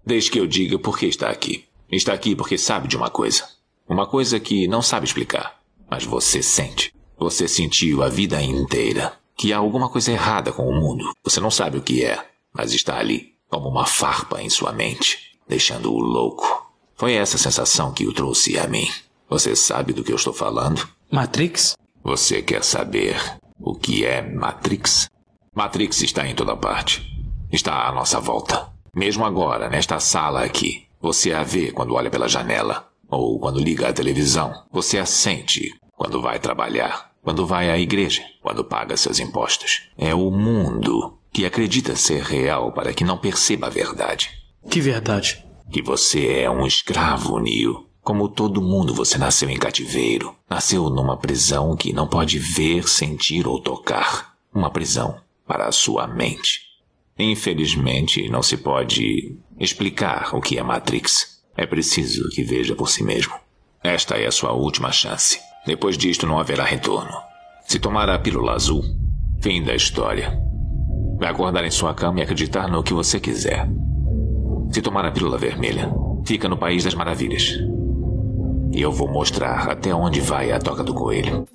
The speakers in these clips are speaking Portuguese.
Desde que eu diga por que está aqui. Está aqui porque sabe de uma coisa. Uma coisa que não sabe explicar, mas você sente. Você sentiu a vida inteira que há alguma coisa errada com o mundo. Você não sabe o que é, mas está ali, como uma farpa em sua mente, deixando-o louco. Foi essa sensação que o trouxe a mim. Você sabe do que eu estou falando? Matrix? Você quer saber o que é Matrix? Matrix está em toda parte. Está à nossa volta. Mesmo agora, nesta sala aqui, você a vê quando olha pela janela. Ou quando liga a televisão. Você a sente quando vai trabalhar. Quando vai à igreja. Quando paga seus impostos. É o mundo que acredita ser real para que não perceba a verdade. Que verdade? Que você é um escravo, Neo. Como todo mundo, você nasceu em cativeiro. Nasceu numa prisão que não pode ver, sentir ou tocar. Uma prisão para a sua mente. Infelizmente, não se pode explicar o que é Matrix. É preciso que veja por si mesmo. Esta é a sua última chance. Depois disto não haverá retorno. Se tomar a pílula azul, fim da história. Vai acordar em sua cama e acreditar no que você quiser. Se tomar a pílula vermelha, fica no País das Maravilhas. E eu vou mostrar até onde vai a Toca do Coelho.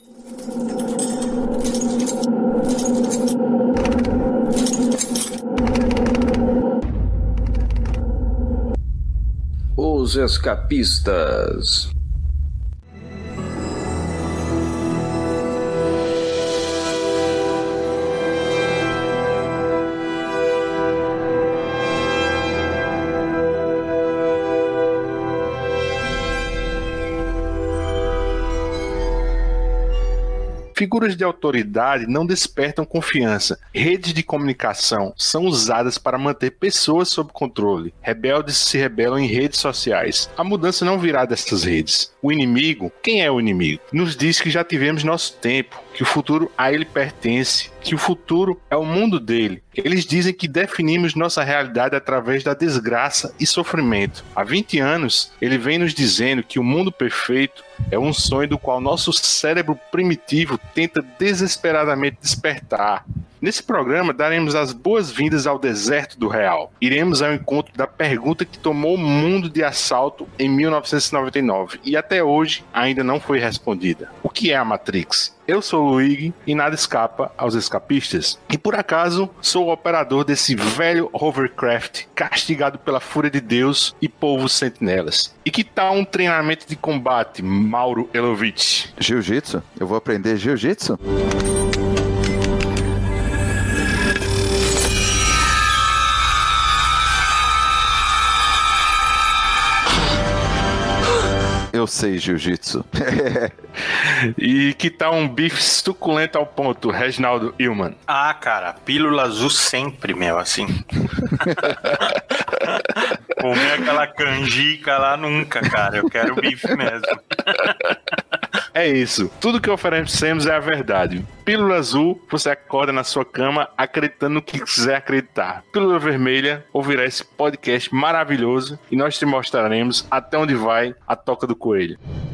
Os Escapistas. Figuras de autoridade não despertam confiança. Redes de comunicação são usadas para manter pessoas sob controle. Rebeldes se rebelam em redes sociais. A mudança não virá dessas redes. O inimigo, quem é o inimigo? Nos diz que já tivemos nosso tempo, que o futuro a ele pertence, que o futuro é o mundo dele. Eles dizem que definimos nossa realidade através da desgraça e sofrimento. Há 20 anos, ele vem nos dizendo que o mundo perfeito é um sonho do qual nosso cérebro primitivo tenta desesperadamente despertar. Nesse programa, daremos as boas-vindas ao deserto do real. Iremos ao encontro da pergunta que tomou o mundo de assalto em 1999 e até hoje ainda não foi respondida. O que é a Matrix? Eu sou o Luigi e nada escapa aos escapistas. E por acaso, sou o operador desse velho hovercraft castigado pela fúria de Deus e povos sentinelas. E que tal um treinamento de combate, Mauro Elovitch? Jiu-jitsu? Eu vou aprender jiu-jitsu? Eu sei jiu-jitsu. E que tal um bife suculento ao ponto, Reginaldo Hillman? Ah, cara, pílula azul sempre, meu, assim. Comer aquela canjica lá nunca, cara. Eu quero bife mesmo. É isso. Tudo que oferecemos é a verdade. Pílula azul, você acorda na sua cama acreditando no que quiser acreditar. Pílula vermelha, ouvirá esse podcast maravilhoso e nós te mostraremos até onde vai a Toca do Coelho.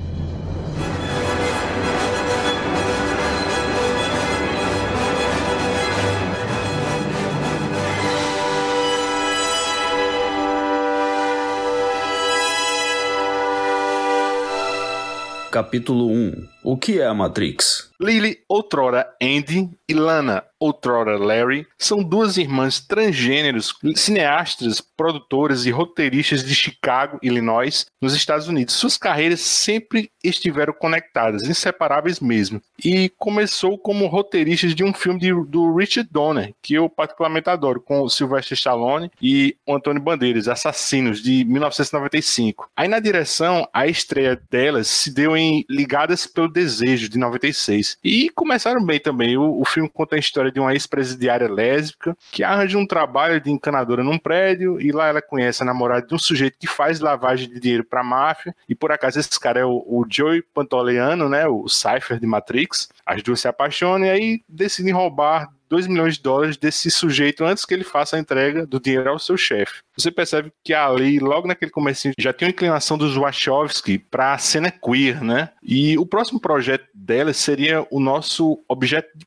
Capítulo 1. O que é a Matrix? Lily, outrora Andy, e Lana, outrora Larry, são duas irmãs transgêneros, cineastas, produtoras e roteiristas de Chicago, Illinois, nos Estados Unidos. Suas carreiras sempre estiveram conectadas, inseparáveis mesmo. E começou como roteiristas de um filme do Richard Donner, que eu particularmente adoro, com o Sylvester Stallone e o Antônio Bandeiras, Assassinos, de 1995. Aí na direção, a estreia delas se deu em Ligadas pelo Desejo, de 96. E começaram bem também. O filme conta a história de uma ex-presidiária lésbica que arranja um trabalho de encanadora num prédio e lá ela conhece a namorada de um sujeito que faz lavagem de dinheiro pra máfia e por acaso esse cara é o Joey Pantoliano, né, o Cypher de Matrix. As duas se apaixonam e aí decidem roubar $2 milhões desse sujeito antes que ele faça a entrega do dinheiro ao seu chefe. Você percebe que ali, logo naquele comecinho, já tem uma inclinação dos Wachowski para a cena queer, né? E o próximo projeto dela seria o nosso objeto de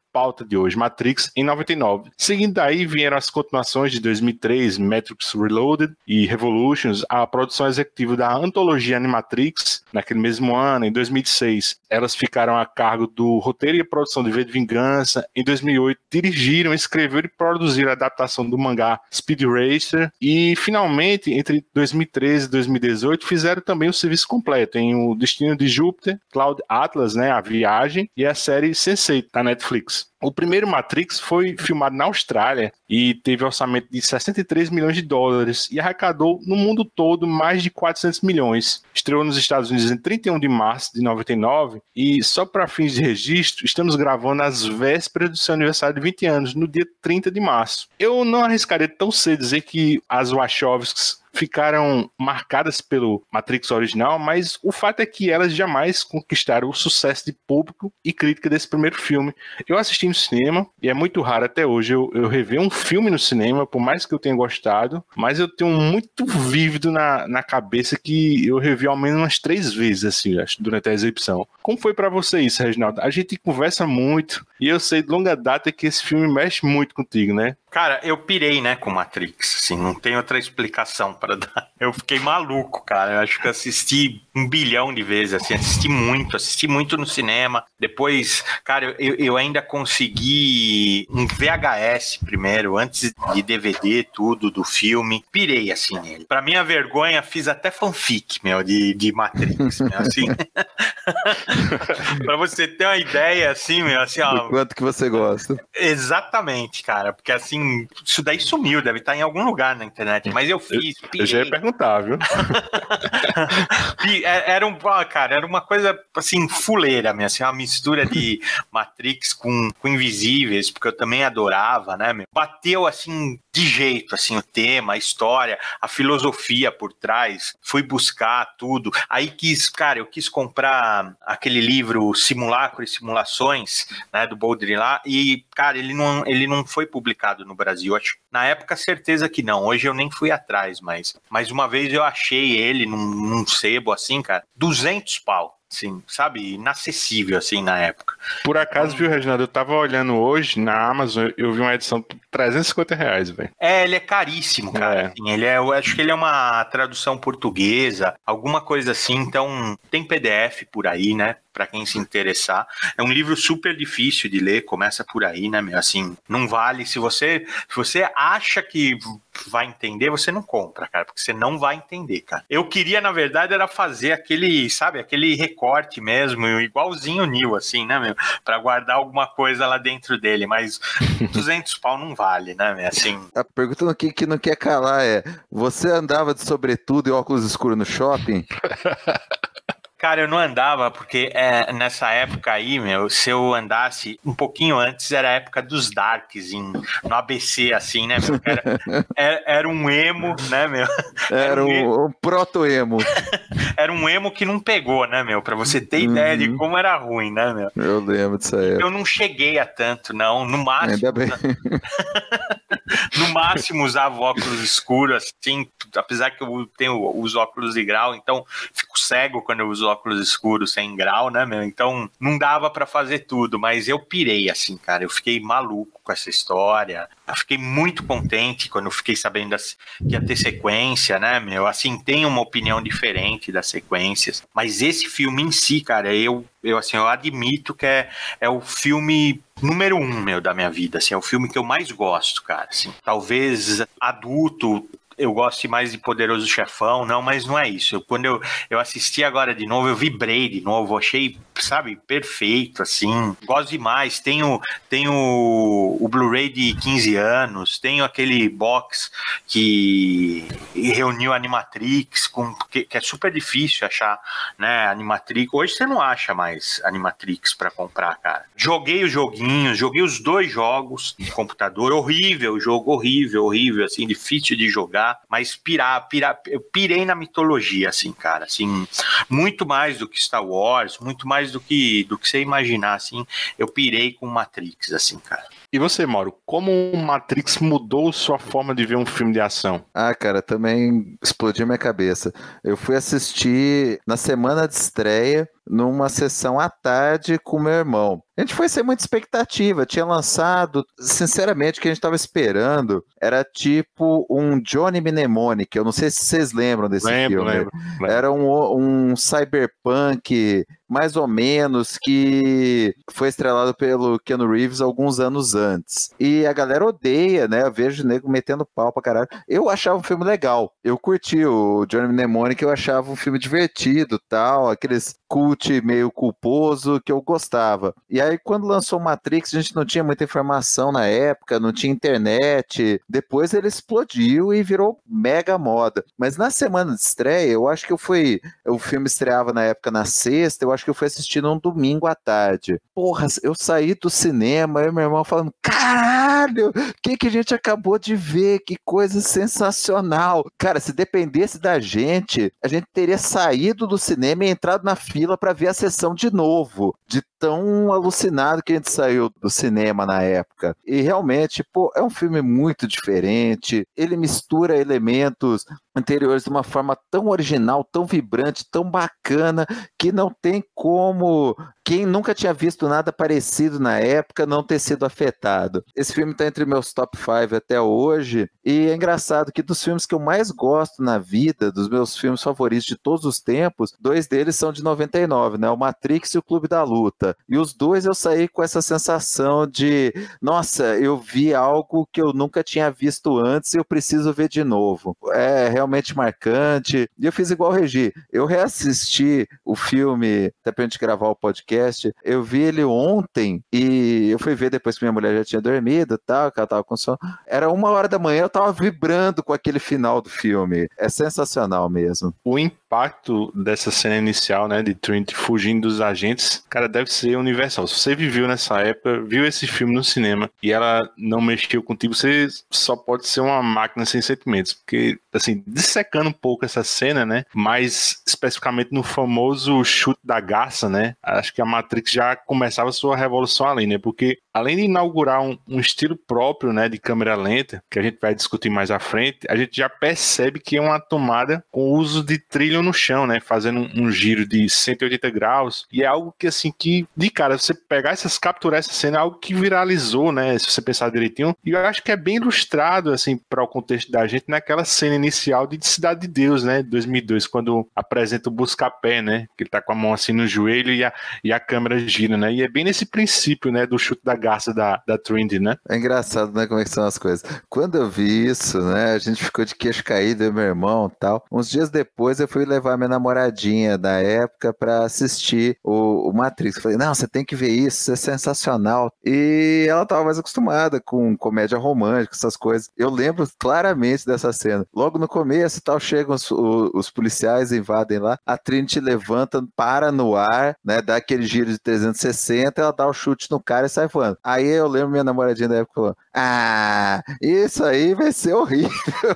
pauta de hoje, Matrix, em 99. Seguindo daí, vieram as continuações de 2003, Matrix Reloaded e Revolutions, a produção executiva da antologia Animatrix, naquele mesmo ano, em 2006. Elas ficaram a cargo do roteiro e a produção de V de Vingança. Em 2008, dirigiram, escreveram e produziram a adaptação do mangá Speed Racer. E, finalmente, entre 2013 e 2018, fizeram também o serviço completo em O Destino de Júpiter, Cloud Atlas, né, A Viagem, e a série Sense8, da Netflix. O primeiro Matrix foi filmado na Austrália e teve orçamento de 63 milhões de dólares e arrecadou no mundo todo mais de 400 milhões. Estreou nos Estados Unidos em 31 de março de 99 e, só para fins de registro, estamos gravando às vésperas do seu aniversário de 20 anos, no dia 30 de março. Eu não arriscaria tão cedo dizer que as Wachowskis ficaram marcadas pelo Matrix original, mas o fato é que elas jamais conquistaram o sucesso de público e crítica desse primeiro filme. Eu assisti no cinema, e é muito raro até hoje eu rever um filme no cinema, por mais que eu tenha gostado, mas eu tenho muito vívido na cabeça que eu revi ao menos umas 3 vezes, assim, durante a exibição. Como foi pra você isso, Reginaldo? A gente conversa muito, e eu sei de longa data que esse filme mexe muito contigo, né? Cara, eu pirei, né, com Matrix, assim, não tem outra explicação para dar. Eu fiquei maluco, cara, eu acho que assisti 1 bilhão de vezes, assim, assisti muito no cinema. Depois, cara, eu ainda consegui um VHS primeiro, antes de DVD, tudo, do filme. Pirei, assim, nele. Pra minha vergonha, fiz até fanfic, meu, de Matrix, meu, assim. Pra você ter uma ideia, assim, meu, assim, ó. Do quanto que você gosta. Exatamente, cara, porque assim, isso daí sumiu, deve estar em algum lugar na internet, mas eu fiz, pirei. Eu já ia perguntar, viu? Era uma coisa, assim, fuleira mesmo, assim, uma mistura de Matrix com Invisíveis, porque eu também adorava, né, meu? Bateu, assim, de jeito, assim, o tema, a história, a filosofia por trás, fui buscar tudo, aí eu quis comprar aquele livro Simulacro e Simulações, né, do Baudrillard, e, cara, ele não foi publicado no Brasil, acho. Na época, certeza que não. Hoje eu nem fui atrás, mas uma vez eu achei ele num sebo, assim, cara, 200 pau. Assim, sabe, inacessível, assim, na época. Por acaso, viu, Reginaldo, eu tava olhando hoje na Amazon, eu vi uma edição por R$350, velho. Ele é caríssimo, cara. Assim, eu acho que ele é uma tradução portuguesa, alguma coisa assim, então tem PDF por aí, né, pra quem se interessar. É um livro super difícil de ler, começa por aí, né, meu, assim, não vale, se você acha que vai entender, você não compra, cara, porque você não vai entender, cara. Eu queria, na verdade, era fazer aquele recorte mesmo, igualzinho o Neo, assim, né, meu, pra guardar alguma coisa lá dentro dele, mas 200 pau não vale, né, meu, assim. A pergunta que não quer calar é: você andava de sobretudo e óculos escuros no shopping? Cara, eu não andava, porque nessa época aí, meu, se eu andasse um pouquinho antes, era a época dos darks no ABC, assim, né, meu? Era um emo, né, meu? Era um proto-emo. Era um emo que não pegou, né, meu? Pra você ter ideia de como era ruim, né, meu? Eu lembro disso aí. Eu não cheguei a tanto, não. No máximo... Ainda bem. No máximo usava óculos escuros, assim, apesar que eu tenho os óculos de grau, então fico cego quando eu uso óculos escuros sem grau, né, meu? Então não dava pra fazer tudo, mas eu pirei, assim, cara. Eu fiquei maluco com essa história. Eu fiquei muito contente quando eu fiquei sabendo que ia ter sequência, né, meu? Assim, tenho uma opinião diferente das sequências, mas esse filme em si, cara, eu admito que é o filme número 1, meu, da minha vida, assim, é o filme que eu mais gosto, cara, assim, talvez adulto eu gosto mais de Poderoso Chefão, não, mas não é isso. Quando eu assisti agora de novo, eu vibrei de novo, achei, sabe, perfeito, assim, gosto demais. Tenho o Blu-ray de 15 anos, tenho aquele box que reuniu a Animatrix, que é super difícil achar, né, Animatrix. Hoje você não acha mais Animatrix pra comprar, cara. Joguei os joguinhos, joguei os 2 jogos de computador, horrível, jogo horrível, assim, difícil de jogar. Mas eu pirei na mitologia, assim, cara, assim, muito mais do que Star Wars, muito mais do que você imaginar, assim, eu pirei com Matrix, assim, cara. E você, Mauro, como o Matrix mudou sua forma de ver um filme de ação? Ah, cara, também explodiu minha cabeça. Eu fui assistir na semana de estreia, numa sessão à tarde com meu irmão. A gente foi sem muita expectativa, tinha lançado, sinceramente, o que a gente estava esperando era tipo um Johnny Mnemonic, eu não sei se vocês lembram desse filme. Lembro. Era um cyberpunk, mais ou menos, que foi estrelado pelo Keanu Reeves alguns anos antes. E a galera odeia, né? Eu vejo o nego metendo pau pra caralho. Eu achava um filme legal, eu curti o Johnny Mnemonic, eu achava um filme divertido, tal, aqueles cult meio culposo que eu gostava. E aí quando lançou Matrix, a gente não tinha muita informação na época, não tinha internet. Depois ele explodiu e virou mega moda. Mas na semana de estreia, eu acho que o filme estreava na época na sexta, eu acho que eu fui assistir num domingo à tarde. Porra, eu saí do cinema e meu irmão falando, caralho, o que a gente acabou de ver? Que coisa sensacional. Cara, se dependesse da gente, a gente teria saído do cinema e entrado na fila para ver a sessão de novo, de tão alucinado que a gente saiu do cinema na época. E realmente, pô, é um filme muito diferente, ele mistura elementos anteriores de uma forma tão original, tão vibrante, tão bacana, que não tem como quem nunca tinha visto nada parecido na época não ter sido afetado. Esse filme está entre meus top 5 até hoje, e é engraçado que dos filmes que eu mais gosto na vida, dos meus filmes favoritos de todos os tempos, 2 deles são de 99, né? O Matrix e o Clube da Luta. E os 2 eu saí com essa sensação de, nossa, eu vi algo que eu nunca tinha visto antes e eu preciso ver de novo. É realmente marcante. E eu fiz igual o Regi. Eu reassisti o filme, até pra gente gravar o podcast, eu vi ele ontem e eu fui ver depois que minha mulher já tinha dormido e tal, que ela tava com sono. Era 1h da manhã, eu tava vibrando com aquele final do filme. É sensacional mesmo. O impacto dessa cena inicial, né, de Trinity fugindo dos agentes, cara, deve ser universal. Se você viveu nessa época, viu esse filme no cinema e ela não mexeu contigo, você só pode ser uma máquina sem sentimentos, porque, assim, dissecando um pouco essa cena, né, mais especificamente no famoso chute da garça, né, acho que a Matrix já começava sua revolução ali, né, porque além de inaugurar um estilo próprio, né, de câmera lenta, que a gente vai discutir mais à frente, a gente já percebe que é uma tomada com uso de trilho no chão, né, fazendo um giro de 180 graus, e é algo que, assim, que, de cara, você capturar essa cena, é algo que viralizou, né, se você pensar direitinho, e eu acho que é bem ilustrado, assim, para o contexto da gente, naquela cena inicial de Cidade de Deus, né, 2002, quando apresenta o Buscapé, né, que ele tá com a mão assim no joelho e a câmera gira, né, e é bem nesse princípio, né, do chute da garça da Trinity, né. É engraçado, né, como é que são as coisas. Quando eu vi isso, né, a gente ficou de queixo caído, eu e meu irmão e tal. Uns dias depois eu fui levar minha namoradinha da época pra assistir o Matrix. Eu falei, não, você tem que ver isso, isso é sensacional. E ela tava mais acostumada com comédia romântica, essas coisas. Eu lembro claramente dessa cena. Logo no começo, tal, chegam os policiais, invadem lá, a Trinity levanta, para no ar, né, dá aquele giro de 360, ela dá o chute no cara e sai voando. Aí eu lembro minha namoradinha da época falou, isso aí vai ser horrível.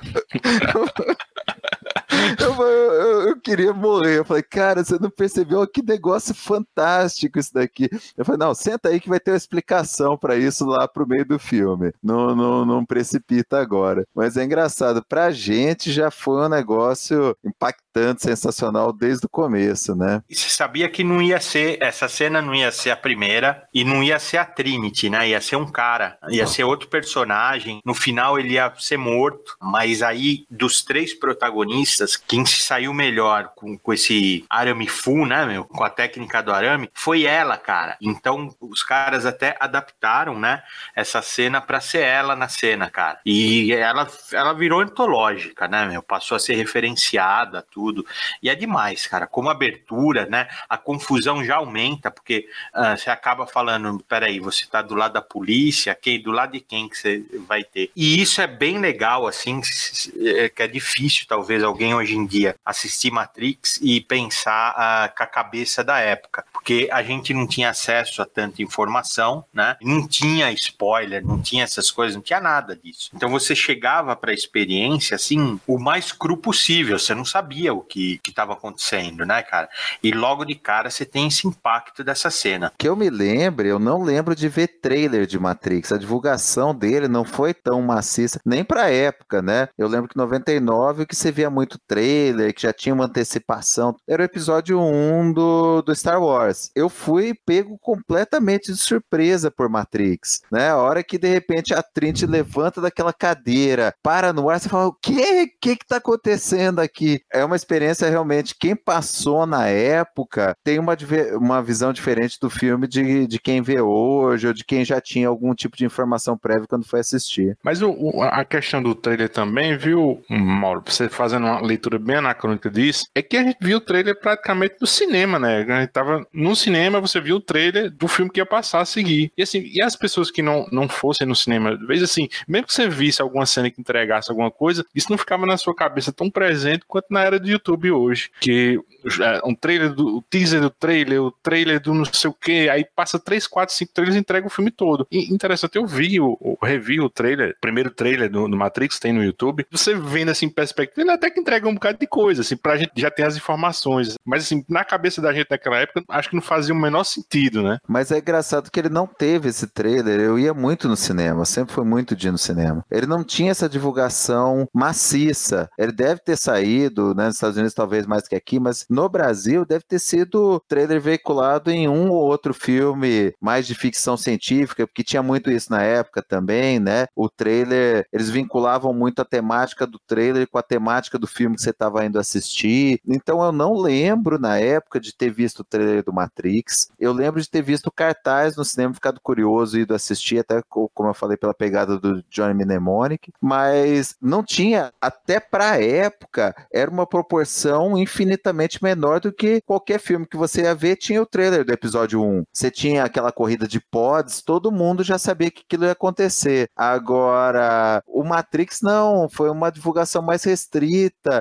Eu queria morrer. Eu falei, cara, você não percebeu? Que negócio fantástico isso daqui. Eu falei, não, senta aí que vai ter uma explicação pra isso lá pro meio do filme. Não precipita agora. Mas é engraçado, pra gente já foi um negócio impactante, sensacional desde o começo, né? E você sabia que não ia ser, essa cena não ia ser a primeira e não ia ser a Trinity, né? Ia ser um cara, ia ser outro personagem. No final ele ia ser morto, mas aí dos 3 protagonistas, quem se saiu melhor com esse arame full, né, meu? Com a técnica do arame, foi ela, cara. Então os caras até adaptaram, né, essa cena pra ser ela na cena, cara. E ela virou antológica, né, meu? Passou a ser referenciada, tudo. E é demais, cara. Como abertura, né? A confusão já aumenta, porque você acaba falando, peraí, você tá do lado da polícia, do lado de quem que você vai ter? E isso é bem legal, assim, que é difícil, talvez, alguém hoje em dia assistir Matrix e pensar com a cabeça da época, porque a gente não tinha acesso a tanta informação, né? Não tinha spoiler, não tinha essas coisas, não tinha nada disso. Então você chegava para a experiência, assim, o mais cru possível, você não sabia o que estava acontecendo, né, cara? E logo de cara você tem esse impacto dessa cena. Que eu me lembre, eu não lembro de ver trailer de Matrix, a divulgação dele não foi tão maciça, nem pra época, né? Eu lembro que em 99 que você via muito trailer, que já tinha uma antecipação. Era o episódio 1 do Star Wars. Eu fui pego completamente de surpresa por Matrix, né? A hora que de repente a Trinity levanta daquela cadeira, para no ar, você fala, o que tá acontecendo aqui? É uma experiência realmente, quem passou na época tem uma visão diferente do filme de quem vê hoje, ou de quem já tinha algum tipo de informação prévia quando foi assistir. Mas a questão do trailer também, viu, Mauro, você fazendo uma leitura bem anacrônica disso, é que a gente viu o trailer praticamente no cinema, né? A gente tava no cinema, você viu o trailer do filme que ia passar a seguir. E assim, e as pessoas que não fossem no cinema, às vezes assim, mesmo que você visse alguma cena que entregasse alguma coisa, isso não ficava na sua cabeça tão presente quanto na era do YouTube hoje. Que um trailer, o teaser do trailer, o trailer do não sei o que, aí passa 3, 4, 5 trailers e entrega o filme todo. E interessante, eu revi o trailer, o primeiro trailer do Matrix, tem no YouTube, você vendo assim, em perspectiva, ele até que entrega um bocado de coisa, assim, pra gente já ter as informações. Mas assim, na cabeça da gente naquela época, acho que não fazia o menor sentido, né? Mas é engraçado que ele não teve esse trailer, eu ia muito no cinema, sempre foi muito de ir no cinema. Ele não tinha essa divulgação maciça, ele deve ter saído, né, nos Estados Unidos talvez mais que aqui, mas no Brasil deve ter sido trailer veiculado em um ou outro filme mais de ficção científica, porque tinha muito isso na época também, né? O trailer, eles vinculavam muito a temática do trailer com a temática do filme que você estava indo assistir. Então eu não lembro na época de ter visto o trailer do Matrix. Eu lembro de ter visto o cartaz no cinema, ficado curioso e ido assistir, até como eu falei, pela pegada do Johnny Mnemonic, mas não tinha, até pra época, era uma proporção infinitamente menor do que qualquer filme que você ia ver, tinha o trailer do episódio 1. Você tinha aquela corrida de pods, todo mundo já sabia que aquilo ia acontecer. Agora, o Matrix não, foi uma divulgação mais restrita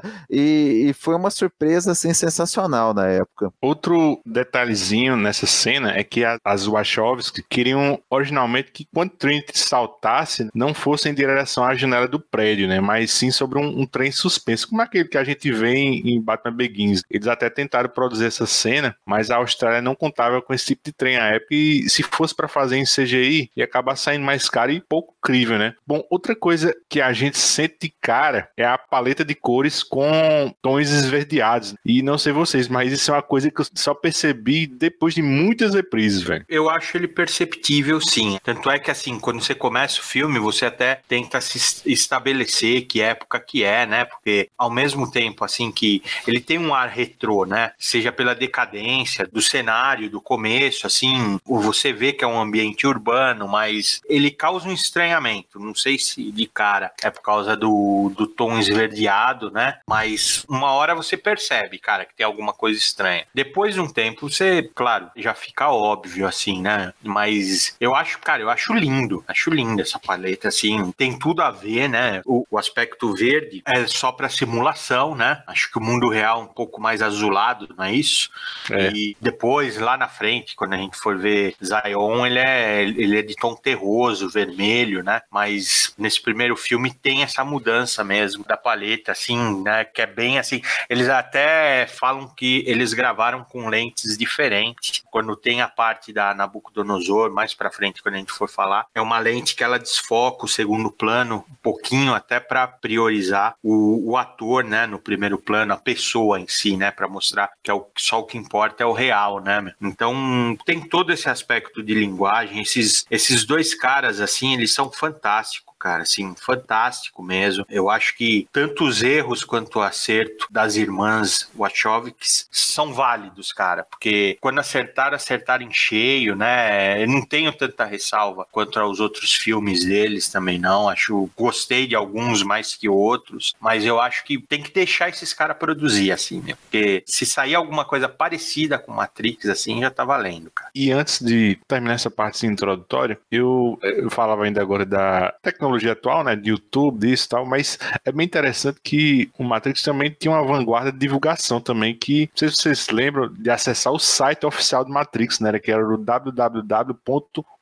e foi uma surpresa assim, sensacional na época. Outro detalhezinho nessa cena é que as Wachowski queriam originalmente que quando Trinity saltasse, não fosse em direção à janela do prédio, né? Mas sim sobre um trem suspenso, como aquele que a gente vê em Batman Begins. Eles até tentaram produzir essa cena, mas a Austrália não contava com esse tipo de trem à época e se fosse para fazer em CGI, ia acabar saindo mais caro e pouco crível, né? Bom, outra coisa que a gente sente de cara é a paleta de cores com tons esverdeados. E não sei vocês, mas isso é uma coisa que eu só percebi depois de muitas reprises, velho. Eu acho ele perceptível, sim. Tanto é que, assim, quando você começa o filme, você até tenta se estabelecer que época que é, né? Porque, ao mesmo tempo, assim, que ele tem um ar retrô, né? Seja pela decadência do cenário, do começo, assim, você vê que é um ambiente urbano, mas ele causa um estranhamento. Não sei se de cara é por causa do tom esverdeado, né? Mas uma hora você percebe, cara, que tem alguma coisa estranha. Depois de um tempo, você, claro, já fica óbvio, assim, né? Mas eu acho, cara, eu acho lindo essa paleta, assim, tem tudo a ver, né? O aspecto verde é só pra simulação, né? Acho que o mundo real é um pouco mais azulado, não é isso? É. E depois, lá na frente, quando a gente for ver Zion, ele é de tom terroso, vermelho, né? Mas nesse primeiro filme tem essa mudança mesmo da paleta, assim, né? Que é bem assim, eles até falam que eles gravaram com lentes diferentes. Quando tem a parte da Nabucodonosor, mais pra frente, quando a gente for falar, é uma lente que ela desfoca o segundo plano um pouquinho, até pra priorizar o ator, né? No primeiro plano, a pessoa em si, né? Pra mostrar que só o que importa é o real, né? Então, tem todo esse aspecto de linguagem. Esses dois caras, assim, eles são fantásticos, cara, assim, fantástico mesmo. Eu acho que tanto os erros quanto o acerto das irmãs Wachowski são válidos, cara, porque quando acertaram em cheio, né? Eu não tenho tanta ressalva quanto aos outros filmes deles também, não. Gostei de alguns mais que outros, mas eu acho que tem que deixar esses caras produzir, assim, né? Porque se sair alguma coisa parecida com Matrix, assim, já tá valendo, cara. E antes de terminar essa parte introdutória, eu falava ainda agora da tecnologia atual, né, de YouTube, disso e tal, mas é bem interessante que o Matrix também tinha uma vanguarda de divulgação também, que, não sei se vocês lembram de acessar o site oficial do Matrix, né, que era o www.wachowski.com,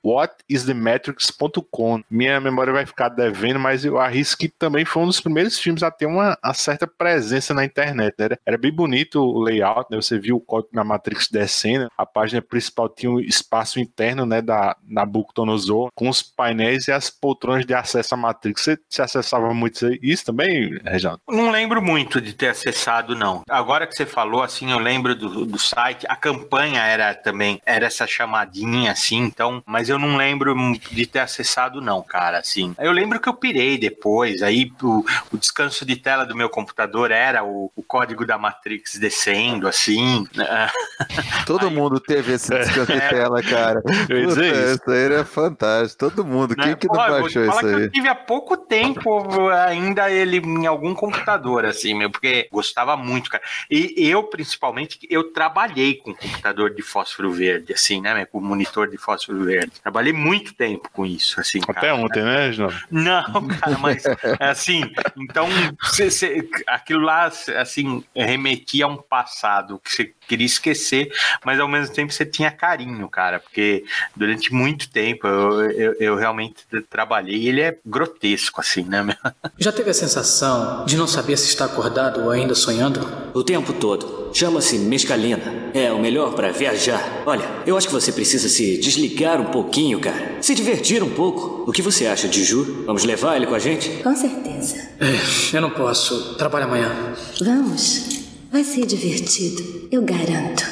whatisthematrix.com. Minha memória vai ficar devendo, mas eu arrisco que também foi um dos primeiros filmes a ter uma certa presença na internet, né? Era bem bonito o layout, né? Você viu o código na Matrix descendo, a página principal tinha um espaço interno, né, da Nabucodonosor, com os painéis e as poltronas de acesso à Matrix. Você acessava muito isso também, Reginaldo? Não lembro muito de ter acessado, não. Agora que você falou, assim, eu lembro do site, a campanha era essa chamadinha, assim, então, mas eu não lembro de ter acessado, não, cara, assim. Eu lembro que eu pirei depois, aí o descanso de tela do meu computador era o código da Matrix descendo, assim. Todo mundo teve esse descanso de tela, cara. Puta, isso aí era fantástico. Todo mundo. Quem que não baixou isso aí? Eu tive há pouco tempo ainda ele em algum computador, assim, porque gostava muito, cara. E eu, principalmente, eu trabalhei com computador de fósforo verde, assim, né? Com monitor de fósforo verde. Trabalhei muito tempo com isso, assim. Até cara, ontem, né, Reginaldo? Não, cara, mas assim, então aquilo lá, assim, remetia a um passado que você queria esquecer, mas ao mesmo tempo você tinha carinho, cara, porque durante muito tempo eu realmente trabalhei e ele é grotesco, assim, né? Já teve a sensação de não saber se está acordado ou ainda sonhando? O tempo todo. Chama-se mescalina. É o melhor para viajar. Olha, eu acho que você precisa se desligar um pouquinho, cara. Se divertir um pouco. O que você acha de Ju? Vamos levar ele com a gente? Com certeza. Eu não posso. Trabalho amanhã. Vamos. Vai ser divertido. Eu garanto.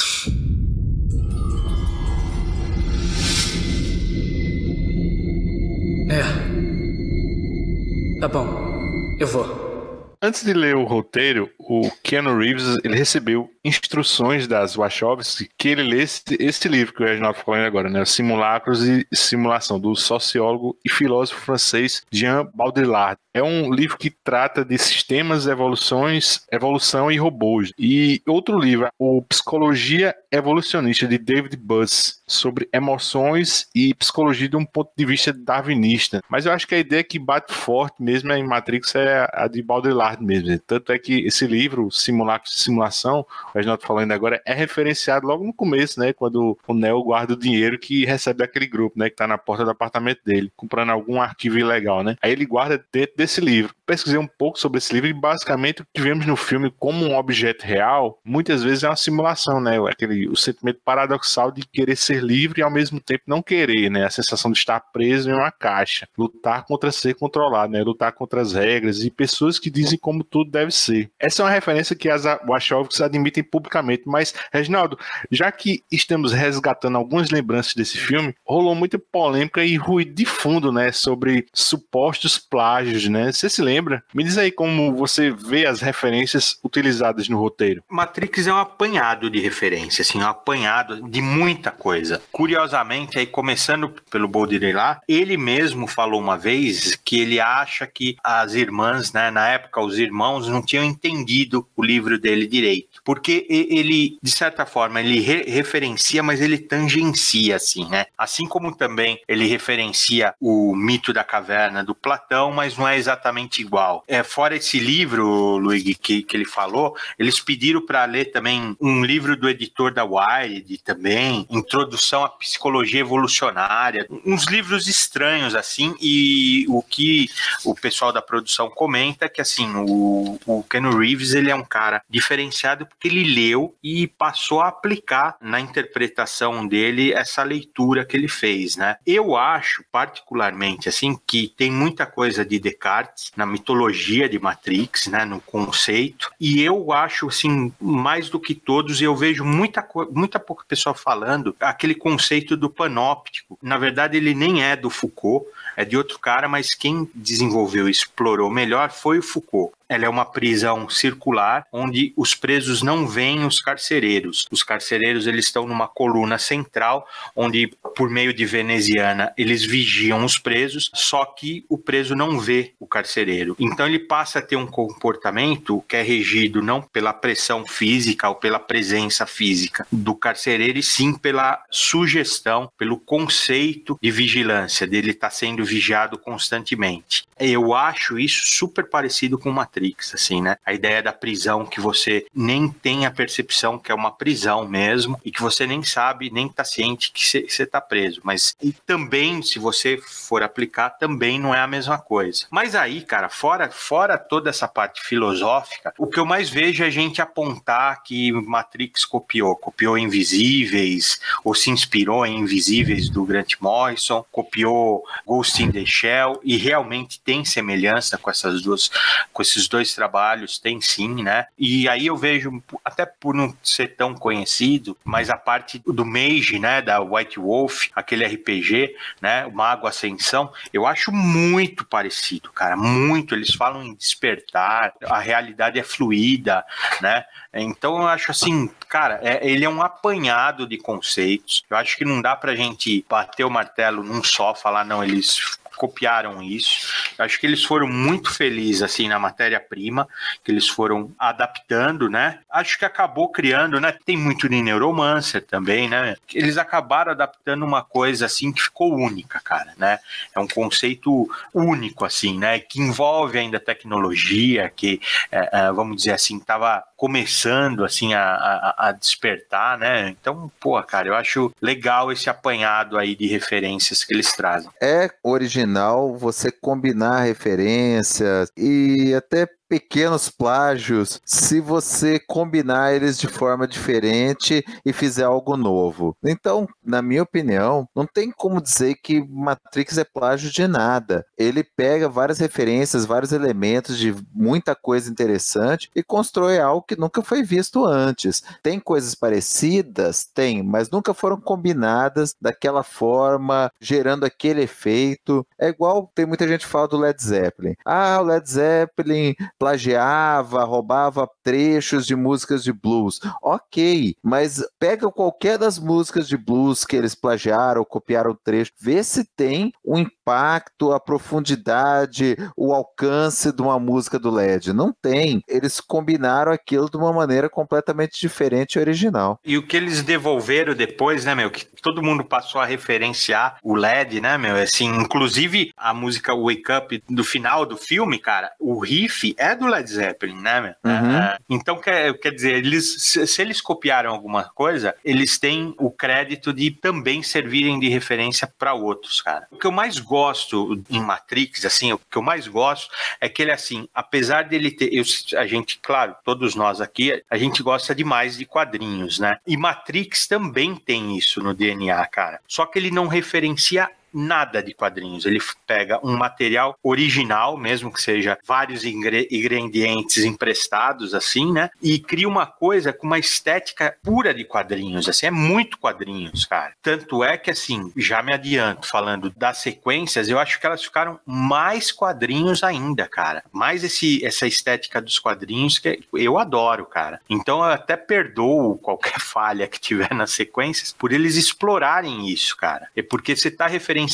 Tá bom. Eu vou. Antes de ler o roteiro, o Keanu Reeves ele recebeu instruções das Wachowski que ele lesse esse livro que o Reginaldo falou agora, né? Simulacros e Simulação, do sociólogo e filósofo francês Jean Baudrillard. É um livro que trata de sistemas, evolução e robôs. E outro livro, o Psicologia Evolucionista, de David Buss, sobre emoções e psicologia de um ponto de vista darwinista. Mas eu acho que a ideia que bate forte mesmo em Matrix é a de Baudrillard mesmo. Tanto é que esse livro, Simulacros e Simulação, o Reginaldo falando agora, é referenciado logo no começo, né? Quando o Neo guarda o dinheiro que recebe daquele grupo, né? Que tá na porta do apartamento dele, comprando algum arquivo ilegal, né? Aí ele guarda dentro desse livro. Pesquisei um pouco sobre esse livro e basicamente o que vemos no filme como um objeto real, muitas vezes é uma simulação, né? O sentimento paradoxal de querer ser livre e ao mesmo tempo não querer, né? A sensação de estar preso em uma caixa, lutar contra ser controlado, né? Lutar contra as regras e pessoas que dizem como tudo deve ser. Essa é uma referência que as Wachowski admitem publicamente, mas, Reginaldo, já que estamos resgatando algumas lembranças desse filme, rolou muita polêmica e ruído de fundo, né? Sobre supostos plágios, né? Você se lembra? Me diz aí como você vê as referências utilizadas no roteiro. Matrix é um apanhado de referência, assim, um apanhado de muita coisa. Curiosamente, aí começando pelo Baudrillard, ele mesmo falou uma vez que ele acha que as irmãs, né, na época os irmãos não tinham entendido o livro dele direito, porque ele, de certa forma, ele referencia, mas ele tangencia, assim, né? Assim como também ele referencia o mito da caverna do Platão, mas não é exatamente igual. Fora esse livro, Luigi, que ele falou, eles pediram para ler também um livro do editor da Wired, também, Introdução à Psicologia Evolucionária, uns livros estranhos, assim, e o que o pessoal da produção comenta é que, assim, o Keanu Reeves, ele é um cara diferenciado porque ele leu e passou a aplicar na interpretação dele essa leitura que ele fez, né? Eu acho, particularmente, assim, que tem muita coisa de Descartes na mitologia de Matrix, né, no conceito, e eu acho, assim, mais do que todos, eu vejo muita pouca pessoa falando aquele conceito do panóptico. Na verdade, ele nem é do Foucault, é de outro cara, mas quem desenvolveu e explorou melhor foi o Foucault. Ela é uma prisão circular, onde os presos não veem os carcereiros. Os carcereiros, eles estão numa coluna central, onde, por meio de veneziana, eles vigiam os presos, só que o preso não vê o carcereiro. Então ele passa a ter um comportamento que é regido não pela pressão física ou pela presença física do carcereiro, e sim pela sugestão, pelo conceito de vigilância, dele estar sendo vigiado constantemente. Eu acho isso super parecido com Matrix, assim, né? A ideia da prisão, que você nem tem a percepção que é uma prisão mesmo, e que você nem sabe, nem tá ciente que você tá preso. Mas e também, se você for aplicar, também não é a mesma coisa. Mas aí, cara, fora toda essa parte filosófica, o que eu mais vejo é a gente apontar que Matrix copiou Invisíveis, ou se inspirou em Invisíveis do Grant Morrison, copiou Ghost in the Shell, e realmente tem semelhança com esses dois trabalhos, tem sim, né? E aí eu vejo, até por não ser tão conhecido, mas a parte do Mage, né, da White Wolf, aquele RPG, né, o Mago Ascensão, eu acho muito parecido, cara, muito. Eles falam em despertar, a realidade é fluida, né? Então eu acho assim, cara, ele é um apanhado de conceitos. Eu acho que não dá pra gente bater o martelo num só, falar, não, eles copiaram isso. Eu acho que eles foram muito felizes, assim, na matéria-prima, que eles foram adaptando, né? Acho que acabou criando, né? Tem muito de Neuromancer também, né? Eles acabaram adaptando uma coisa, assim, que ficou única, cara, né? É um conceito único, assim, né? Que envolve ainda tecnologia, que, vamos dizer assim, estava começando, assim, a despertar, né? Então, pô, cara, eu acho legal esse apanhado aí de referências que eles trazem. É original você combinar referências e até pequenos plágios, se você combinar eles de forma diferente e fizer algo novo. Então, na minha opinião, não tem como dizer que Matrix é plágio de nada. Ele pega várias referências, vários elementos de muita coisa interessante e constrói algo que nunca foi visto antes. Tem coisas parecidas? Tem, mas nunca foram combinadas daquela forma, gerando aquele efeito. É igual, tem muita gente que fala do Led Zeppelin. Ah, o Led Zeppelin plagiava, roubava trechos de músicas de blues. Ok, mas pega qualquer das músicas de blues que eles plagiaram ou copiaram o trecho, vê se tem o impacto, a profundidade, o alcance de uma música do Led. Não tem. Eles combinaram aquilo de uma maneira completamente diferente e original. E o que eles devolveram depois, né, meu, que todo mundo passou a referenciar o Led, né, meu, assim, inclusive a música Wake Up do final do filme, cara, o riff é do Led Zeppelin, né, meu? Então, quer dizer, se eles copiaram alguma coisa, eles têm o crédito de também servirem de referência para outros, cara. O que eu mais gosto em Matrix, assim, o que eu mais gosto é que ele, assim, apesar dele ter, a gente, claro, todos nós aqui, a gente gosta demais de quadrinhos, né? E Matrix também tem isso no DNA, cara. Só que ele não referencia nada de quadrinhos. Ele pega um material original, mesmo que seja vários ingredientes emprestados, assim, né? E cria uma coisa com uma estética pura de quadrinhos, assim, é muito quadrinhos, cara. Tanto é que, assim, já me adianto, falando das sequências, eu acho que elas ficaram mais quadrinhos ainda, cara. Mais essa estética dos quadrinhos que eu adoro, cara. Então eu até perdoo qualquer falha que tiver nas sequências por eles explorarem isso, cara. É porque você tá referenciando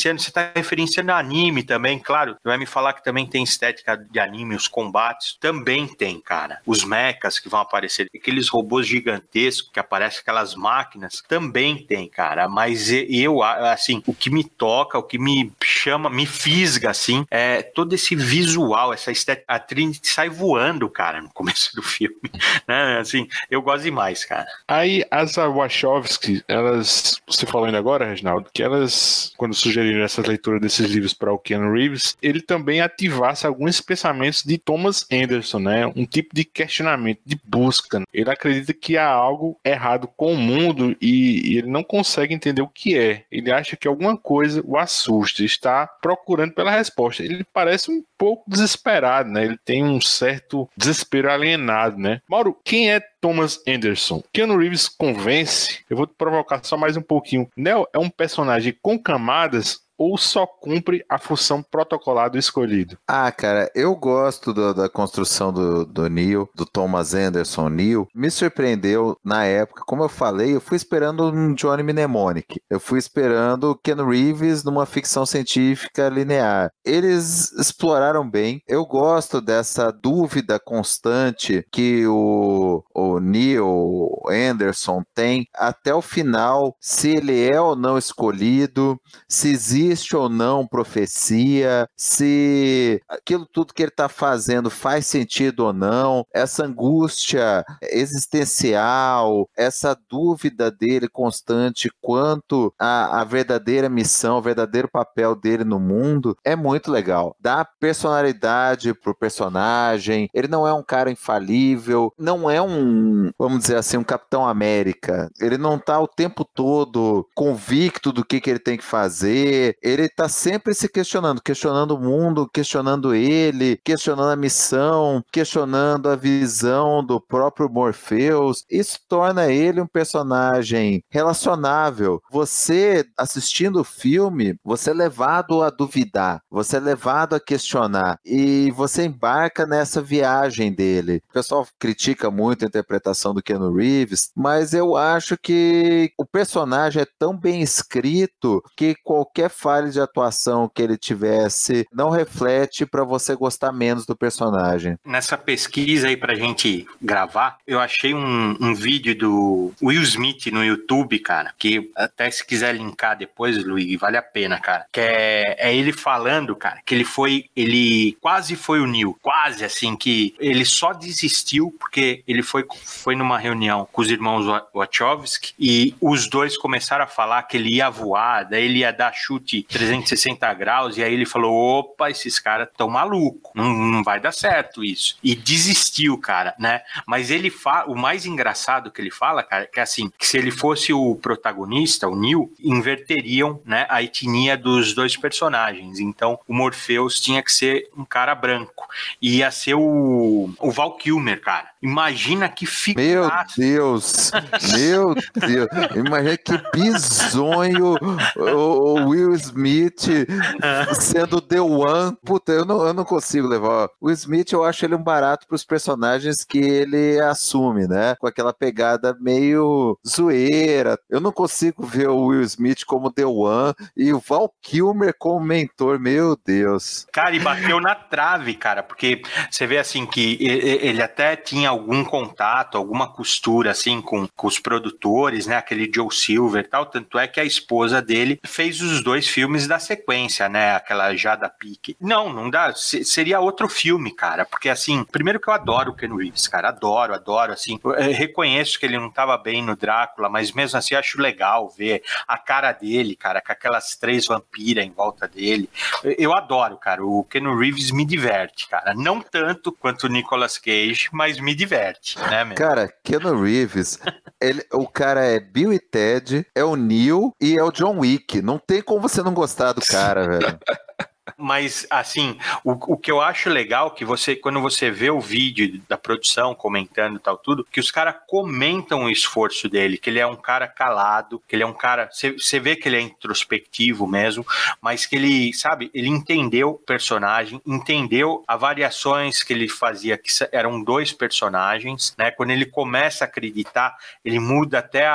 anime também, claro. Vai me falar que também tem estética de anime, os combates. Também tem, cara. Os mechas que vão aparecer, aqueles robôs gigantescos que aparecem, aquelas máquinas, também tem, cara. Mas eu, assim, o que me toca, o que me chama, me fisga, assim, é todo esse visual, essa estética. A Trinity sai voando, cara, no começo do filme. Né? Assim, eu gosto demais, cara. Aí, as Wachowski, elas, você falou ainda agora, Reginaldo, que elas, quando sugeriram essa leitura desses livros para o Keanu Reeves, ele também ativasse alguns pensamentos de Thomas Anderson, né? Um tipo de questionamento, de busca. Ele acredita que há algo errado com o mundo e ele não consegue entender o que é. Ele acha que alguma coisa o assusta, está procurando pela resposta. Ele parece um pouco desesperado, né? Ele tem um certo desespero alienado, né? Mauro, quem é Thomas Anderson? Keanu Reeves convence? Eu vou te provocar só mais um pouquinho. Neo é um personagem com camadas ou só cumpre a função protocolar do escolhido? Ah, cara, eu gosto da construção do Neo, do Thomas Anderson Neo. Me surpreendeu na época, como eu falei, eu fui esperando um Johnny Mnemonic. Eu fui esperando Keanu Reeves numa ficção científica linear. Eles exploraram bem. Eu gosto dessa dúvida constante que o Neo aí o Anderson tem até o final, se ele é ou não escolhido, se existe ou não profecia, se aquilo tudo que ele está fazendo faz sentido ou não, essa angústia existencial, essa dúvida dele constante quanto à verdadeira missão, o verdadeiro papel dele no mundo, é muito legal. Dá personalidade pro personagem, ele não é um cara infalível, não é vamos dizer assim, um Capitão América. Ele não tá o tempo todo convicto do que ele tem que fazer, ele tá sempre se questionando o mundo, questionando ele, questionando a missão, questionando a visão do próprio Morpheus. Isso torna ele um personagem relacionável. Você, assistindo o filme, você é levado a duvidar, você é levado a questionar, e você embarca nessa viagem dele. O pessoal critica muito a interpretação do Keanu Reeves, mas eu acho que o personagem é tão bem escrito que qualquer falha de atuação que ele tivesse não reflete para você gostar menos do personagem. Nessa pesquisa aí pra gente gravar, eu achei um vídeo do Will Smith no YouTube, cara, que até se quiser linkar depois, Luiz, vale a pena, cara, que é ele falando, cara, que ele quase foi o Neo, quase assim, que ele só desistiu porque ele foi numa reunião com os irmãos Wachowski e os dois começaram a falar que ele ia voar, daí ele ia dar chute 360 graus, e aí ele falou, opa, esses caras tão malucos, não vai dar certo isso, e desistiu, cara, né, mas ele fala, o mais engraçado que ele fala, cara, que é assim, que se ele fosse o protagonista, o Neo, inverteriam, né, a etnia dos dois personagens, então o Morpheus tinha que ser um cara branco, e ia ser o Val Kilmer, cara, imagina que ficasse. Meu Deus, imagina que bizonho o Will Smith sendo The One. Puta, eu não consigo levar. O Will Smith, eu acho ele um barato pros personagens que ele assume, né? Com aquela pegada meio zoeira. Eu não consigo ver o Will Smith como The One e o Val Kilmer como mentor, meu Deus. Cara, e bateu na trave, cara, porque você vê assim que ele até tinha algum contato, alguma costura assim com os produtores, né, aquele Joe Silver e tal, tanto é que a esposa dele fez os dois filmes da sequência, né, aquela Jada Pinkett. Não dá, seria outro filme, cara, porque assim, primeiro que eu adoro o Keanu Reeves, cara, adoro, assim, eu reconheço que ele não tava bem no Drácula, mas mesmo assim eu acho legal ver a cara dele, cara, com aquelas 3 vampiras em volta dele. Eu adoro, cara, o Keanu Reeves me diverte, cara, não tanto quanto o Nicolas Cage, mas me diverte, né, meu? Cara, Keanu Reeves, o cara é Bill e Ted, é o Neo e é o John Wick. Não tem como você não gostar do cara, velho. Mas, assim, o que eu acho legal que quando você vê o vídeo da produção comentando e tal, tudo, que os caras comentam o esforço dele, que ele é um cara calado, que ele é um cara, você vê que ele é introspectivo mesmo, mas que ele, sabe, ele entendeu o personagem, entendeu as variações que ele fazia, que eram 2 personagens, né, quando ele começa a acreditar, ele muda até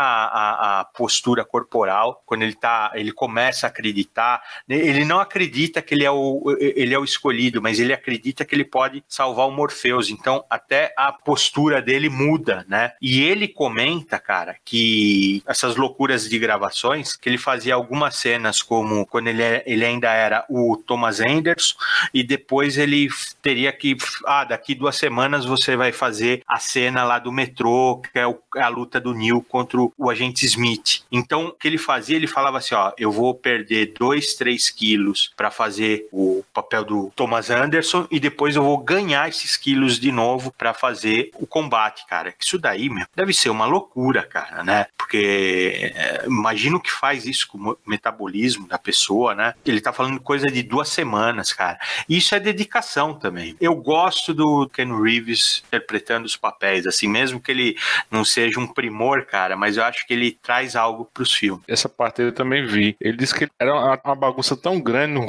a postura corporal, quando ele começa a acreditar, ele não acredita que ele é o escolhido, mas ele acredita que ele pode salvar o Morpheus, então até a postura dele muda, né? E ele comenta, cara, que essas loucuras de gravações, que ele fazia algumas cenas como quando ele ainda era o Thomas Anderson, e depois ele teria que, daqui 2 semanas você vai fazer a cena lá do metrô, que é a luta do Neo contra o agente Smith. Então, o que ele fazia, ele falava assim, eu vou perder 2-3 quilos para fazer o papel do Thomas Anderson e depois eu vou ganhar esses quilos de novo pra fazer o combate, cara. Isso daí, meu, deve ser uma loucura, cara, né? Porque imagina o que faz isso com o metabolismo da pessoa, né? Ele tá falando coisa de 2 semanas, cara. E isso é dedicação também. Eu gosto do Keanu Reeves interpretando os papéis, assim, mesmo que ele não seja um primor, cara, mas eu acho que ele traz algo pros filmes. Essa parte eu também vi. Ele disse que era uma bagunça tão grande no roteiro,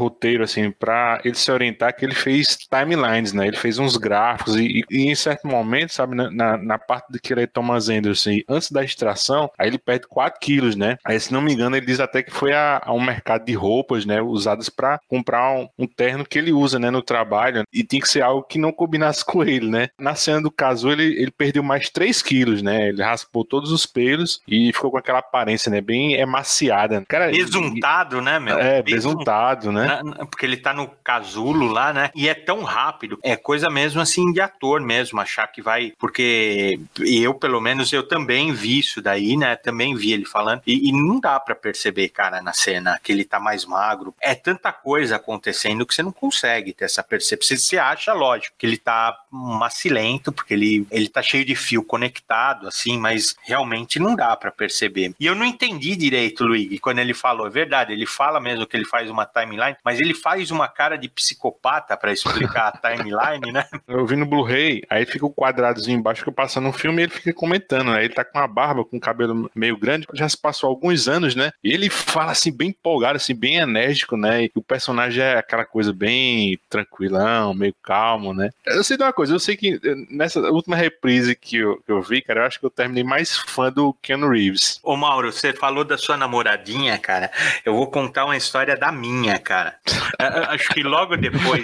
assim, pra ele se orientar, que ele fez timelines, né? Ele fez uns gráficos e em certo momento, sabe, na parte de que ele é Thomas Anderson, antes da extração, aí ele perde 4 quilos, né? Aí, se não me engano, ele diz até que foi a um mercado de roupas, né, usadas pra comprar um terno que ele usa, né, no trabalho, e tinha que ser algo que não combinasse com ele, né? Na cena do caso, ele perdeu mais 3 quilos, né? Ele raspou todos os pelos e ficou com aquela aparência, né, bem emaciada. Cara, besuntado, né, meu? Besuntado, né? Porque ele tá no casulo lá, né? E é tão rápido. É coisa mesmo, assim, de ator mesmo, achar que vai... Porque eu, pelo menos, eu também vi isso daí, né? Também vi ele falando. E não dá pra perceber, cara, na cena, que ele tá mais magro. É tanta coisa acontecendo que você não consegue ter essa percepção. Você acha, lógico, que ele tá macilento, porque ele tá cheio de fio conectado, assim, mas realmente não dá pra perceber. E eu não entendi direito, Luigi, quando ele falou. É verdade, ele fala mesmo que ele faz uma timeline, mas ele faz uma cara de psicopata pra explicar a timeline, né? Eu vi no Blu-ray, aí fica o quadradozinho embaixo que eu passando um filme e ele fica comentando, né? Ele tá com uma barba, com o cabelo meio grande, já se passou alguns anos, né? E ele fala assim, bem empolgado, assim, bem enérgico, né? E o personagem é aquela coisa bem tranquilão, meio calmo, né? Eu sei de uma coisa, eu sei que nessa última reprise que eu vi, cara, eu acho que eu terminei mais fã do Keanu Reeves. Ô Mauro, você falou da sua namoradinha, cara, eu vou contar uma história da minha, cara. Acho que logo depois,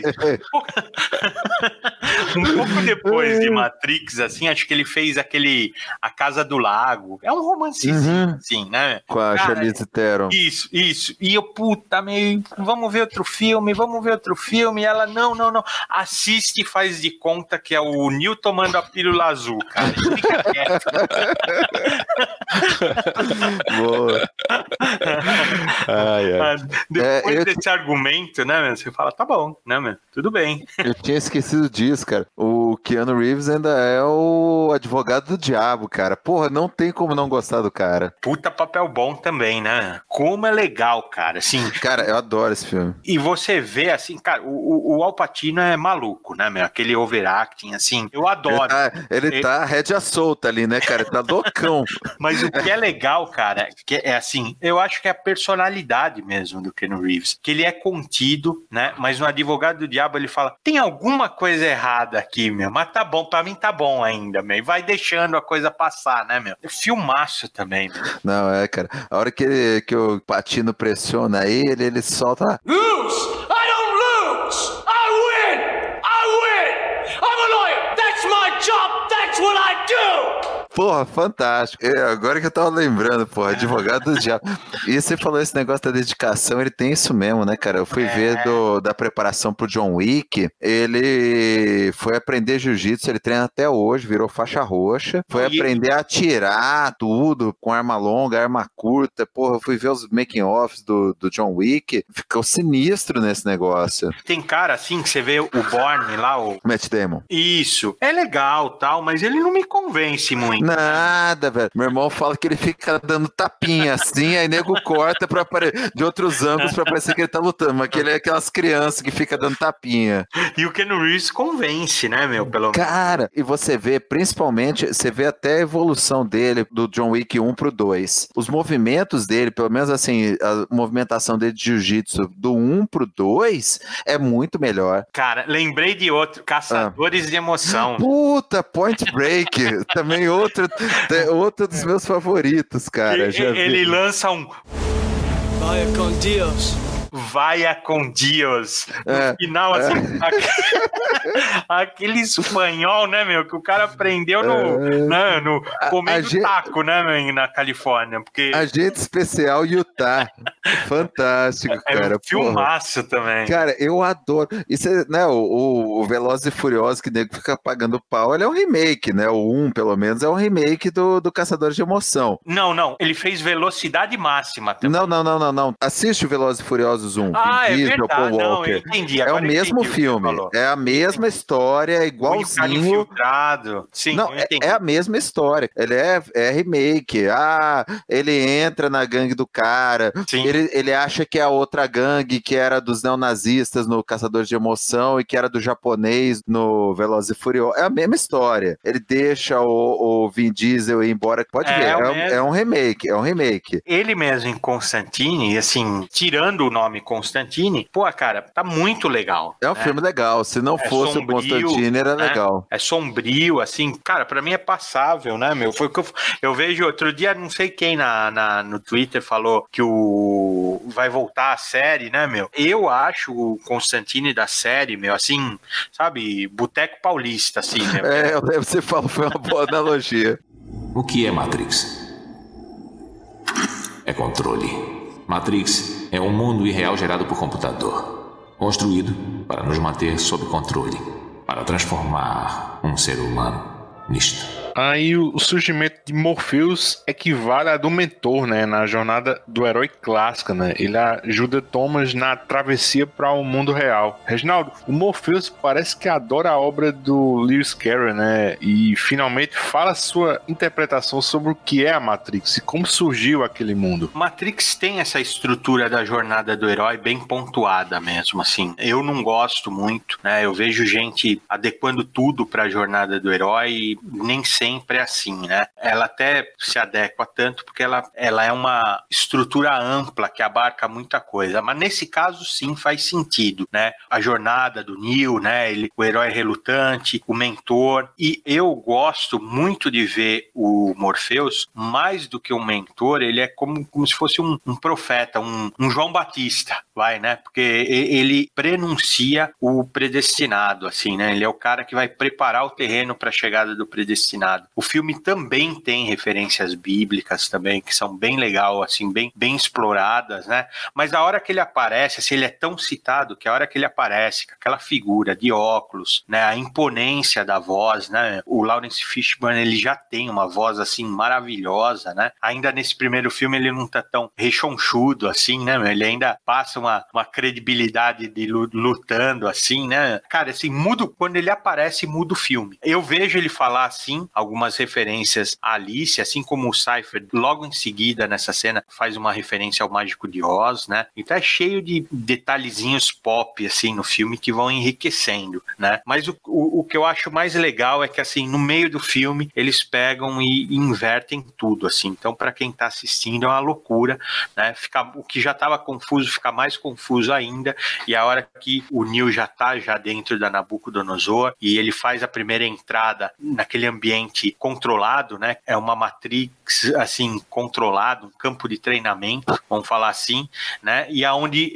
um pouco depois de Matrix, assim, acho que ele fez A Casa do Lago. É um romancezinho, assim, né? Com a Charlize Theron. Isso. E eu, puta, vamos ver outro filme. E ela, não. Assiste e faz de conta que é o Neo tomando a pílula azul, cara. Fica quieto. Boa. Depois desse argumento, né, meu, você fala, tá bom, né, meu? Tudo bem. Eu tinha esquecido disso, cara. O Keanu Reeves ainda é o advogado do diabo, cara. Porra, não tem como não gostar do cara. Puta papel bom também, né? Como é legal, cara, assim. Cara, eu adoro esse filme. E você vê, assim, cara, o Al Pacino é maluco, né, meu? Aquele overacting, assim, eu adoro. Ele tá rédea solta ali, né, cara? Ele tá loucão. Mas o que é legal, cara, que é assim, eu acho que é a personalidade mesmo do Keanu Reeves, que ele é contido, né, mas no Advogado do Diabo ele fala, tem alguma coisa errada aqui, meu, mas tá bom, pra mim tá bom ainda, meu, e vai deixando a coisa passar, né, meu. É filmaço também, meu. Não, cara, a hora que o Pacino pressiona ele solta lá. Lose! I don't lose! I win! I'm a lawyer! That's my job! That's what I do! Porra, fantástico. Agora que eu tava lembrando, porra, advogado do diabo. E você falou esse negócio da dedicação, ele tem isso mesmo, né, cara? Eu fui ver da preparação pro John Wick, ele foi aprender jiu-jitsu, ele treina até hoje, virou faixa roxa, foi aprender a atirar tudo, com arma longa, arma curta, porra, eu fui ver os making-offs do John Wick, ficou sinistro nesse negócio. Tem cara assim, que você vê o Bourne lá, o Matt Damon. Isso, é legal tal, mas ele não me convence muito. Nada, velho. Meu irmão fala que ele fica dando tapinha assim, aí nego corta de outros ângulos pra parecer que ele tá lutando, mas que ele é aquelas crianças que fica dando tapinha. E o Keanu Reeves convence, né, meu? Cara, e você vê, principalmente, você vê até a evolução dele, do John Wick 1 pro 2. Os movimentos dele, pelo menos assim, a movimentação dele de jiu-jitsu do 1 pro 2 é muito melhor. Cara, lembrei de outro, Caçadores de Emoção. Puta, Point Break, também outro dos meus favoritos, cara. Ele lança um Vaya con Dios. Vaia com Dios. No final, assim, aquele espanhol, né, meu, que o cara aprendeu no comendo taco, né, meu, na Califórnia. Porque... Agente Especial Utah. Fantástico, cara. É um filmaço também. Cara, eu adoro. Isso é, né, o Velozes e Furiosos, que nego fica pagando pau, ele é um remake, né? O 1, pelo menos, é um remake do Caçadores de Emoção. Não. Ele fez Velocidade Máxima também. Não. Assiste o Velozes e Furiosos 1. É verdade. Paul Walker. Eu entendi. É o mesmo filme. É a mesma história, igualzinho. Infiltrado. Sim, não, é a mesma história. Ele é remake. Ele entra na gangue do cara. Sim. Ele acha que é a outra gangue que era dos neonazistas no Caçadores de Emoção e que era do japonês no Velozes e Furiosos. É a mesma história. Ele deixa o Vin Diesel ir embora. Pode ver, é um remake. Ele mesmo em Constantine, assim, tirando o nome Constantine, pô, cara, tá muito legal. É um filme legal. Se não fosse sombrio, o Constantine, era legal. É sombrio, assim, cara, pra mim é passável, né, meu? Foi o que eu vejo outro dia, não sei quem no Twitter falou que vai voltar a série, né, meu? Eu acho o Constantine da série, meu, assim, sabe, Boteco Paulista, assim, né? Você falou, foi uma boa analogia. O que é Matrix? É controle. Matrix é um mundo irreal gerado por computador, construído para nos manter sob controle, para transformar um ser humano nisto. Aí o surgimento de Morpheus equivale a do mentor, né, na jornada do herói clássica, né? Ele ajuda Thomas na travessia para o mundo real. Reginaldo, o Morpheus parece que adora a obra do Lewis Carroll, né? E finalmente fala sua interpretação sobre o que é a Matrix e como surgiu aquele mundo. Matrix tem essa estrutura da jornada do herói bem pontuada mesmo, assim. Eu não gosto muito, né? Eu vejo gente adequando tudo para a jornada do herói e nem sempre é assim, né? Ela até se adequa tanto porque ela é uma estrutura ampla que abarca muita coisa, mas nesse caso sim faz sentido, né? A jornada do Neo, né? O herói relutante, o mentor, e eu gosto muito de ver o Morpheus mais do que um mentor, ele é como se fosse um profeta, um João Batista, né? Porque ele prenuncia o predestinado, assim, né? Ele é o cara que vai preparar o terreno para a chegada do predestinado. O filme também tem referências bíblicas também, que são bem legal, assim, bem exploradas, né? Mas a hora que ele aparece, assim, ele é tão citado que a hora que ele aparece, com aquela figura de óculos, né? A imponência da voz, né? O Lawrence Fishburne, ele já tem uma voz, assim, maravilhosa, né? Ainda nesse primeiro filme ele não tá tão rechonchudo, assim, né? Ele ainda passa uma credibilidade de lutando, assim, né? Cara, assim, quando ele aparece, muda o filme. Eu vejo ele falar, assim, algumas referências a Alice, assim como o Cypher, logo em seguida, nessa cena, faz uma referência ao Mágico de Oz, né? Então é cheio de detalhezinhos pop, assim, no filme que vão enriquecendo, né? Mas o que eu acho mais legal é que, assim, no meio do filme, eles pegam e invertem tudo, assim. Então, para quem tá assistindo, é uma loucura, né? O que já tava confuso fica mais confuso ainda, e a hora que o Neo já tá dentro da Nabucodonosor, e ele faz a primeira entrada naquele ambiente controlado, né? É uma Matrix, assim, controlado, um campo de treinamento, vamos falar assim, né? E aonde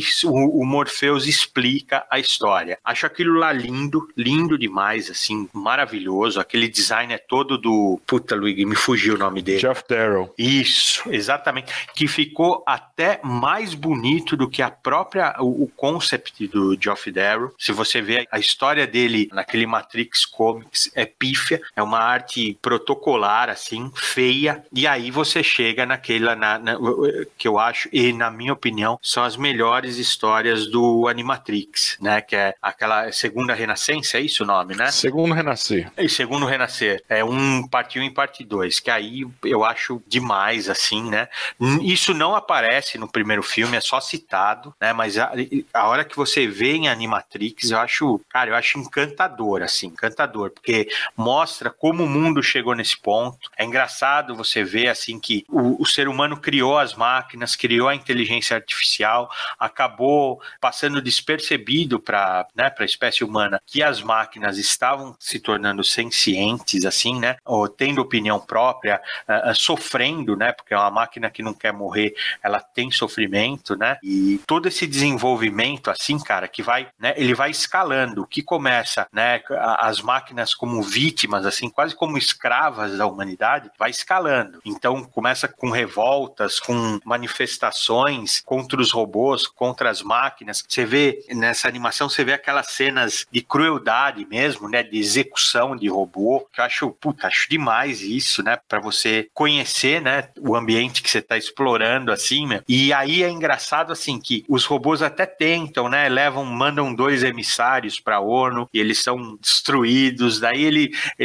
o Morpheus explica a história. Acho aquilo lá lindo demais, assim, maravilhoso. Aquele design é todo do... Puta, Luigi, me fugiu o nome dele. Geoff Darrow. Isso, exatamente. Que ficou até mais bonito do que o concept do Geoff Darrow. Se você vê a história dele naquele Matrix Comics, é pífia, é uma arte protocolar, assim, feia, e aí você chega naquela, que eu acho, e na minha opinião, são as melhores histórias do Animatrix, né, que é aquela Segunda Renascença, é isso o nome, né? Segundo Renascer. Segundo Renascer, é parte 1 e parte 2, que aí eu acho demais, assim, né? Isso não aparece no primeiro filme, é só citado, né, mas a hora que você vê em Animatrix, eu acho encantador, assim, encantador, porque mostra como o mundo chegou nesse ponto. É engraçado você ver, assim, que o ser humano criou as máquinas, criou a inteligência artificial, acabou passando despercebido para a espécie humana que as máquinas estavam se tornando sencientes, assim, né, ou tendo opinião própria, sofrendo, né, porque é uma máquina que não quer morrer, ela tem sofrimento, né, e todo esse desenvolvimento, assim, cara, que vai, né, ele vai escalando, que começa, né, as máquinas como vítimas, assim, quase como escravas da humanidade, vai escalando. Então começa com revoltas, com manifestações contra os robôs, contra as máquinas. Você vê nessa animação, você vê aquelas cenas de crueldade mesmo, né, de execução de robô, que eu acho demais isso, né, para você conhecer, né, o ambiente que você tá explorando, assim, meu. E aí é engraçado, assim, que os robôs até tentam, né, mandam 2 emissários para a ONU e eles são destruídos, daí eles se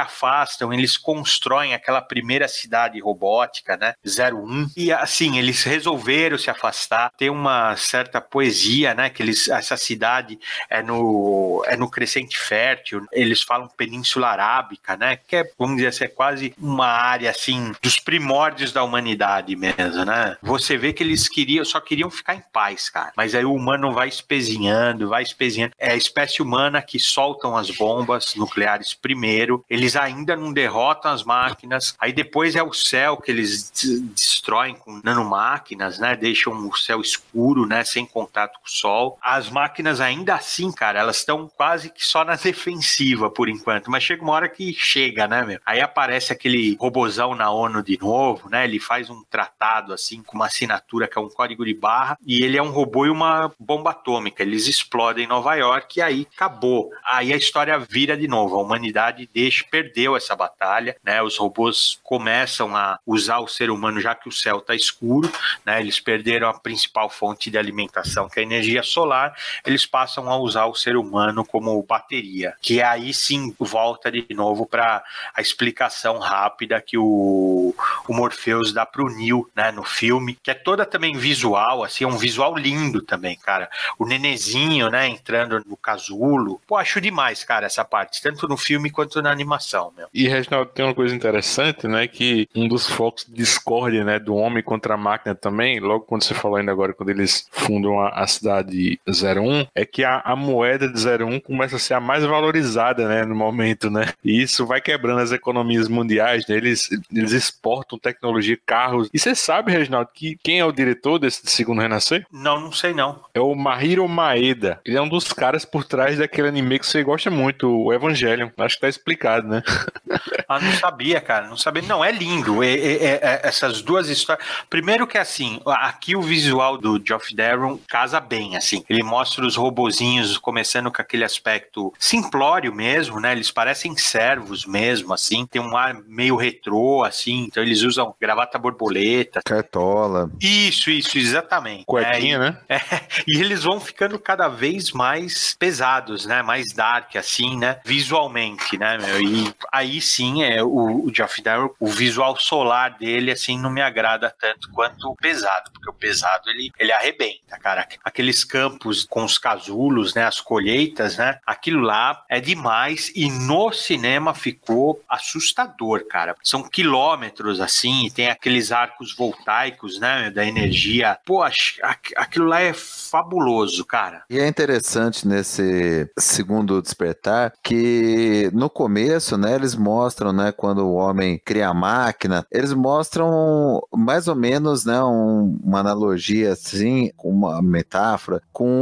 afastam, eles constroem aquela primeira cidade robótica, né? 01. E assim, eles resolveram se afastar. Tem uma certa poesia, né? Que essa cidade é no Crescente Fértil. Eles falam Península Arábica, né? Que é, vamos dizer assim, é quase uma área assim dos primórdios da humanidade mesmo, né? Você vê que eles só queriam ficar em paz, cara. Mas aí o humano vai espezinhando. É a espécie humana que soltam as bombas nucleares primeiro. Eles ainda não derrotam as máquinas. Aí depois é o céu que eles destroem com nanomáquinas, né? Deixam o céu escuro, né? Sem contato com o sol. As máquinas ainda assim, cara, elas estão quase que só na defensiva por enquanto. Mas chega uma hora que chega, né, meu? Aí aparece aquele robozão na ONU de novo, né? Ele faz um tratado assim com uma assinatura que é um código de barra e ele é um robô e uma bomba atômica. Eles explodem em Nova York e aí acabou. Aí a história vira de novo. A humanidade perdeu essa batalha, né? Os robôs começam a usar o ser humano já que o céu está escuro, né? Eles perderam a principal fonte de alimentação, que é a energia solar. Eles passam a usar o ser humano como bateria, que aí sim volta de novo para a explicação rápida que o Morpheus dá pro Neo, né, no filme, que é toda também visual, assim, é um visual lindo também, cara. O nenezinho, né, entrando no casulo. Pô, acho demais, cara, essa parte, tanto no filme quanto na animação, meu. E, Reginaldo, tem uma coisa interessante, né, que um dos focos de discórdia, né, do homem contra a máquina também, logo quando você falou ainda agora, quando eles fundam a cidade 01, é que a moeda de 01 começa a ser a mais valorizada, né, no momento, né, e isso vai quebrando as economias mundiais, né? Eles exportam tecnologia, carros. E você sabe, Reginaldo, que quem é o diretor desse Segundo Renascer? Não sei não. É o Mahiro Maeda. Ele é um dos caras por trás daquele anime que você gosta muito, o Evangelion. Acho que tá explicado, né? Ah, não sabia, cara. Não sabia. Não, é lindo. Essas duas histórias. Primeiro que assim, aqui o visual do Geoff Darrow casa bem, assim. Ele mostra os robozinhos começando com aquele aspecto simplório mesmo, né? Eles parecem servos mesmo, assim. Tem um ar meio retrô, assim. Então eles usam gravata borboleta. Cartola. Isso, exatamente. Cuequinha, né? E eles vão ficando cada vez mais pesados, né? Mais dark, assim, né? Visualmente, né, meu? E aí sim, o Geoff Darrow, o visual solar dele, assim, não me agrada tanto quanto o pesado, porque o pesado, ele arrebenta, cara. Aqueles campos com os casulos, né? As colheitas, né? Aquilo lá é demais e no cinema ficou assustador, cara. São quilômetros, assim, e tem aqueles arcos voltaicos, né? Da energia. Pô, aquilo lá é fabuloso, cara. E é interessante nesse segundo despertar que no começo, né, eles mostram, né, quando o homem cria a máquina, eles mostram mais ou menos, né, uma analogia assim, uma metáfora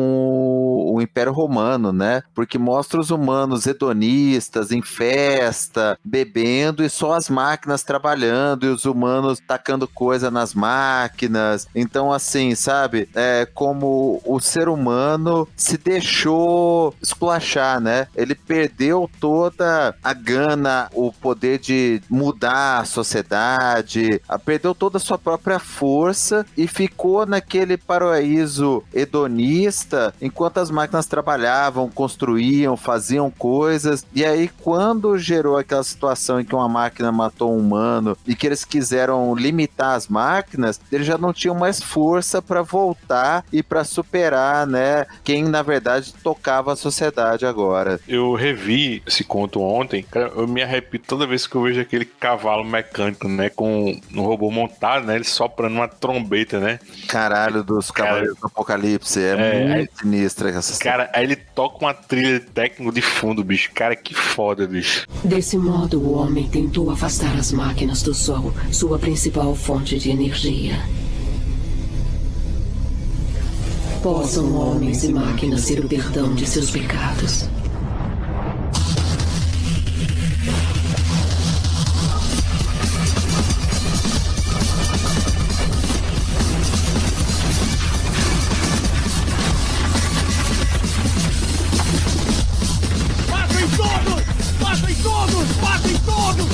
com o Império Romano, né, porque mostra os humanos hedonistas em festa, bebendo e só as máquinas trabalhando e os humanos tacando coisa nas máquinas. Então, assim, sabe, é como o ser humano se deixou esculachar, né? Ele perdeu toda a gana, o poder de mudar a sociedade, perdeu toda a sua própria força e ficou naquele paraíso hedonista enquanto as máquinas trabalhavam, construíam, faziam coisas. E aí, quando gerou aquela situação em que uma máquina matou um humano e que eles quiseram limitar as máquinas, eles já não tinham mais força para voltar e para superar, né, quem na verdade tocava a sociedade agora. Eu revi esse conto ontem, cara, eu me arrepio toda vez que eu vejo aquele cavalo mecânico, né, com um robô montado, né, ele soprando uma trombeta, né? Caralho, dos Cavaleiros do Apocalipse, é muito sinistra essa cena. Cara, aí ele toca uma trilha técnica de fundo, bicho, cara, que foda, bicho. Desse modo, o homem tentou afastar as máquinas do Sol, sua principal fonte de energia. Possam homens e máquinas ter o perdão de seus pecados. Matem todos! Matem todos! Matem todos!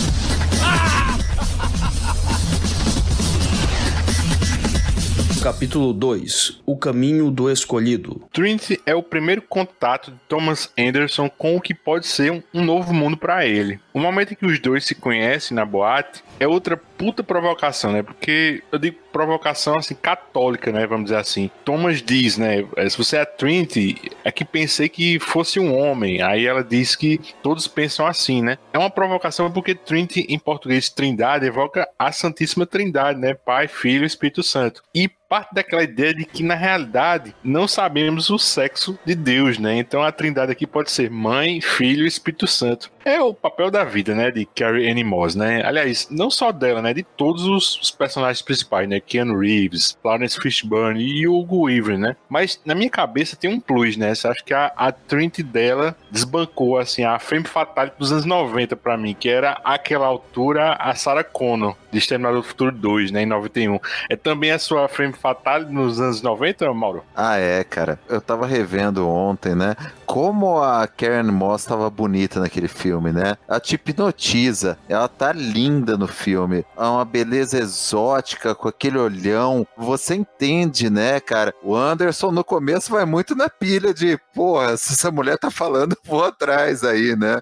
Capítulo 2. O caminho do escolhido. Trinity é o primeiro contato de Thomas Anderson com o que pode ser um novo mundo pra ele. O momento em que os dois se conhecem na boate é outra puta provocação, né? Porque eu digo provocação assim, católica, né? Vamos dizer assim. Thomas diz, né? Se você é Trinity, é que pensei que fosse um homem. Aí ela diz que todos pensam assim, né? É uma provocação porque Trinity, em português, trindade, evoca a Santíssima Trindade, né? Pai, Filho e Espírito Santo. E parte daquela ideia de que, na realidade, não sabemos o sexo de Deus, né? Então a trindade aqui pode ser Mãe, Filho e Espírito Santo. É o papel da vida, né? De Carrie Ann Moss, né? Aliás, não só dela, né? De todos os personagens principais, né? Keanu Reeves, Lawrence Fishburne e Hugo Weaving, né? Mas na minha cabeça tem um plus, né? Você acha que a Trinity dela desbancou, assim, a femme fatale dos anos 90 pra mim, que era, àquela altura, a Sarah Connor, de Exterminador do Futuro 2, né? Em 91. É também a sua femme fatale nos anos 90, Mauro? Ah, é, cara. Eu tava revendo ontem, né? Como a Karen Moss tava bonita naquele filme, né? Ela te hipnotiza. Ela tá linda no filme. É uma beleza exótica, com aquele olhão. Você entende, né, cara? O Anderson, no começo, vai muito na pilha de, porra, se essa mulher tá falando, vou atrás aí, né?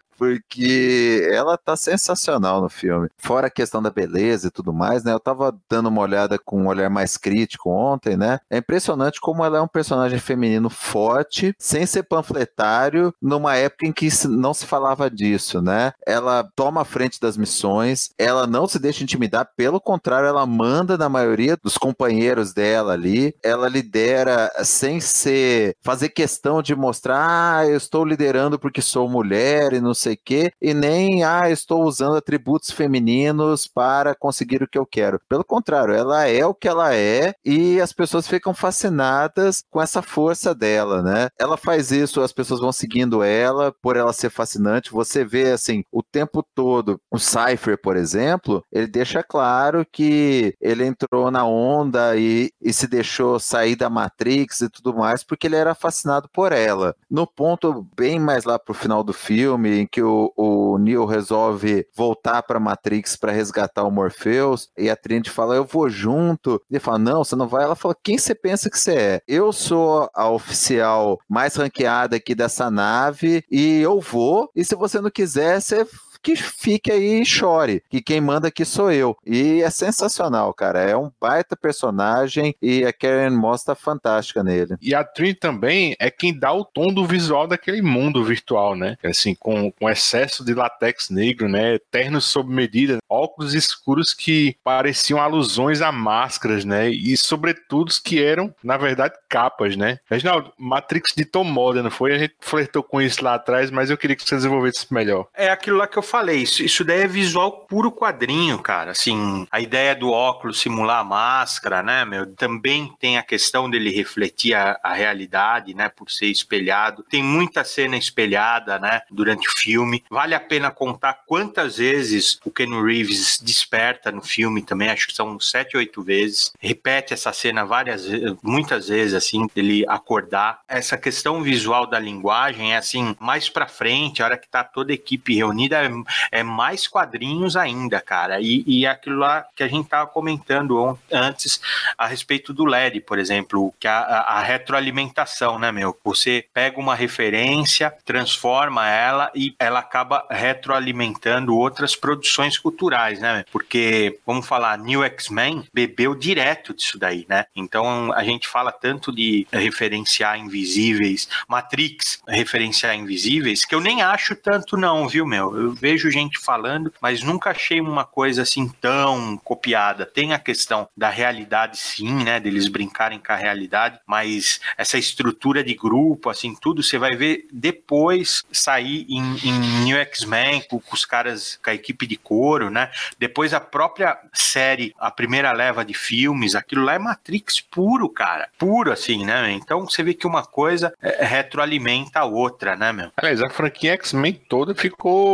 Porque ela tá sensacional no filme. Fora a questão da beleza e tudo mais, né? Eu tava dando uma olhada com um olhar mais crítico ontem, né? É impressionante como ela é um personagem feminino forte, sem ser panfletário, numa época em que não se falava disso, né? Ela toma a frente das missões, ela não se deixa intimidar, pelo contrário, ela manda na maioria dos companheiros dela ali, ela lidera sem fazer questão de mostrar, eu estou liderando porque sou mulher e não sei o quê, e nem, estou usando atributos femininos para conseguir o que eu quero. Pelo contrário, ela é o que ela é e as pessoas ficam fascinadas com essa força dela, né? Ela faz isso, as pessoas vão seguindo ela por ela ser fascinante. Você vê, assim, o tempo todo, o Cypher, por exemplo, ele deixa claro que ele entrou na onda e se deixou sair da Matrix e tudo mais, porque ele era fascinado por ela. No ponto bem mais lá pro final do filme, em que o Neo resolve voltar pra Matrix para resgatar o Morpheus, e a Trinity fala, eu vou junto. Ele fala, não, você não vai. Ela fala, quem você pensa que você é? Eu sou a oficial mais ranqueada aqui dessa nave e eu vou, e se você não quiser, você que fique aí e chore, que quem manda aqui sou eu. E é sensacional, cara, é um baita personagem e a Karen Moss tá fantástica nele. E a Trinity também é quem dá o tom do visual daquele mundo virtual, né? Assim, com excesso de látex negro, né? Ternos sob medida, óculos escuros que pareciam alusões a máscaras, né? E sobretudo que eram, na verdade, capas, né? Reginaldo, Matrix ditou moda, não foi? A gente flertou com isso lá atrás, mas eu queria que você desenvolvesse melhor. É aquilo lá que eu falei, isso daí é visual puro quadrinho, cara, assim, a ideia do óculos simular a máscara, né, meu, também tem a questão dele refletir a realidade, né, por ser espelhado, tem muita cena espelhada, né, durante o filme, vale a pena contar quantas vezes o Keanu Reeves desperta no filme também, acho que são 7 ou 8 vezes, repete essa cena muitas vezes, assim, ele acordar, essa questão visual da linguagem é assim, mais pra frente, a hora que tá toda a equipe reunida, é mais quadrinhos ainda, cara, e aquilo lá que a gente tava comentando antes a respeito do LED, por exemplo, que a retroalimentação, né, meu, você pega uma referência, transforma ela e ela acaba retroalimentando outras produções culturais, né, porque, vamos falar, New X-Men bebeu direto disso daí, né, então a gente fala tanto de referenciar Invisíveis, Matrix referenciar Invisíveis, que eu nem acho tanto não, viu, meu, eu vejo gente falando, mas nunca achei uma coisa assim tão copiada. Tem a questão da realidade, sim, né, deles brincarem com a realidade, mas essa estrutura de grupo, assim, tudo, você vai ver depois sair em New X-Men, com os caras, com a equipe de couro, né, depois a própria série, a primeira leva de filmes, aquilo lá é Matrix puro, cara, puro, assim, né, então você vê que uma coisa retroalimenta a outra, né, meu? Aliás, a franquia X-Men toda ficou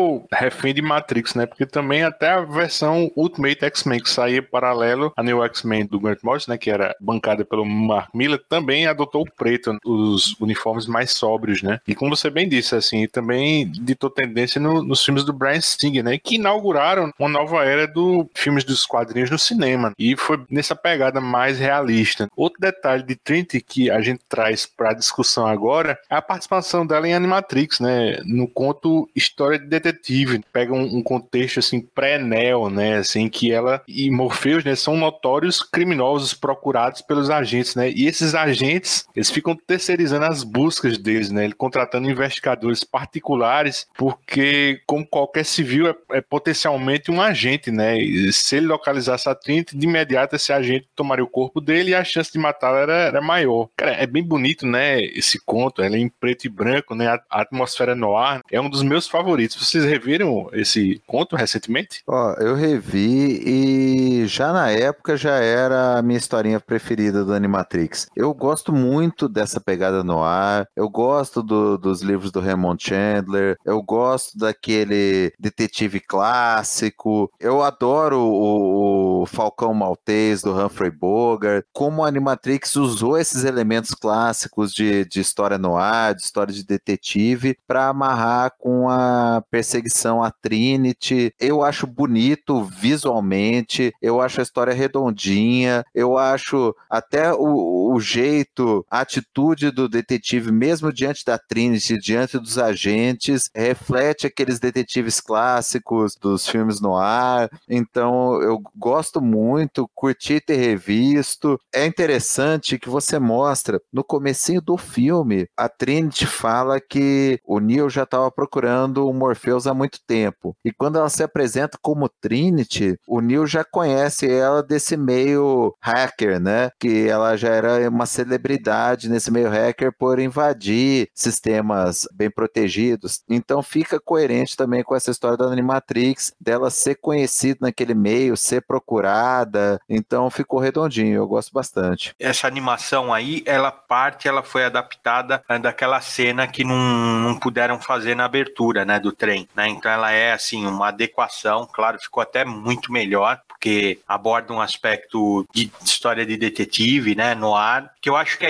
refém de Matrix, né? Porque também até a versão Ultimate X-Men, que saía paralelo a New X-Men do Grant Morrison, né? Que era bancada pelo Mark Millar, também adotou o preto, os uniformes mais sóbrios, né? E como você bem disse, assim, também ditou tendência nos filmes do Bryan Singer, né? Que inauguraram uma nova era do filmes dos quadrinhos no cinema. E foi nessa pegada mais realista. Outro detalhe de Trinity que a gente traz para a discussão agora é a participação dela em Animatrix, né? No conto História de Detetive. Pega um contexto, assim, pré-Neo, né? Assim, que ela e Morpheus, né? São notórios criminosos procurados pelos agentes, né? E esses agentes, eles ficam terceirizando as buscas deles, né? Ele contratando investigadores particulares, porque, como qualquer civil, é potencialmente um agente, né? E se ele localizasse a Trinity, de imediato esse agente tomaria o corpo dele e a chance de matá-la era maior. Cara, é bem bonito, né? Esse conto, ela é em preto e branco, né? A atmosfera noir é um dos meus favoritos. Vocês reviram esse conto recentemente? Ó, eu revi e já na época já era a minha historinha preferida do Animatrix. Eu gosto muito dessa pegada noir, eu gosto dos livros do Raymond Chandler, eu gosto daquele detetive clássico, eu adoro o Falcão Maltês do Humphrey Bogart, como a Animatrix usou esses elementos clássicos de história noir, de história de detetive, para amarrar com a perseguição à Trinity. Eu acho bonito visualmente, eu acho a história redondinha, eu acho até o jeito, a atitude do detetive, mesmo diante da Trinity, diante dos agentes, reflete aqueles detetives clássicos dos filmes noir. Então eu gosto muito, curti ter revisto. É interessante que você mostra, no comecinho do filme, a Trinity fala que o Neo já estava procurando o Morpheus há muito tempo. E quando ela se apresenta como Trinity, o Neo já conhece ela desse meio hacker, né? Que ela já era uma celebridade nesse meio hacker por invadir sistemas bem protegidos. Então fica coerente também com essa história da Animatrix, dela ser conhecida naquele meio, ser procurada. Então ficou redondinho, eu gosto bastante. Essa animação aí, ela foi adaptada daquela cena que não puderam fazer na abertura, né, do trem, né? Então ela é, assim, uma adequação, claro, ficou até muito melhor, porque aborda um aspecto de história de detetive, né, no ar, que eu acho que é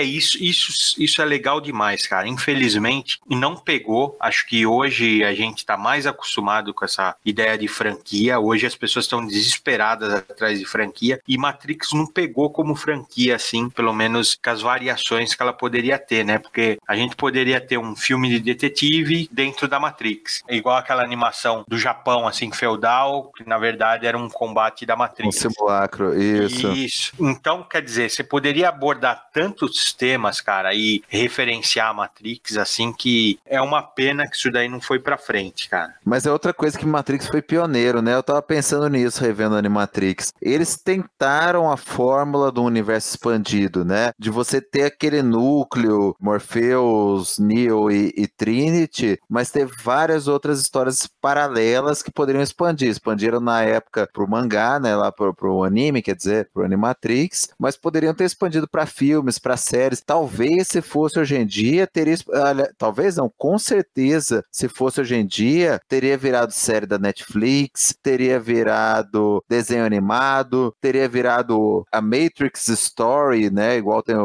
isso é legal demais, cara. Infelizmente, não pegou. Acho que hoje a gente está mais acostumado com essa ideia de franquia. Hoje as pessoas estão desesperadas atrás de franquia, e Matrix não pegou como franquia, assim, pelo menos com as variações que ela poderia ter, né? Porque a gente poderia ter um filme de detetive dentro da Matrix. É igual aquela animação do Japão, assim, feudal, que na verdade era um combate da Matrix. Um simulacro, isso. Isso. Então, quer dizer, você poderia abordar tantos temas, cara, e referenciar a Matrix, assim, que é uma pena que isso daí não foi pra frente, cara. Mas é outra coisa que Matrix foi pioneiro, né? Eu tava pensando nisso, revendo Animatrix. Eles tentaram a fórmula do universo expandido, né? De você ter aquele núcleo, Morpheus, Neo e Trinity, mas ter várias outras histórias paralelas que poderiam expandir. Expandiram na época pro mangá, né? Lá pro anime, quer dizer, pro Animatrix, mas poderiam ter expandido para filmes, para séries. Talvez se fosse hoje em dia, teria... Talvez não, com certeza, se fosse hoje em dia, teria virado série da Netflix, teria virado desenho animado, teria virado a Matrix Story, né? Igual tem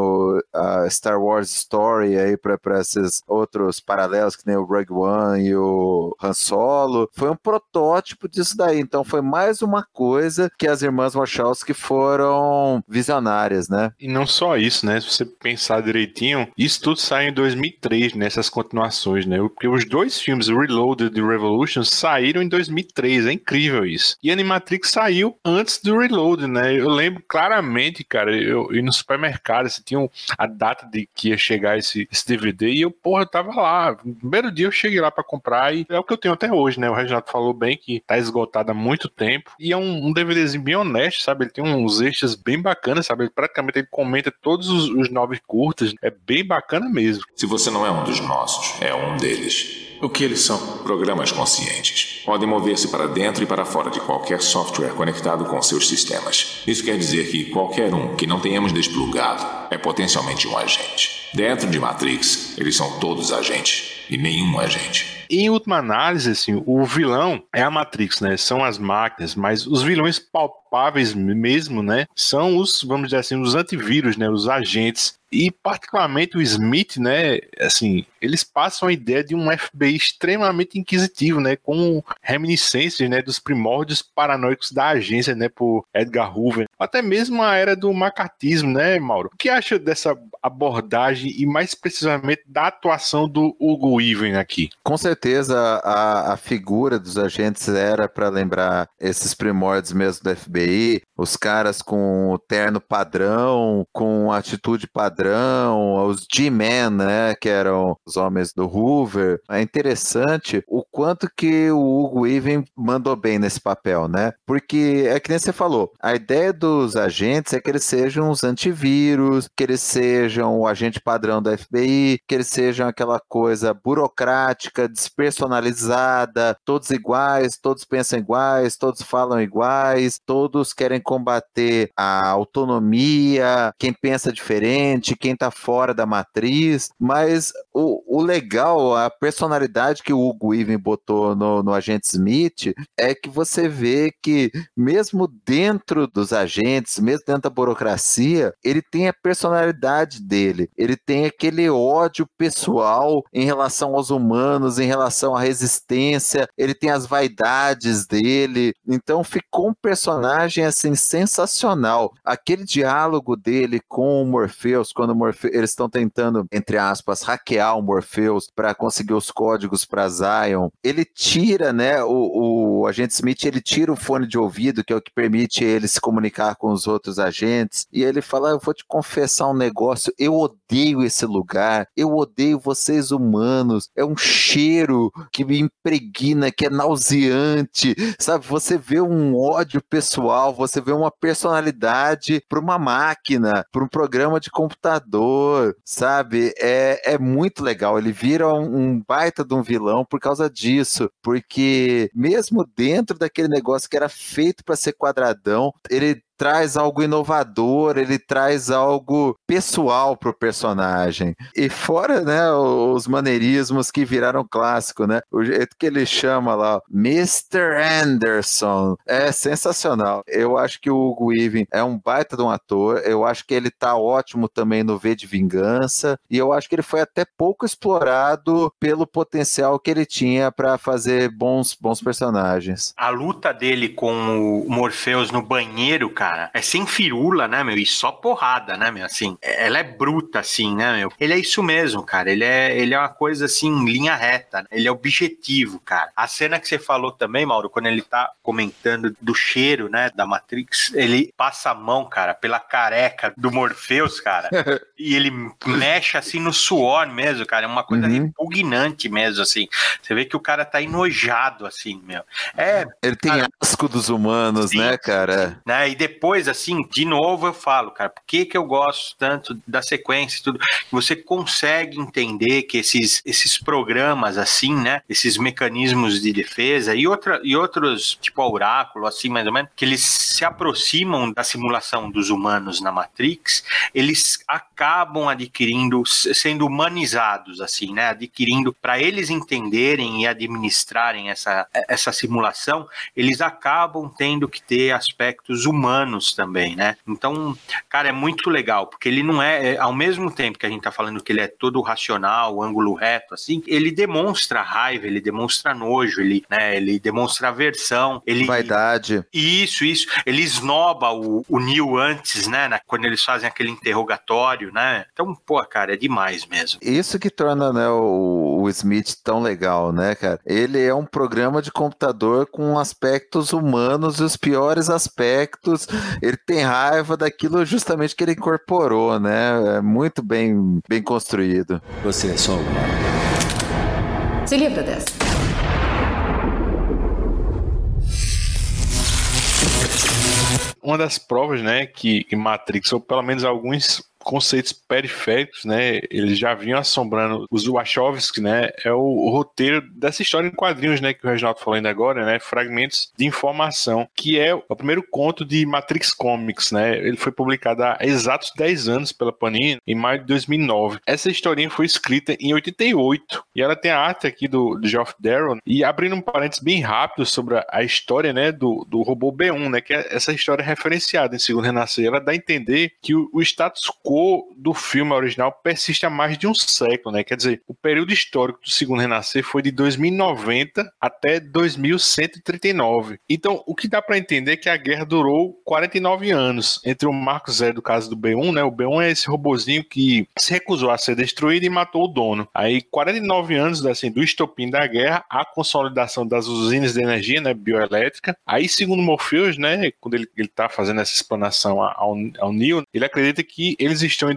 a Star Wars Story aí para esses outros paralelos, que nem o Rogue One e o Han Solo. Foi um protótipo disso daí. Então foi mais uma coisa que as irmãs Wachowski foram visionárias, né? E não só isso, né? Se você pensar direitinho, isso tudo sai em 2003, nessas continuações, né? Porque os dois filmes, Reloaded e Revolution, saíram em 2003. É incrível isso. E Animatrix saiu antes do Reloaded, né? Eu lembro claramente, cara, eu ir no supermercado, assim, tinha a data de que ia chegar esse DVD e eu tava lá. No primeiro dia eu cheguei lá pra comprar e é o que eu tenho até hoje, né? O Reginaldo falou bem que tá esgotado há muito tempo e é um DVDzinho bem honesto, sabe? Ele tem uns extras bem bacanas, sabe? Ele comenta todos os 9 curtas. É bem bacana mesmo. Se você não é um dos nossos, é um deles. O que eles são? Programas conscientes. Podem mover-se para dentro e para fora de qualquer software conectado com seus sistemas. Isso quer dizer que qualquer um que não tenhamos desplugado é potencialmente um agente. Dentro de Matrix, eles são todos agentes e nenhum agente. Em última análise, assim, o vilão é a Matrix, né? São as máquinas, mas os vilões palpáveis mesmo, né? São os, vamos dizer assim, os antivírus, né? Os agentes. E particularmente o Smith, né? Assim, eles passam a ideia de um FBI extremamente inquisitivo, né? Com reminiscências, né? Dos primórdios paranoicos da agência, né? Por Edgar Hoover. Até mesmo a era do macartismo, né, Mauro? O que acha dessa abordagem e mais precisamente da atuação do Hugo Weaving aqui? Com certeza a figura dos agentes era para lembrar esses primórdios mesmo do FBI, os caras com o terno padrão, com atitude padrão, os G-Men, né, que eram os homens do Hoover. É interessante o quanto que o Hugo Weaving mandou bem nesse papel, né? Porque é que nem você falou, a ideia dos agentes é que eles sejam os antivírus, que eles sejam o agente padrão da FBI, que eles sejam aquela coisa burocrática, despersonalizada, todos iguais, todos pensam iguais, todos falam iguais, todos querem combater a autonomia, quem pensa diferente, quem tá fora da matriz, mas o legal, a personalidade que o Hugo Weaving botou no agente Smith é que você vê que mesmo dentro dos agentes, mesmo dentro da burocracia, ele tem a personalidade dele, ele tem aquele ódio pessoal em relação aos humanos, em relação à resistência, ele tem as vaidades dele, então ficou um personagem assim sensacional. Aquele diálogo dele com o Morpheus, quando eles estão tentando, entre aspas, hackear o Morpheus para conseguir os códigos para Zion, ele tira, né, o agente Smith, ele tira o fone de ouvido, que é o que permite ele se comunicar com os outros agentes, e ele fala, eu vou te confessar um negócio, eu odeio esse lugar, eu odeio vocês humanos, é um cheiro que me impregna, que é nauseante, sabe? Você vê um ódio pessoal, você vê uma personalidade para uma máquina, para um programa de computador, sabe? É muito legal, ele vira um baita de um vilão por causa disso, porque mesmo dentro daquele negócio que era feito para ser quadradão, ele traz algo inovador, ele traz algo pessoal pro personagem. E fora, né, os maneirismos que viraram clássico, né? O jeito que ele chama lá, Mr. Anderson, é sensacional. Eu acho que o Hugo Weaving é um baita de um ator, eu acho que ele tá ótimo também no V de Vingança, e eu acho que ele foi até pouco explorado pelo potencial que ele tinha para fazer bons personagens. A luta dele com o Morpheus no banheiro, cara, é sem firula, né, meu? E só porrada, né, meu? Assim, ela é bruta, assim, né, meu? Ele é isso mesmo, cara. Ele é uma coisa, assim, linha reta. Né? Ele é objetivo, cara. A cena que você falou também, Mauro, quando ele tá comentando do cheiro, né, da Matrix, ele passa a mão, cara, pela careca do Morpheus, cara, e ele mexe, assim, no suor mesmo, cara. É uma coisa repugnante mesmo, assim. Você vê que o cara tá enojado, assim, meu. Ele tem asco dos humanos, sim, né, cara? Né? E depois, assim, de novo eu falo, cara, por que eu gosto tanto da sequência e tudo? Você consegue entender que esses programas, assim, né, esses mecanismos de defesa e outros, tipo a Oráculo, assim, mais ou menos, que eles se aproximam da simulação dos humanos na Matrix, eles acabam adquirindo, sendo humanizados, assim, né, adquirindo, para eles entenderem e administrarem essa simulação, eles acabam tendo que ter aspectos humanos também, né? Então, cara, é muito legal, porque ele não ao mesmo tempo que a gente tá falando que ele é todo racional, ângulo reto, assim, ele demonstra raiva, ele demonstra nojo, ele demonstra aversão, vaidade. Isso, ele esnoba o Neo antes, né, quando eles fazem aquele interrogatório, né? Então, pô, cara, é demais mesmo. Isso que torna, né, o Smith tão legal, né, cara? Ele é um programa de computador com aspectos humanos e os piores aspectos. Ele tem raiva daquilo justamente que ele incorporou, né? É muito bem construído. Você é só humano. Se livra dessa. Uma das provas, né, que Matrix, ou pelo menos alguns conceitos periféricos, né, eles já vinham assombrando os Wachowski, né, é o roteiro dessa história em quadrinhos, né, que o Reginaldo falou ainda agora, né, Fragmentos de Informação, que é o primeiro conto de Matrix Comics, né, ele foi publicado há exatos 10 anos pela Panini, em maio de 2009. Essa historinha foi escrita em 88, e ela tem a arte aqui do Geoff Darrow, e abrindo um parênteses bem rápido sobre a história, né, do robô B1, né, que é essa história referenciada em Segundo Renascer, ela dá a entender que o status quo do filme original persiste há mais de um século, né, quer dizer, o período histórico do Segundo Renascer foi de 2090 até 2139. Então, o que dá para entender é que a guerra durou 49 anos, entre o Marco Zero do caso do B1, né, o B1 é esse robozinho que se recusou a ser destruído e matou o dono. Aí, 49 anos assim, do estopim da guerra, a consolidação das usinas de energia, né, bioelétrica. Aí, segundo Morpheus, né, quando ele tá fazendo essa explanação ao Neo, ele acredita que eles estão em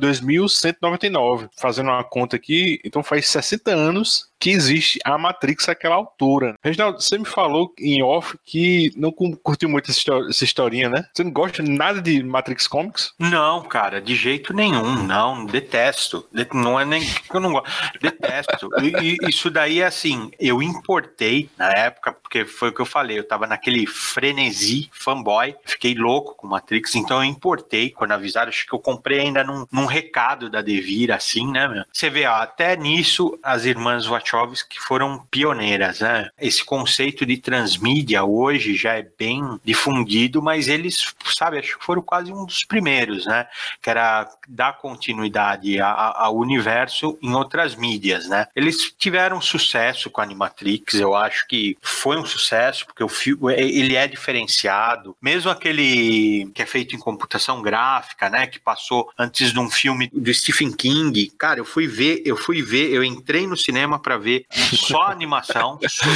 2199. Fazendo uma conta aqui, então faz 60 anos que existe a Matrix àquela altura. Reginaldo, você me falou em off que não curtiu muito essa historinha, né? Você não gosta nada de Matrix Comics? Não, cara, de jeito nenhum, não, detesto. Não é nem que eu não gosto, detesto. E isso daí é assim, eu importei na época, porque foi o que eu falei, eu tava naquele frenesi fanboy, fiquei louco com Matrix, então eu importei quando avisaram, acho que eu comprei ainda num recado da Devir, assim, né, meu? Você vê, ó, até nisso as irmãs Wachowski que foram pioneiras, né? Esse conceito de transmídia hoje já é bem difundido, mas eles, sabe, acho que foram quase um dos primeiros, né? Que era dar continuidade ao universo em outras mídias, né? Eles tiveram sucesso com a Animatrix, eu acho que foi um sucesso, porque o filme, ele é diferenciado, mesmo aquele que é feito em computação gráfica, né? Que passou antes de um filme do Stephen King, cara, eu fui ver, eu entrei no cinema para ver só a animação,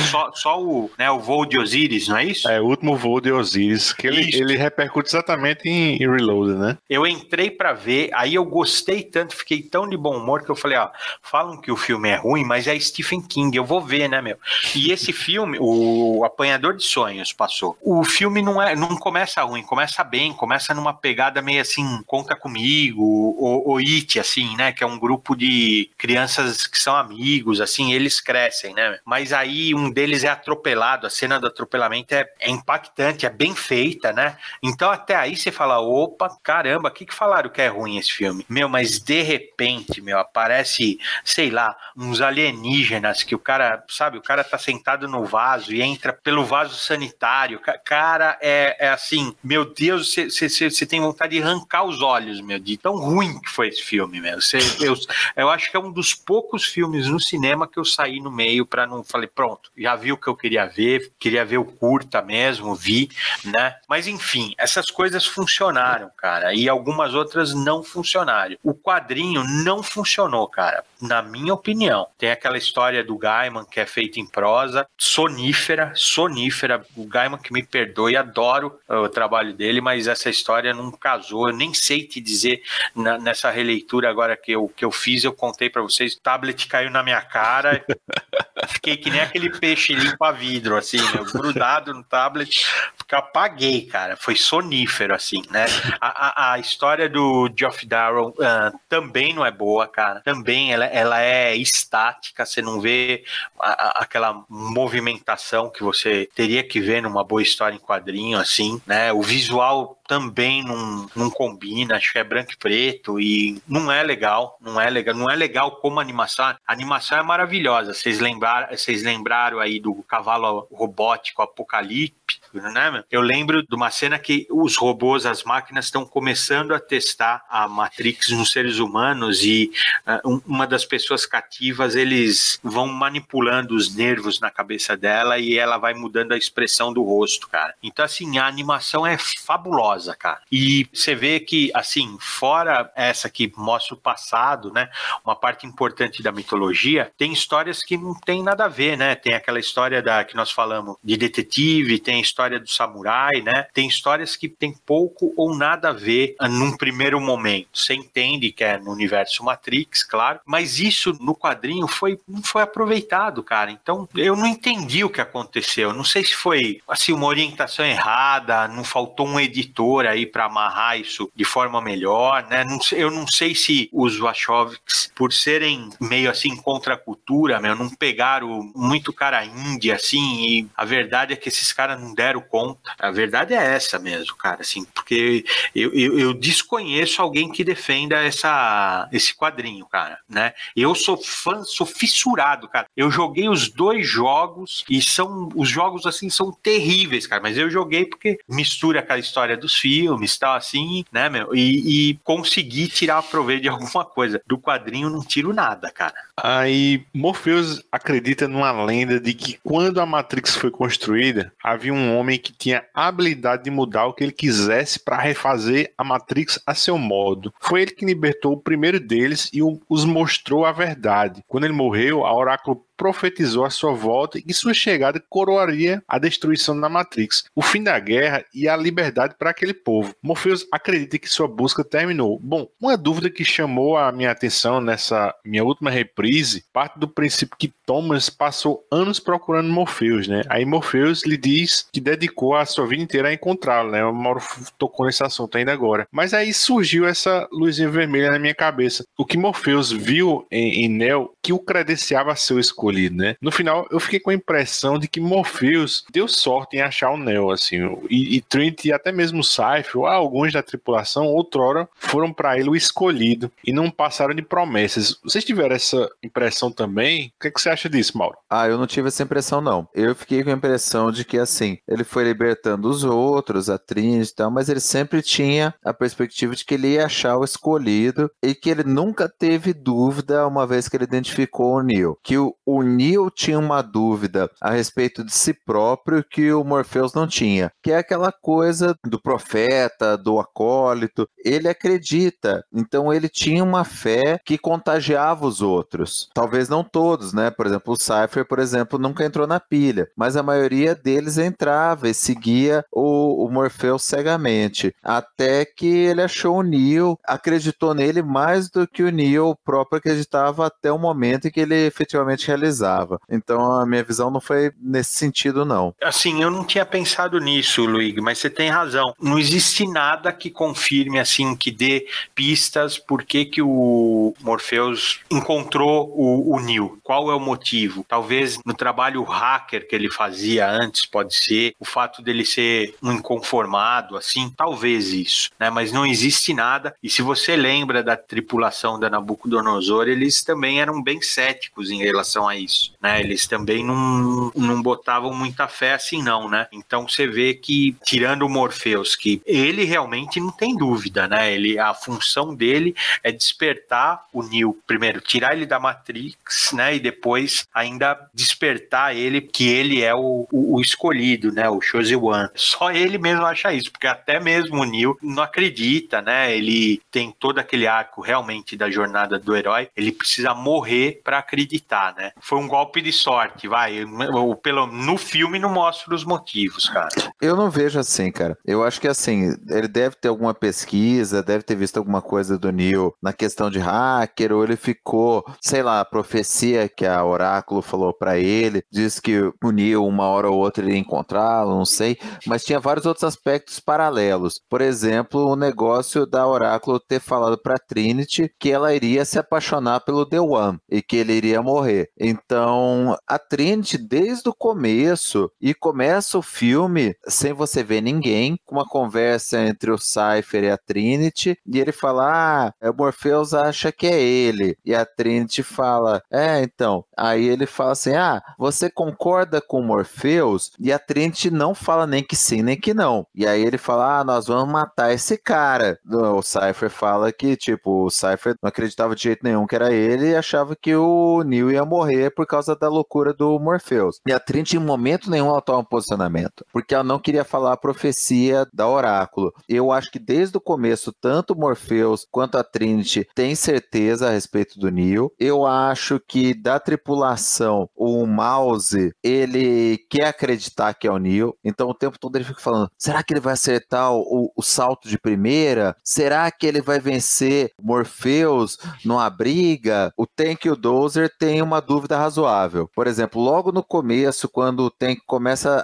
só o, né, o voo de Osiris, não é isso? É, o último voo de Osiris, que ele repercute exatamente em Reloaded, né? Eu entrei pra ver, aí eu gostei tanto, fiquei tão de bom humor que eu falei, ó, falam que o filme é ruim, mas é Stephen King, eu vou ver, né, meu? E esse filme, o Apanhador de Sonhos passou. O filme não começa ruim, começa bem, começa numa pegada meio assim, Conta Comigo, ou It, assim, né, que é um grupo de crianças que são amigos, assim, eles crescem, né? Mas aí um deles é atropelado, a cena do atropelamento é impactante, é bem feita, né? Então até aí você fala, opa, caramba, o que falaram que é ruim esse filme? Meu, mas de repente, meu, aparece, sei lá, uns alienígenas que o cara, sabe, o cara tá sentado no vaso e entra pelo vaso sanitário, cara, é assim, meu Deus, você tem vontade de arrancar os olhos, meu, de tão ruim que foi esse filme, meu. Eu acho que é um dos poucos filmes no cinema que eu saí no meio para não... Falei, pronto, já vi o que eu queria ver o curta mesmo, vi, né? Mas enfim, essas coisas funcionaram, cara, e algumas outras não funcionaram. O quadrinho não funcionou, cara, na minha opinião. Tem aquela história do Gaiman que é feita em prosa, sonífera, o Gaiman que me perdoe, adoro o trabalho dele, mas essa história não casou, eu nem sei te dizer, nessa releitura agora que eu fiz, eu contei para vocês, o tablet caiu na minha cara, fiquei que nem aquele peixe limpa vidro, assim, meu, grudado no tablet, porque eu apaguei, cara, foi sonífero, assim, né? A história do Geoff Darrow também não é boa, cara, também ela é estática, você não vê aquela movimentação que você teria que ver numa boa história em quadrinho, assim, né? O visual também não combina, acho que é branco e preto e não é legal como animação. A animação é maravilhosa, vocês lembraram aí do cavalo robótico apocalíptico, né? Eu lembro de uma cena que os robôs, as máquinas estão começando a testar a Matrix nos seres humanos e uma das pessoas cativas, eles vão manipulando os nervos na cabeça dela e ela vai mudando a expressão do rosto, cara. Então, assim, a animação é fabulosa, cara. E você vê que, assim, fora essa que mostra o passado, né, uma parte importante da mitologia, tem histórias que não tem nada a ver, né? Tem aquela história que nós falamos de detetive, tem tem a história do samurai, né? Tem histórias que tem pouco ou nada a ver num primeiro momento. Você entende que é no universo Matrix, claro, mas isso no quadrinho não foi aproveitado, cara. Então, eu não entendi o que aconteceu. Não sei se foi, assim, uma orientação errada, não faltou um editor aí pra amarrar isso de forma melhor, né? Eu não sei se os Wachowskis, por serem meio assim contra a cultura, não pegaram muito cara índia, assim, e a verdade é que esses caras não deram conta. A verdade é essa mesmo, cara, assim, porque eu desconheço alguém que defenda esse quadrinho, cara, né? Eu sou fã, sou fissurado, cara. Eu joguei os 2 jogos e os jogos, assim, são terríveis, cara, mas eu joguei porque mistura aquela história dos filmes e tal, assim, né, e consegui tirar proveito de alguma coisa. Do quadrinho não tiro nada, cara. Aí Morpheus acredita numa lenda de que quando a Matrix foi construída, havia um homem que tinha a habilidade de mudar o que ele quisesse para refazer a Matrix a seu modo. Foi ele que libertou o primeiro deles e os mostrou a verdade. Quando ele morreu, a Oráculo profetizou a sua volta e sua chegada coroaria a destruição da Matrix, o fim da guerra e a liberdade para aquele povo. Morpheus acredita que sua busca terminou. Bom, uma dúvida que chamou a minha atenção nessa minha última reprise parte do princípio que Thomas passou anos procurando Morpheus, né? Aí Morpheus lhe diz que dedicou a sua vida inteira a encontrá-lo, né? O Mauro tocou nesse assunto ainda agora. Mas aí surgiu essa luzinha vermelha na minha cabeça. O que Morpheus viu em Neo que o credenciava a seu escolhido, né? No final, eu fiquei com a impressão de que Morpheus deu sorte em achar o Neo, assim, e Trinity e até mesmo Cypher, ou alguns da tripulação, outrora, foram para ele o escolhido e não passaram de promessas. Vocês tiveram essa impressão também? O que você acha disso, Mauro? Eu não tive essa impressão, não. Eu fiquei com a impressão de que, assim, ele foi libertando os outros, a Trinity e tal, mas ele sempre tinha a perspectiva de que ele ia achar o escolhido e que ele nunca teve dúvida uma vez que ele identificou o Neo. Que o Neo tinha uma dúvida a respeito de si próprio que o Morpheus não tinha, que é aquela coisa do profeta, do acólito. Ele acredita, então ele tinha uma fé que contagiava os outros. Talvez não todos, né? Por exemplo, o Cypher, por exemplo, nunca entrou na pilha, mas a maioria deles entrava e seguia o Morpheus cegamente, até que ele achou o Neo, acreditou nele mais do que o Neo próprio acreditava até o momento em que ele efetivamente realizava. Então a minha visão não foi nesse sentido, não. Assim, eu não tinha pensado nisso, Luigi, mas você tem razão. Não existe nada que confirme, assim, que dê pistas por que o Morpheus encontrou o Neo. Qual é o motivo? Talvez no trabalho hacker que ele fazia antes, pode ser. O fato dele ser um inconformado, assim, talvez isso, né? Mas não existe nada. E se você lembra da tripulação da Nabucodonosor, eles também eram bem céticos em relação a isso, né? Eles também não botavam muita fé assim, não, né? Então você vê que, tirando o Morpheus, que ele realmente não tem dúvida, né? A função dele é despertar o Neo, primeiro, tirar ele da Matrix, né? E depois ainda despertar ele, que ele é o escolhido, né? O Chosen One. Só ele mesmo acha isso, porque até mesmo o Neo não acredita, né? Ele tem todo aquele arco realmente da jornada do herói, ele precisa morrer pra acreditar, né? Foi um golpe de sorte, vai. No filme não mostra os motivos, cara. Eu não vejo assim, cara. Eu acho que, assim, ele deve ter alguma pesquisa, deve ter visto alguma coisa do Neo na questão de hacker, ou ele ficou, sei lá, a profecia que a Oráculo falou pra ele, diz que o Neo, uma hora ou outra, ele ia encontrá-lo, não sei, mas tinha vários outros aspectos paralelos. Por exemplo, o negócio da Oráculo ter falado pra Trinity que ela iria se apaixonar pelo The One e que ele iria morrer. Então, a Trinity, desde o começo, e começa o filme sem você ver ninguém, com uma conversa entre o Cypher e a Trinity, e ele fala, o Morpheus acha que é ele, e a Trinity fala, então, aí ele fala assim, você concorda com o Morpheus? E a Trinity não fala nem que sim, nem que não, e aí ele fala, nós vamos matar esse cara. O Cypher fala que, tipo, o Cypher não acreditava de jeito nenhum que era ele, e achava que o Neo ia morrer por causa da loucura do Morpheus. E a Trinity, em momento nenhum, ela toma um posicionamento, porque ela não queria falar a profecia da Oráculo. Eu acho que desde o começo, tanto o Morpheus quanto a Trinity têm certeza a respeito do Neo. Eu acho que da tripulação tripulação, o Mouse, ele quer acreditar que é o Neo, então o tempo todo ele fica falando, será que ele vai acertar o salto de primeira? Será que ele vai vencer Morpheus numa briga? O Tank e o Dozer têm uma dúvida razoável. Por exemplo, logo no começo, quando o Tank começa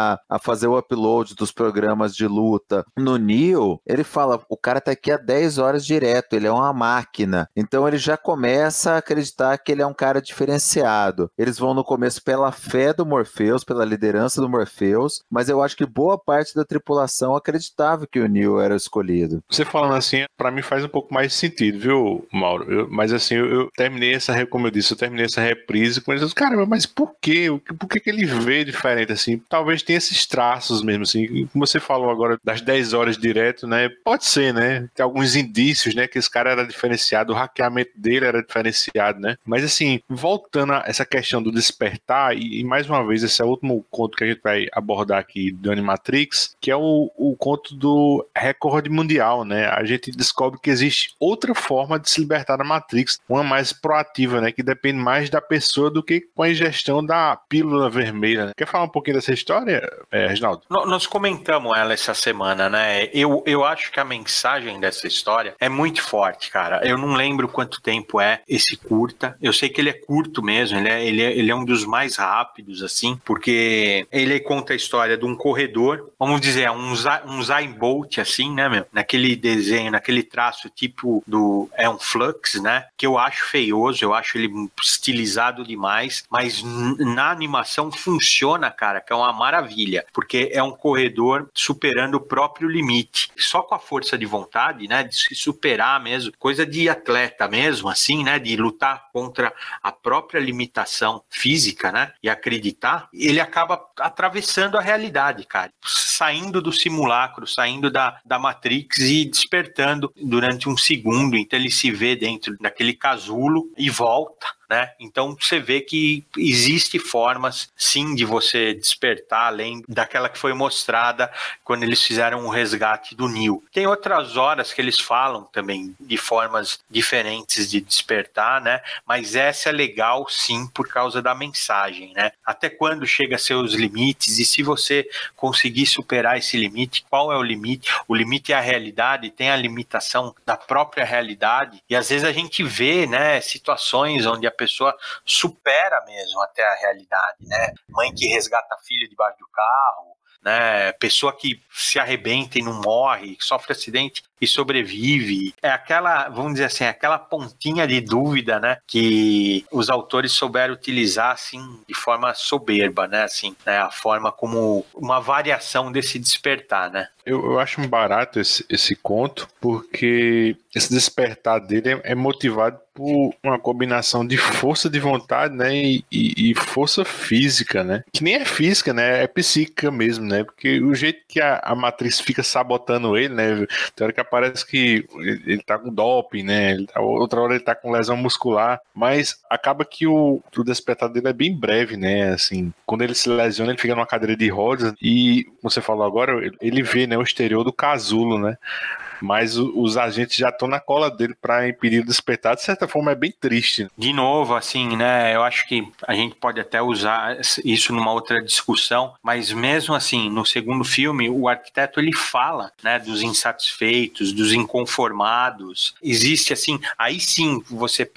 a fazer o upload dos programas de luta no Neo, ele fala, o cara tá aqui há 10 horas direto, ele é uma máquina. Então ele já começa a acreditar que ele é um cara diferenciado. Eles vão no começo pela fé do Morpheus, pela liderança do Morpheus, mas eu acho que boa parte da tripulação acreditava que o Neo era o escolhido. Você falando assim, pra mim faz um pouco mais sentido, viu, Mauro? Mas assim, eu terminei como eu disse, eu terminei essa reprise com eles, caramba, mas por quê? Por que ele vê diferente assim? Talvez tenha esses traços mesmo, assim, como você falou agora das 10 horas direto, né? Pode ser, né? Tem alguns indícios, né, que esse cara era diferenciado, o hackeamento dele era diferenciado, né? Mas assim, voltando a essa questão do despertar, e mais uma vez, esse é o último conto que a gente vai abordar aqui do Animatrix, que é o conto do recorde mundial, né? A gente descobre que existe outra forma de se libertar da Matrix, uma mais proativa, né? Que depende mais da pessoa do que com a ingestão da pílula vermelha, né? Quer falar um pouquinho dessa história, Reginaldo? Nós comentamos ela essa semana, né? Eu acho que a mensagem dessa história é muito forte, cara. Eu não lembro quanto tempo é esse curta. Eu sei que ele é curto mesmo, ele é um dos mais rápidos, assim, porque ele conta a história de um corredor, vamos dizer, um Zayn Bolt, assim, né, meu? Naquele desenho, naquele traço tipo é um Flux, né? Que eu acho feioso, eu acho ele estilizado demais, mas na animação funciona, cara, que é uma maravilha, porque é um corredor superando o próprio limite, só com a força de vontade, né, de se superar mesmo, coisa de atleta mesmo, assim, né, de lutar contra a própria limitação física, né, e acreditar, ele acaba atravessando a realidade, cara, saindo do simulacro, saindo da Matrix e despertando durante um segundo, então ele se vê dentro daquele casulo e volta, né? Então você vê que existe formas sim de você despertar além daquela que foi mostrada quando eles fizeram o resgate do Neo. Tem outras horas que eles falam também de formas diferentes de despertar, né? Mas essa é legal sim por causa da mensagem, né? Até quando chega a seus limites e se você conseguir superar esse limite, qual é o limite? O limite é a realidade, tem a limitação da própria realidade e às vezes a gente vê, né, situações onde a pessoa supera mesmo até a realidade, né? Mãe que resgata filho debaixo do carro, né? Pessoa que se arrebenta e não morre, sofre acidente e sobrevive. É aquela, vamos dizer assim, aquela pontinha de dúvida, né, que os autores souberam utilizar, assim, de forma soberba, né, assim, né, a forma como uma variação desse despertar, né. Eu acho barato esse conto, porque esse despertar dele é motivado por uma combinação de força de vontade, né, e força física, né, que nem é física, né, é psíquica mesmo, né, porque o jeito que a Matrix fica sabotando ele, né, tem hora que parece que ele tá com doping, né, outra hora ele tá com lesão muscular, mas acaba que o despertar dele é bem breve, né, assim, quando ele se lesiona, ele fica numa cadeira de rodas e, como você falou agora, ele vê, né, o exterior do casulo, né, mas os agentes já estão na cola dele para impedir o despertar. De certa forma é bem triste. De novo, assim, né, eu acho que a gente pode até usar isso numa outra discussão, mas mesmo assim, no segundo filme, o arquiteto ele fala, né, dos insatisfeitos, dos inconformados. Existe assim, aí sim você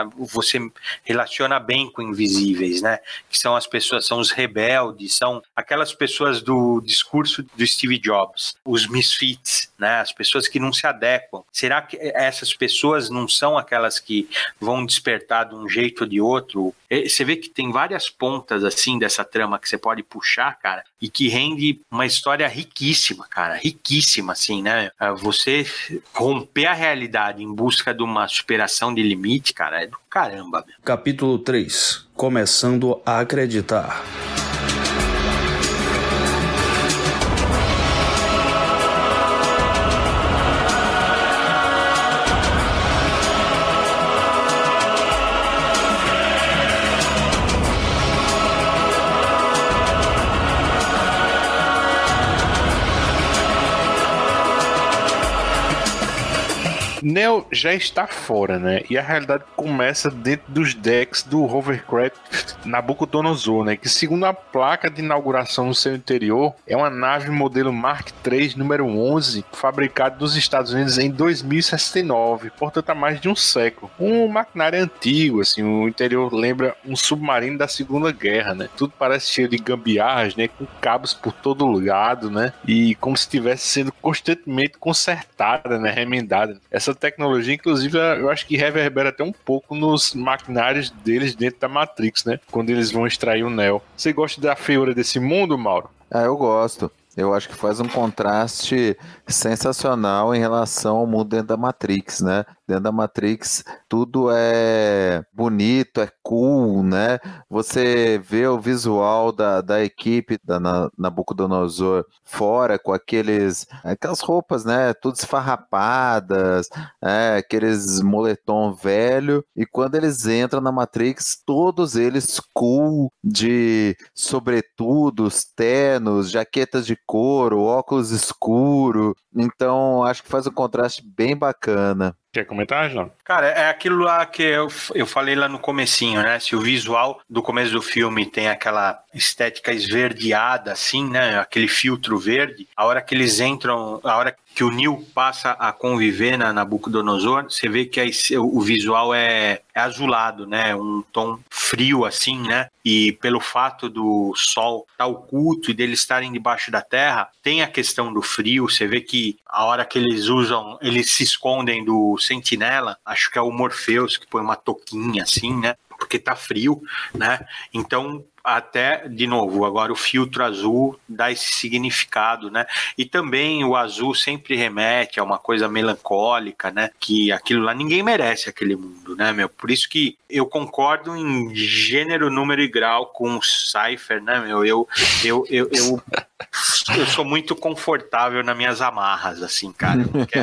relaciona bem com invisíveis, né, que são as pessoas, são os rebeldes, são aquelas pessoas do discurso do Steve Jobs, os misfits, né, as pessoas que não se adequam. Será que essas pessoas não são aquelas que vão despertar de um jeito ou de outro? Você vê que tem várias pontas assim dessa trama que você pode puxar, cara, e que rende uma história riquíssima, cara, riquíssima, assim, né? Você romper a realidade em busca de uma superação de limite, cara, é do caramba. Meu. Capítulo 3. Começando a acreditar. Neo já está fora, né? E a realidade começa dentro dos decks do hovercraft Nabucodonosor, né? Que segundo a placa de inauguração no seu interior, é uma nave modelo Mark III número 11, fabricada nos Estados Unidos em 2069, portanto há mais de um século. Um maquinário antigo, assim, o interior lembra um submarino da Segunda Guerra, né? Tudo parece cheio de gambiarras, né? Com cabos por todo lado, né? E como se estivesse sendo constantemente consertada, né? Remendada. Essa tecnologia, inclusive, eu acho que reverbera até um pouco nos maquinários deles dentro da Matrix, né? Quando eles vão extrair o Neo. Você gosta da feiura desse mundo, Mauro? Eu gosto. Eu acho que faz um contraste sensacional em relação ao mundo dentro da Matrix, né? Dentro da Matrix tudo é bonito, é cool, né? Você vê o visual da equipe da Nabucodonosor fora com aquelas roupas, né? Tudo esfarrapadas, aqueles moletom velho. E quando eles entram na Matrix, todos eles cool, de sobretudos, ternos, jaquetas de couro, óculos escuro. Então acho que faz um contraste bem bacana. Quer comentar, João? Cara, é aquilo lá que eu falei lá no comecinho, né? Se o visual do começo do filme tem aquela estética esverdeada, assim, né? Aquele filtro verde, a hora que eles entram, a hora que o Neo passa a conviver na Nabucodonosor, você vê que o visual é azulado, né? Um tom frio, assim, né? E pelo fato do sol estar oculto e deles estarem debaixo da terra, tem a questão do frio. Você vê que a hora que eles se escondem do sentinela, acho que é o Morpheus que põe uma touquinha assim, né? Porque tá frio, né? Então, até, de novo, agora o filtro azul dá esse significado, né? E também o azul sempre remete a uma coisa melancólica, né? Que aquilo lá, ninguém merece aquele mundo, né, meu? Por isso que eu concordo em gênero, número e grau com o Cypher, né, meu? Eu sou muito confortável nas minhas amarras, assim, cara.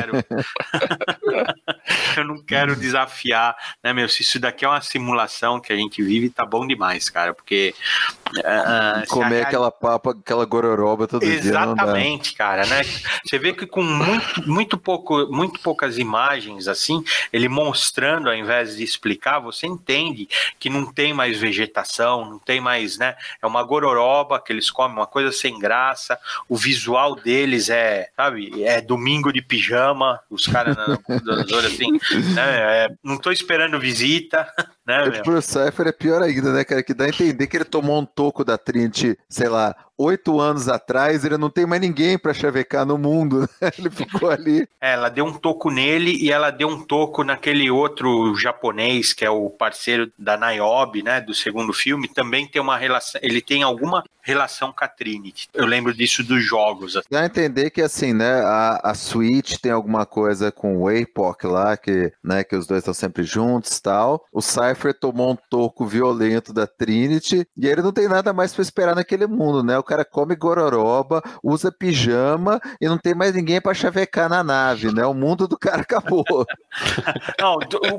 Eu não quero desafiar, né, meu? Se isso daqui é uma simulação que a gente vive, tá bom demais, cara, porque comer aquela papa, aquela gororoba todo dia. Exatamente, cara, né? Você vê que com muito poucas imagens, assim, ele mostrando ao invés de explicar, você entende que não tem mais vegetação, não tem mais, né? É uma gororoba que eles comem, uma coisa sem graça. O visual deles sabe, é domingo de pijama, os caras assim, né? Não tô esperando visita, né? Pro Cypher é pior ainda, né, cara? Que dá a entender que ele tomou um toco da Trinity, sei lá, 8 anos atrás, ele não tem mais ninguém pra chavecar no mundo, né? Ele ficou ali. Ela deu um toco nele e ela deu um toco naquele outro japonês, que é o parceiro da Niobe, né, do segundo filme, também tem uma relação, ele tem alguma relação com a Trinity. Eu lembro disso dos jogos. Dá a entender que, assim, né, a Switch tem alguma coisa com o APOC lá, que, né, que os dois estão sempre juntos e tal. O Cypher tomou um toco violento da Trinity e ele não tem nada mais pra esperar naquele mundo, né? O cara come gororoba, usa pijama e não tem mais ninguém pra chavecar na nave, né? O mundo do cara acabou. Não,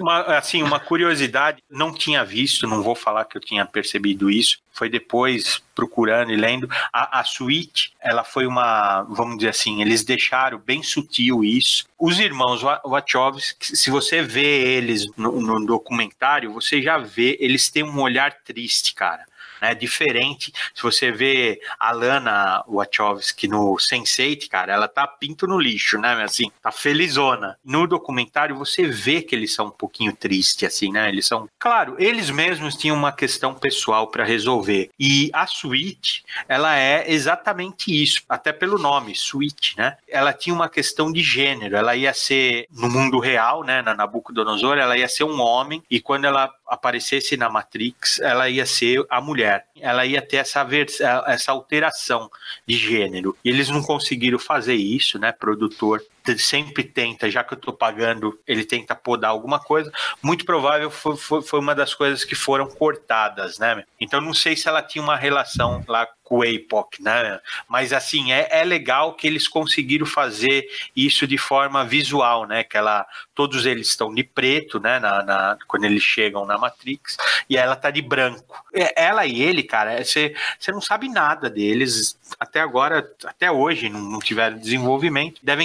uma curiosidade, não tinha visto, não vou falar que eu tinha percebido isso, foi depois procurando e lendo. A Switch, ela foi vamos dizer assim, eles deixaram bem sutil isso. Os irmãos Wachowski, se você vê eles no documentário, você já vê, eles têm um olhar triste, cara. Né, diferente, se você vê a Lana Wachowski no Sense8, cara, ela tá pinto no lixo, né, assim, tá felizona. No documentário você vê que eles são um pouquinho tristes, assim, né, eles são, claro, eles mesmos tinham uma questão pessoal para resolver, e a Switch, ela é exatamente isso, até pelo nome, Switch, né, ela tinha uma questão de gênero, ela ia ser, no mundo real, né, na Nabucodonosor, ela ia ser um homem, e quando ela aparecesse na Matrix, ela ia ser a mulher. Ela ia ter essa alteração de gênero. E eles não conseguiram fazer isso, né? Produtor sempre tenta, já que eu tô pagando, ele tenta podar alguma coisa. Muito provável foi uma das coisas que foram cortadas, né? Então não sei se ela tinha uma relação lá com o APOC, né? Mas assim, é legal que eles conseguiram fazer isso de forma visual, né? Que todos eles estão de preto, né? Quando eles chegam na Matrix, e ela tá de branco. Ela e ele, cara, você não sabe nada deles. Até agora, até hoje, não tiveram desenvolvimento. Devem ter uma história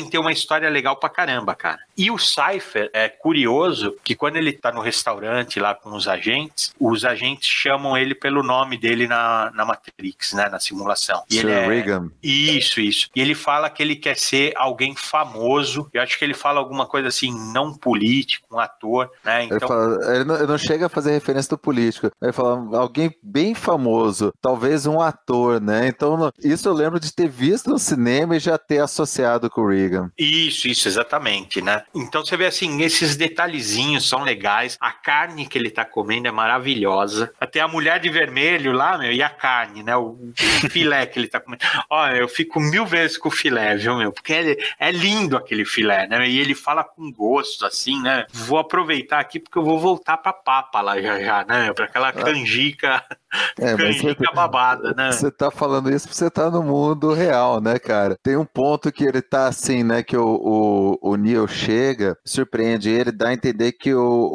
história legal pra caramba, cara. E o Cypher é curioso que quando ele tá no restaurante lá com os agentes chamam ele pelo nome dele na Matrix, né, na simulação. E Sir Regan. Isso. E ele fala que ele quer ser alguém famoso. Eu acho que ele fala alguma coisa assim, não político, um ator, né? Então... Ele não chega a fazer referência do político. Ele fala alguém bem famoso, talvez um ator, né? Então, isso eu lembro de ter visto no cinema e já ter associado com o Regan. Isso, exatamente, né? Então você vê assim, esses detalhezinhos são legais. A carne que ele tá comendo é maravilhosa. Até a mulher de vermelho lá, meu, e a carne, né? O filé que ele tá comendo. Olha, eu fico 1000 vezes com o filé, viu, meu? Porque é lindo aquele filé, né? E ele fala com gosto, assim, né? Vou aproveitar aqui porque eu vou voltar pra papa lá já, né? Pra aquela canjica... canjica babada, né? Você tá falando isso porque você tá no mundo real, né, cara? Tem um ponto que ele tá assim, né, que o Neo chega, surpreende ele, dá a entender que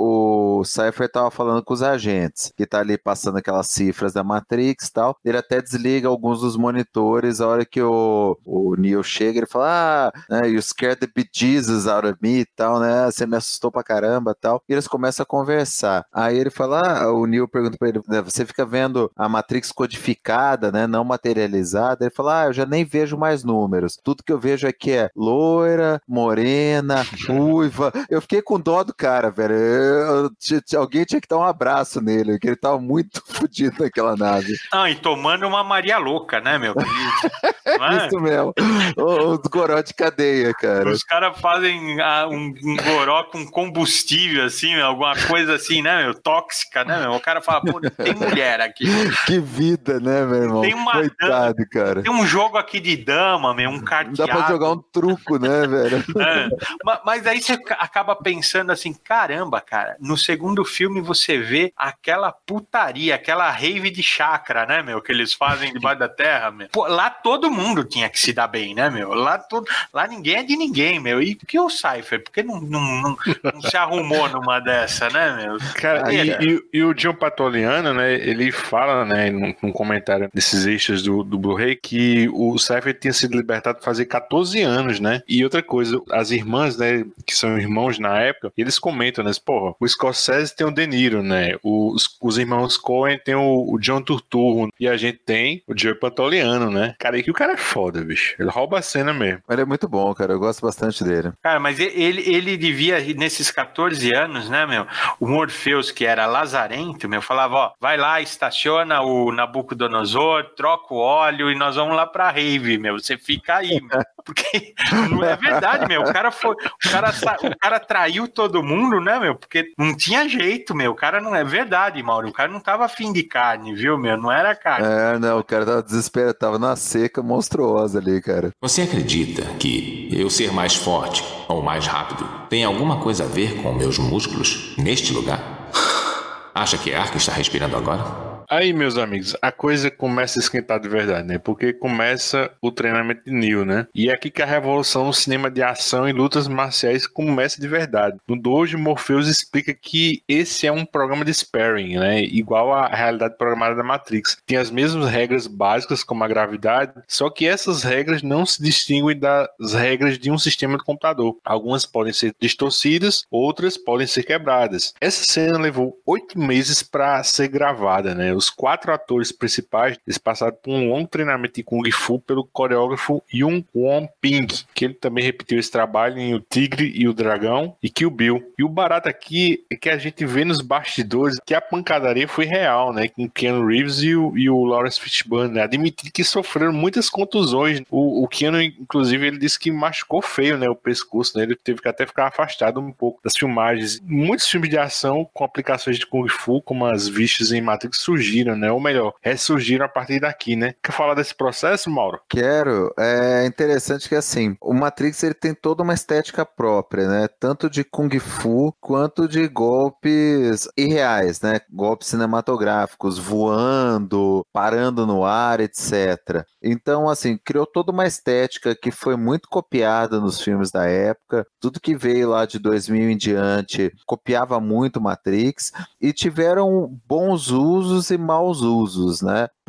o Cypher tava falando com os agentes, que tá ali passando aquelas cifras da Matrix e tal. Ele até desliga alguns dos monitores, a hora que o Neo chega, ele fala, né, you scared the bejesus out of me e tal, né, você me assustou pra caramba e tal. E eles começam a conversar. Aí ele fala, o Neo pergunta pra ele, você fica vendo a Matrix codificada, né, não materializada. Ele fala, eu já nem vejo mais números. Tudo que eu vejo aqui é loira, morena, ruiva. Eu fiquei com dó do cara, velho. Alguém tinha que dar um abraço nele, porque ele tava muito fodido naquela nave. E tomando uma Maria Louca, né, meu? Isso mesmo. Os goró de cadeia, cara. Os caras fazem um goró com combustível, assim, alguma coisa assim, né, meu? Tóxica, né, meu? O cara fala, pô, tem mulher aqui. Que vida, né, meu irmão? Tem uma Coitado, dama, cara. tem um jogo aqui de dama, meu, um carteado. Dá pra jogar um truco, né, velho? Mas aí você acaba pensando assim, caramba, cara, no segundo filme você vê aquela putaria, aquela rave de chácara, né, meu, que eles fazem debaixo da terra, meu. Pô, lá todo mundo tinha que se dar bem, né, meu? Lá ninguém é de ninguém, meu. E por que o Cypher? Por que não se arrumou numa dessa, né, meu? Cara, e o John Patoliano, né, ele fala, né, num comentário desses extras do Blu-ray, que o Cypher tinha sido libertado fazia 14 anos, né? E outra coisa, as irmãs, né, que são irmãos na época, eles comentam, né, porra, o Scorsese tem o De Niro, né? Os irmãos Coen tem o John Turturro e a gente tem o Joe Pantoliano, né? Cara, e que o cara é foda, bicho. Ele rouba a cena mesmo. Ele é muito bom, cara. Eu gosto bastante dele. Cara, mas ele devia, nesses 14 anos, né, meu? O Morpheus, que era lazarento, meu, falava, vai lá, estaciona o Nabucodonosor, troca o óleo e nós vamos lá pra rave, meu. Você fica aí, meu. Porque não é verdade, meu. O cara traiu todo mundo, né, meu? Porque não tinha jeito, meu. O cara não é verdade, Mauro. O cara não tava afim de carne, viu, meu? Não era carne. Não, o cara tava desesperado, tava na seca monstruosa ali, cara. Você acredita que eu ser mais forte ou mais rápido tem alguma coisa a ver com meus músculos neste lugar? Acha que a Ark está respirando agora? Aí, meus amigos, a coisa começa a esquentar de verdade, né? Porque começa o treinamento de Neo, né? E é aqui que a revolução no cinema de ação e lutas marciais começa de verdade. No Dojo, Morpheus explica que esse é um programa de sparring, né? Igual à realidade programada da Matrix. Tem as mesmas regras básicas como a gravidade, só que essas regras não se distinguem das regras de um sistema de computador. Algumas podem ser distorcidas, outras podem ser quebradas. Essa cena levou 8 meses para ser gravada, né? Os 4 atores principais, eles passaram por um longo treinamento de Kung Fu pelo coreógrafo Yun Won Ping, que ele também repetiu esse trabalho em O Tigre e o Dragão e Kill Bill. E o barato aqui é que a gente vê nos bastidores que a pancadaria foi real, né? Com Keanu Reeves e o Lawrence Fishburne, né? Admitir que sofreram muitas contusões. O Keanu, inclusive, ele disse que machucou feio, né? O pescoço, né? Ele teve que até ficar afastado um pouco das filmagens. Muitos filmes de ação com aplicações de Kung Fu, como as vistas em Matrix, surgiram, né? Ou melhor, ressurgiram a partir daqui, né? Quer falar desse processo, Mauro? Quero. É interessante que, assim, o Matrix, ele tem toda uma estética própria, né? Tanto de Kung Fu, quanto de golpes irreais, né? Golpes cinematográficos, voando, parando no ar, etc. Então, assim, criou toda uma estética que foi muito copiada nos filmes da época. Tudo que veio lá de 2000 em diante copiava muito Matrix e tiveram bons usos e maus usos, né?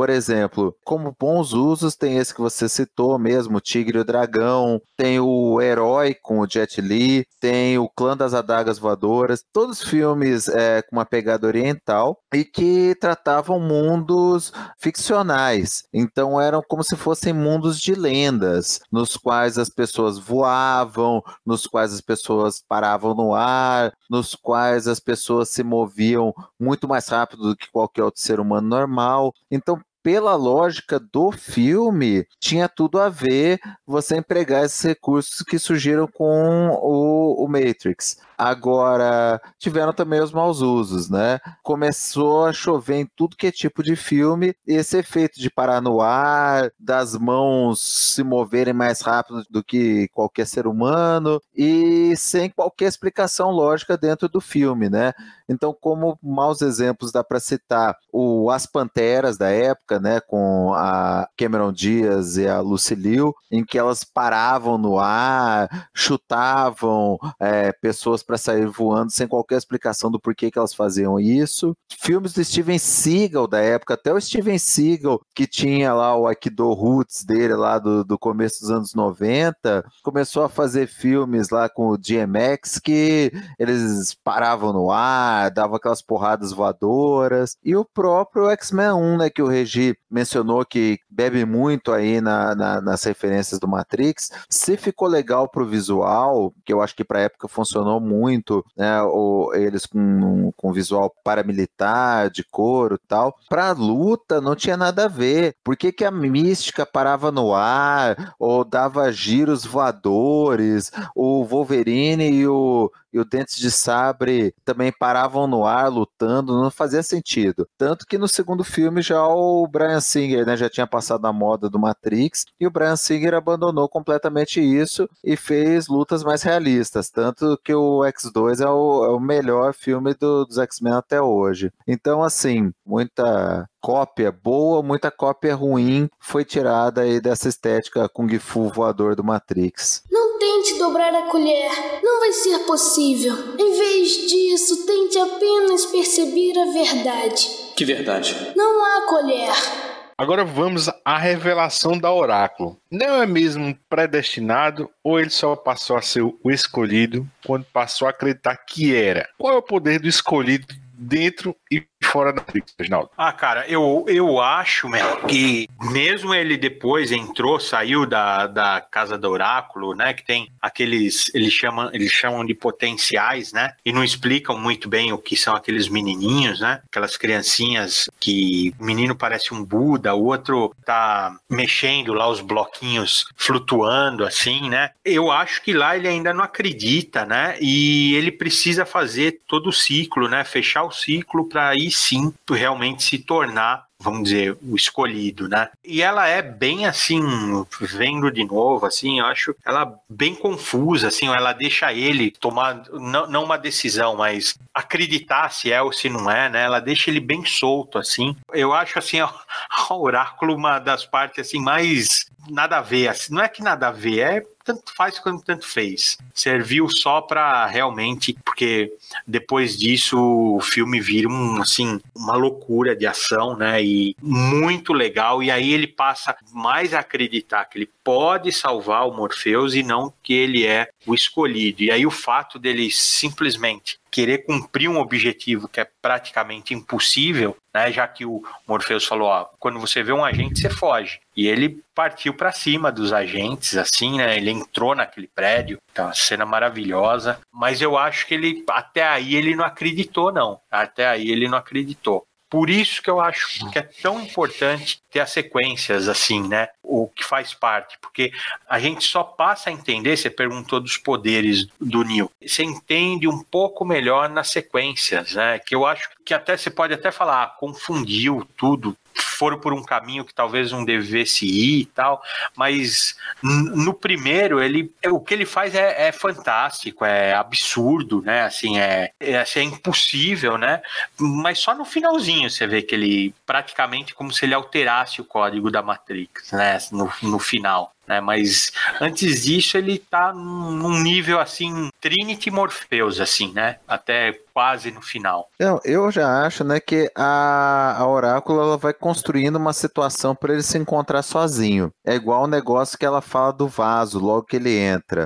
por exemplo, como bons usos, tem esse que você citou mesmo, o Tigre e o Dragão, tem o Herói com o Jet Li, tem o Clã das Adagas Voadoras, todos filmes com uma pegada oriental e que tratavam mundos ficcionais. Então eram como se fossem mundos de lendas, nos quais as pessoas voavam, nos quais as pessoas paravam no ar, nos quais as pessoas se moviam muito mais rápido do que qualquer outro ser humano normal. Então, pela lógica do filme, tinha tudo a ver você empregar esses recursos que surgiram com o Matrix. Agora, tiveram também os maus usos, né? Começou a chover em tudo que é tipo de filme, esse efeito de parar no ar, das mãos se moverem mais rápido do que qualquer ser humano, e sem qualquer explicação lógica dentro do filme, né? Então, como maus exemplos, dá para citar As Panteras da época, né? Com a Cameron Diaz e a Lucy Liu, em que elas paravam no ar, chutavam pessoas para sair voando sem qualquer explicação do porquê que elas faziam isso. Filmes do Steven Seagal da época, até o Steven Seagal, que tinha lá o Aikido Roots dele lá do começo dos anos 90, começou a fazer filmes lá com o DMX que eles paravam no ar, davam aquelas porradas voadoras. E o próprio X-Men 1, né, que o Regi mencionou que bebe muito aí nas referências do Matrix. Se ficou legal pro visual, que eu acho que pra época funcionou muito, né, eles com visual paramilitar, de couro e tal, pra luta não tinha nada a ver. Por que que a Mística parava no ar, ou dava giros voadores, o Wolverine e o Dentes de Sabre também paravam no ar lutando, não fazia sentido. Tanto que no segundo filme já o Bryan Singer, né, já tinha passado a moda do Matrix, e o Bryan Singer abandonou completamente isso e fez lutas mais realistas, tanto que o X2 é o melhor filme dos X-Men até hoje. Então, assim, muita cópia boa, muita cópia ruim foi tirada aí dessa estética Kung Fu voador do Matrix. Não tente dobrar a colher, não vai ser possível. Em vez disso, tente apenas perceber a verdade. Que verdade? Não há colher. Agora vamos à revelação da Oráculo. Não é mesmo predestinado ou ele só passou a ser o escolhido quando passou a acreditar que era? Qual é o poder do escolhido dentro e fora da Matrix, Reginaldo? Cara, eu acho, que mesmo ele depois saiu da Casa do Oráculo, né, que tem aqueles, eles chamam de potenciais, né, e não explicam muito bem o que são aqueles menininhos, né, aquelas criancinhas que o menino parece um Buda, o outro tá mexendo lá os bloquinhos flutuando assim, né, eu acho que lá ele ainda não acredita, né, e ele precisa fazer todo o ciclo, né, fechar o ciclo para aí sim realmente se tornar, vamos dizer, o escolhido, né? E ela é bem assim, vendo de novo, assim, eu acho ela bem confusa, assim, ela deixa ele tomar, não uma decisão, mas acreditar se é ou se não é, né? Ela deixa ele bem solto, assim. Eu acho, assim, a Oráculo uma das partes, assim, mais nada a ver, assim, não é que nada a ver, é tanto faz quanto tanto fez. Serviu só para realmente, porque depois disso o filme vira uma loucura de ação, né? E muito legal. E aí ele passa mais a acreditar que ele pode salvar o Morpheus e não que ele é o escolhido. E aí o fato dele simplesmente querer cumprir um objetivo que é praticamente impossível, né? Já que o Morpheus falou, quando você vê um agente, você foge. E ele partiu para cima dos agentes, assim, né? Ele entrou naquele prédio, tá uma cena maravilhosa. Mas eu acho que até aí ele não acreditou, não. Até aí ele não acreditou. Por isso que eu acho que é tão importante ter as sequências, assim, né? O que faz parte. Porque a gente só passa a entender, você perguntou dos poderes do Neo. Você entende um pouco melhor nas sequências, né? Que eu acho que até você pode até falar, confundiu tudo. Foram por um caminho que talvez não devesse ir e tal, mas no primeiro o que ele faz é fantástico, é absurdo, né? Assim, é impossível, né? Mas só no finalzinho você vê que ele praticamente como se ele alterasse o código da Matrix, né? No final. né? Mas antes disso ele tá num nível assim, Trinity Morpheus, assim, né? Até quase no final. Então, eu já acho, né, que a Oráculo ela vai construindo uma situação para ele se encontrar sozinho. É igual o negócio que ela fala do vaso, logo que ele entra.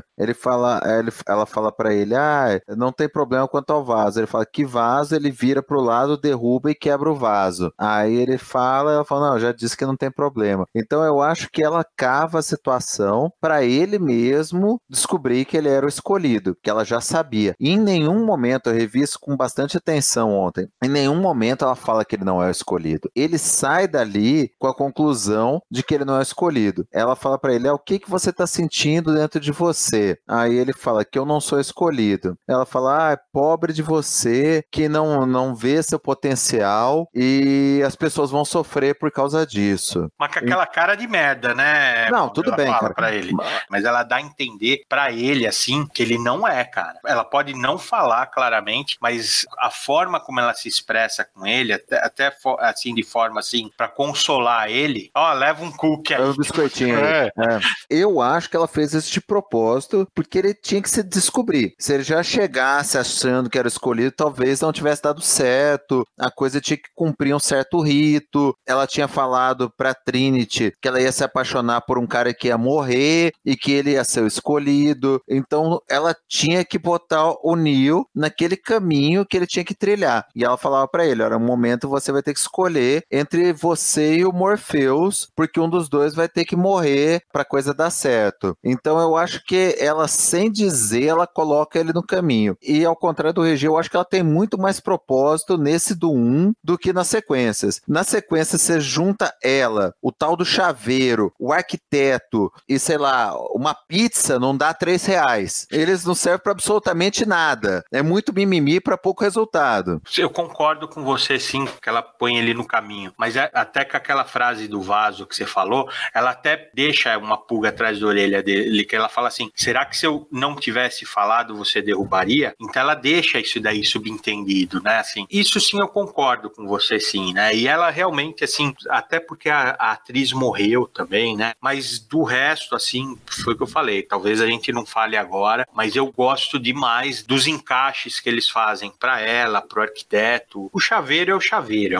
Ela fala para ele, não tem problema quanto ao vaso. Ele fala, que vaso? Ele vira pro lado, derruba e quebra o vaso. Aí ela fala, não, já disse que não tem problema. Então eu acho que ela cava a situação para ele mesmo descobrir que ele era o escolhido, que ela já sabia. E em nenhum momento, eu revi isso com bastante atenção ontem, em nenhum momento ela fala que ele não é o escolhido. Ele sai dali com a conclusão de que ele não é o escolhido. Ela fala para ele, o que você está sentindo dentro de você? Aí ele fala que eu não sou escolhido. Ela fala, é pobre de você, que não vê seu potencial e as pessoas vão sofrer por causa disso. Mas com aquela cara de merda, né? Não, tudo bem, cara. Pra ele. Mas ela dá a entender pra ele, assim, que ele não é, cara. Ela pode não falar claramente, mas a forma como ela se expressa com ele, até assim, de forma assim, pra consolar ele, leva um cookie aí. Um biscoitinho aí. Eu acho que ela fez isso de propósito, porque ele tinha que se descobrir. Se ele já chegasse achando que era escolhido, talvez não tivesse dado certo, a coisa tinha que cumprir um certo rito. Ela tinha falado pra Trinity que ela ia se apaixonar por um cara que ia morrer e que ele ia ser o escolhido. Então ela tinha que botar o Neo naquele caminho que ele tinha que trilhar. E ela falava pra ele, no momento você vai ter que escolher entre você e o Morpheus, porque um dos dois vai ter que morrer pra coisa dar certo. Então eu acho que ela, sem dizer, ela coloca ele no caminho. E ao contrário do Regi, eu acho que ela tem muito mais propósito nesse do 1 do que nas sequências. Na sequência você junta ela, o tal do chaveiro, o arquiteto e, sei lá, uma pizza não dá R$3. Eles não servem pra absolutamente nada. É muito mimimi para pouco resultado. Eu concordo com você, sim, que ela põe ele no caminho, mas até com aquela frase do vaso que você falou, ela até deixa uma pulga atrás da orelha dele, que ela fala assim, será que se eu não tivesse falado, você derrubaria? Então ela deixa isso daí subentendido, né, assim, isso sim eu concordo com você, sim, né, e ela realmente, assim, até porque a atriz morreu também, né, mas do resto, assim, foi o que eu falei, talvez a gente não fale agora, mas eu gosto demais dos encaixes que eles fazem para ela, pro arquiteto. O chaveiro é o chaveiro,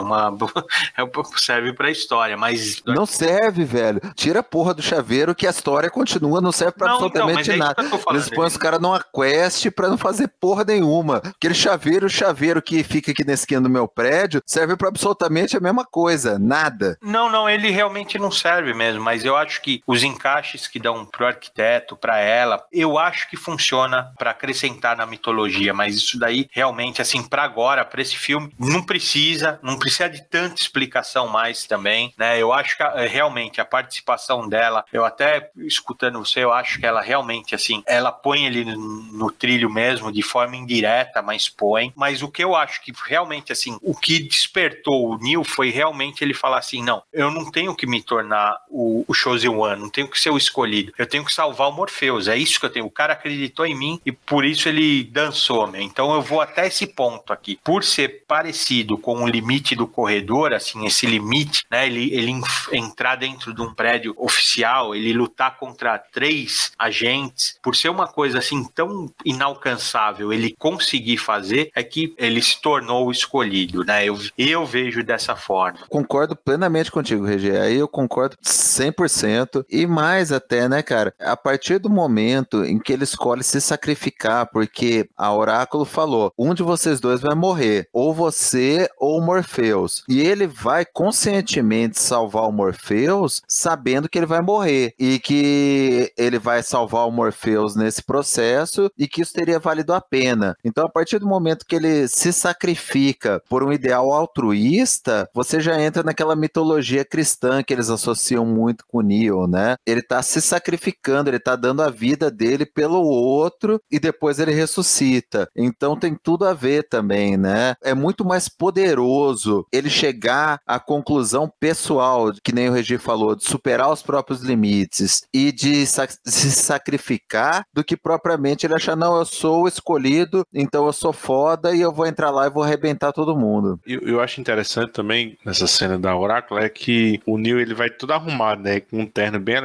serve pra história, mas... Não serve, velho. Tira a porra do chaveiro que a história continua, não serve pra absolutamente nada. Eles põem os caras numa quest pra não fazer porra nenhuma. Aquele chaveiro que fica aqui na esquina do meu prédio, serve pra absolutamente a mesma coisa, nada. Não, ele realmente não serve mesmo, mas eu acho que os encaixes que dão pro arquiteto, pra ela, eu acho que funciona pra acrescentar na mitologia, mas isso daí realmente, assim, pra agora, pra esse filme, não precisa de tanta explicação mais também, né? Eu acho que realmente a participação dela, eu até escutando você, eu acho que ela realmente, assim, ela põe ele no trilho mesmo, de forma indireta, mas põe. Mas o que eu acho que realmente, assim, o que despertou o Neo foi realmente ele falar assim, não, eu não tenho que me tornar o Chosen One, não tenho que ser o escolhido, eu tenho que salvar o Morpheus, é isso que eu tenho. O cara acreditou em mim e por isso ele dançou, meu. Então eu vou até esse ponto aqui. Por ser parecido com o limite do corredor, assim, esse limite, né, ele entrar dentro de um prédio oficial, ele lutar contra 3 agentes, por ser uma coisa assim tão inalcançável, ele conseguir fazer, é que ele se tornou o escolhido, né? Eu vejo dessa forma. Concordo plenamente contigo, Regi. Aí eu concordo 100%. E mais até, né, cara? A partir do momento em que ele escolhe se sacrificar, porque a Oráculo falou, um de vocês dois vai morrer, ou você ou o Morpheus. E ele vai conscientemente salvar o Morpheus, sabendo que ele vai morrer, e que ele vai salvar o Morpheus nesse processo, e que isso teria valido a pena. Então, a partir do momento que ele se sacrifica por um ideal altruísta, você já entra naquela mitologia cristã que eles associam muito com o Neo, né? Ele tá se sacrificando, ele tá dando a vida dele pelo outro, e depois ele ressuscita. Então tem tudo a ver também, né? É muito mais poderoso ele chegar à conclusão pessoal, que nem o Regi falou, de superar os próprios limites e de se sacrificar, do que propriamente ele achar, não, eu sou o escolhido, então eu sou foda e eu vou entrar lá e vou arrebentar todo mundo. Eu acho interessante também, nessa cena da Oráculo, é que o Neo, ele vai tudo arrumado, né? Com um terno bem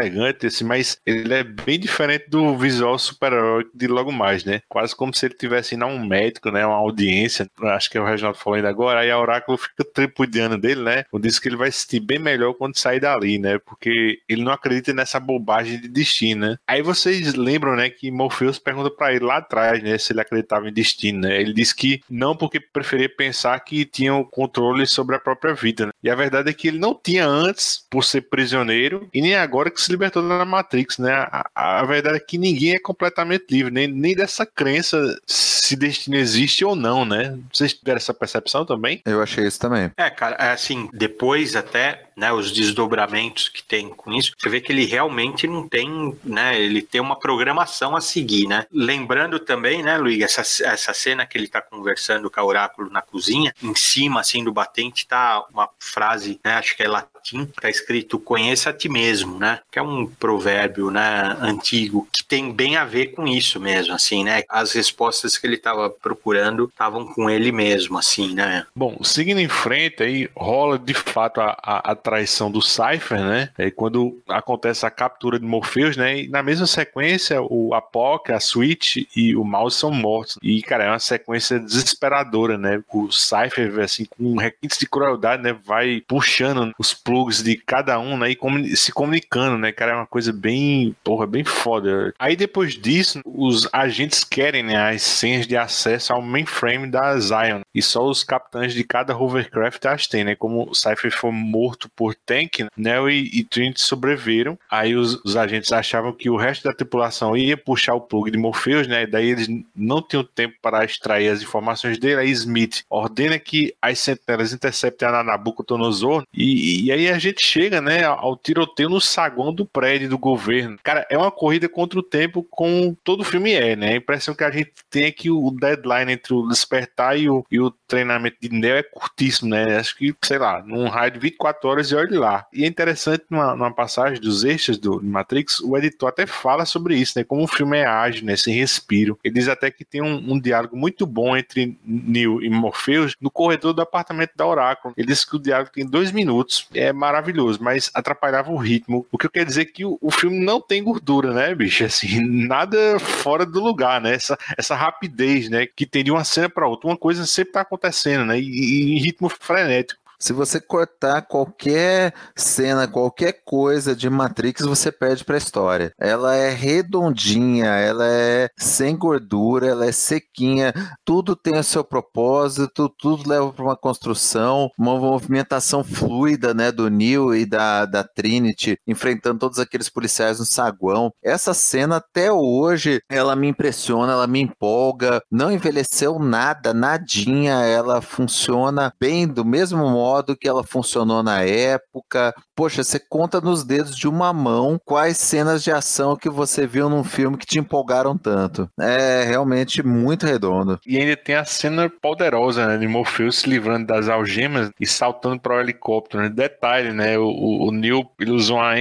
elegante, assim, mas ele é bem diferente do visual super-herói de logo mais, né? Quase como se ele tivesse indo a um médico, né? Uma audiência, acho que é o Reginaldo falando agora, aí a Oráculo fica tripudiando dele, né? Diz que ele vai se sentir bem melhor quando sair dali, né? Porque ele não acredita nessa bobagem de destino, né? Aí vocês lembram, né, que Morpheus pergunta pra ele lá atrás, né, se ele acreditava em destino, né? Ele disse que não, porque preferia pensar que tinha o controle sobre a própria vida, né? E a verdade é que ele não tinha antes, por ser prisioneiro, e nem agora que se libertou da Matrix, né? A verdade é que ninguém é completamente livre, nem dessa crença se destino existe ou não, né? Vocês tiveram essa percepção também? Eu achei isso também. Cara, assim, depois até, né, os desdobramentos que tem com isso, você vê que ele realmente não tem, né, ele tem uma programação a seguir, né? Lembrando também, né, Luiz, essa cena que ele tá conversando com a Oráculo na cozinha, em cima, assim, do batente tá uma frase, né, acho que é latim, tá escrito conheça a ti mesmo, né? Que é um provérbio, né, antigo, que tem bem a ver com isso mesmo, assim, né? As respostas que ele tava procurando estavam com ele mesmo, assim, né? Bom, seguindo em frente, aí rola de fato a traição do Cypher, né? Aí quando acontece a captura de Morpheus, né? E na mesma sequência, o Apoc, a Switch e o Mouse são mortos. E, cara, é uma sequência desesperadora, né? O Cypher, assim, com requintes de crueldade, né? Vai puxando os plugs de cada um, né? E se comunicando, né? Cara, é uma coisa bem, bem foda. Aí depois disso, os agentes querem, né, as senhas de acesso ao mainframe da Zion. E só os capitães de cada hovercraft as têm, né? Como o Cypher foi morto por Tank, Neo e Trinity sobreviveram. Aí os agentes achavam que o resto da tripulação ia puxar o plug de Morpheus, né? Daí eles não tinham tempo para extrair as informações dele. Aí Smith ordena que as sentinelas interceptem a Nabucodonosor. E aí a gente chega, né, ao tiroteio no saguão do prédio do governo. Cara, é uma corrida contra o tempo, como todo filme é, né? A impressão que a gente tem é que o deadline entre o despertar e o treinamento de Neo é curtíssimo, né? Acho que, sei lá, num raio de 24 horas e olhe lá. E é interessante, numa passagem dos extras do Matrix, o editor até fala sobre isso, né? Como o filme é ágil, né? Sem respiro. Ele diz até que tem um diálogo muito bom entre Neo e Morpheus no corredor do apartamento da Oráculo. Ele diz que o diálogo tem 2 minutos. É maravilhoso, mas atrapalhava o ritmo. O que eu quero dizer é que o filme não tem gordura, né, bicho? Assim, nada fora do lugar, né? Essa rapidez, né? Que tem de uma cena para outra. Uma coisa sempre tá acontecendo, né? E em ritmo frenético. Se você cortar qualquer cena, qualquer coisa de Matrix, você perde pra história. Ela é redondinha, ela é sem gordura, ela é sequinha, tudo tem o seu propósito, tudo leva para uma construção, uma movimentação fluida, né, do Neo e da Trinity, enfrentando todos aqueles policiais no saguão. Essa cena, até hoje, ela me impressiona, ela me empolga, não envelheceu nada, nadinha, ela funciona bem do mesmo modo que ela funcionou na época. Poxa, você conta nos dedos de uma mão quais cenas de ação que você viu num filme que te empolgaram tanto. É realmente muito redondo. E ainda tem a cena poderosa, né, de Morpheus se livrando das algemas e saltando para o helicóptero, né? Detalhe, né, o Neo, ele usou uma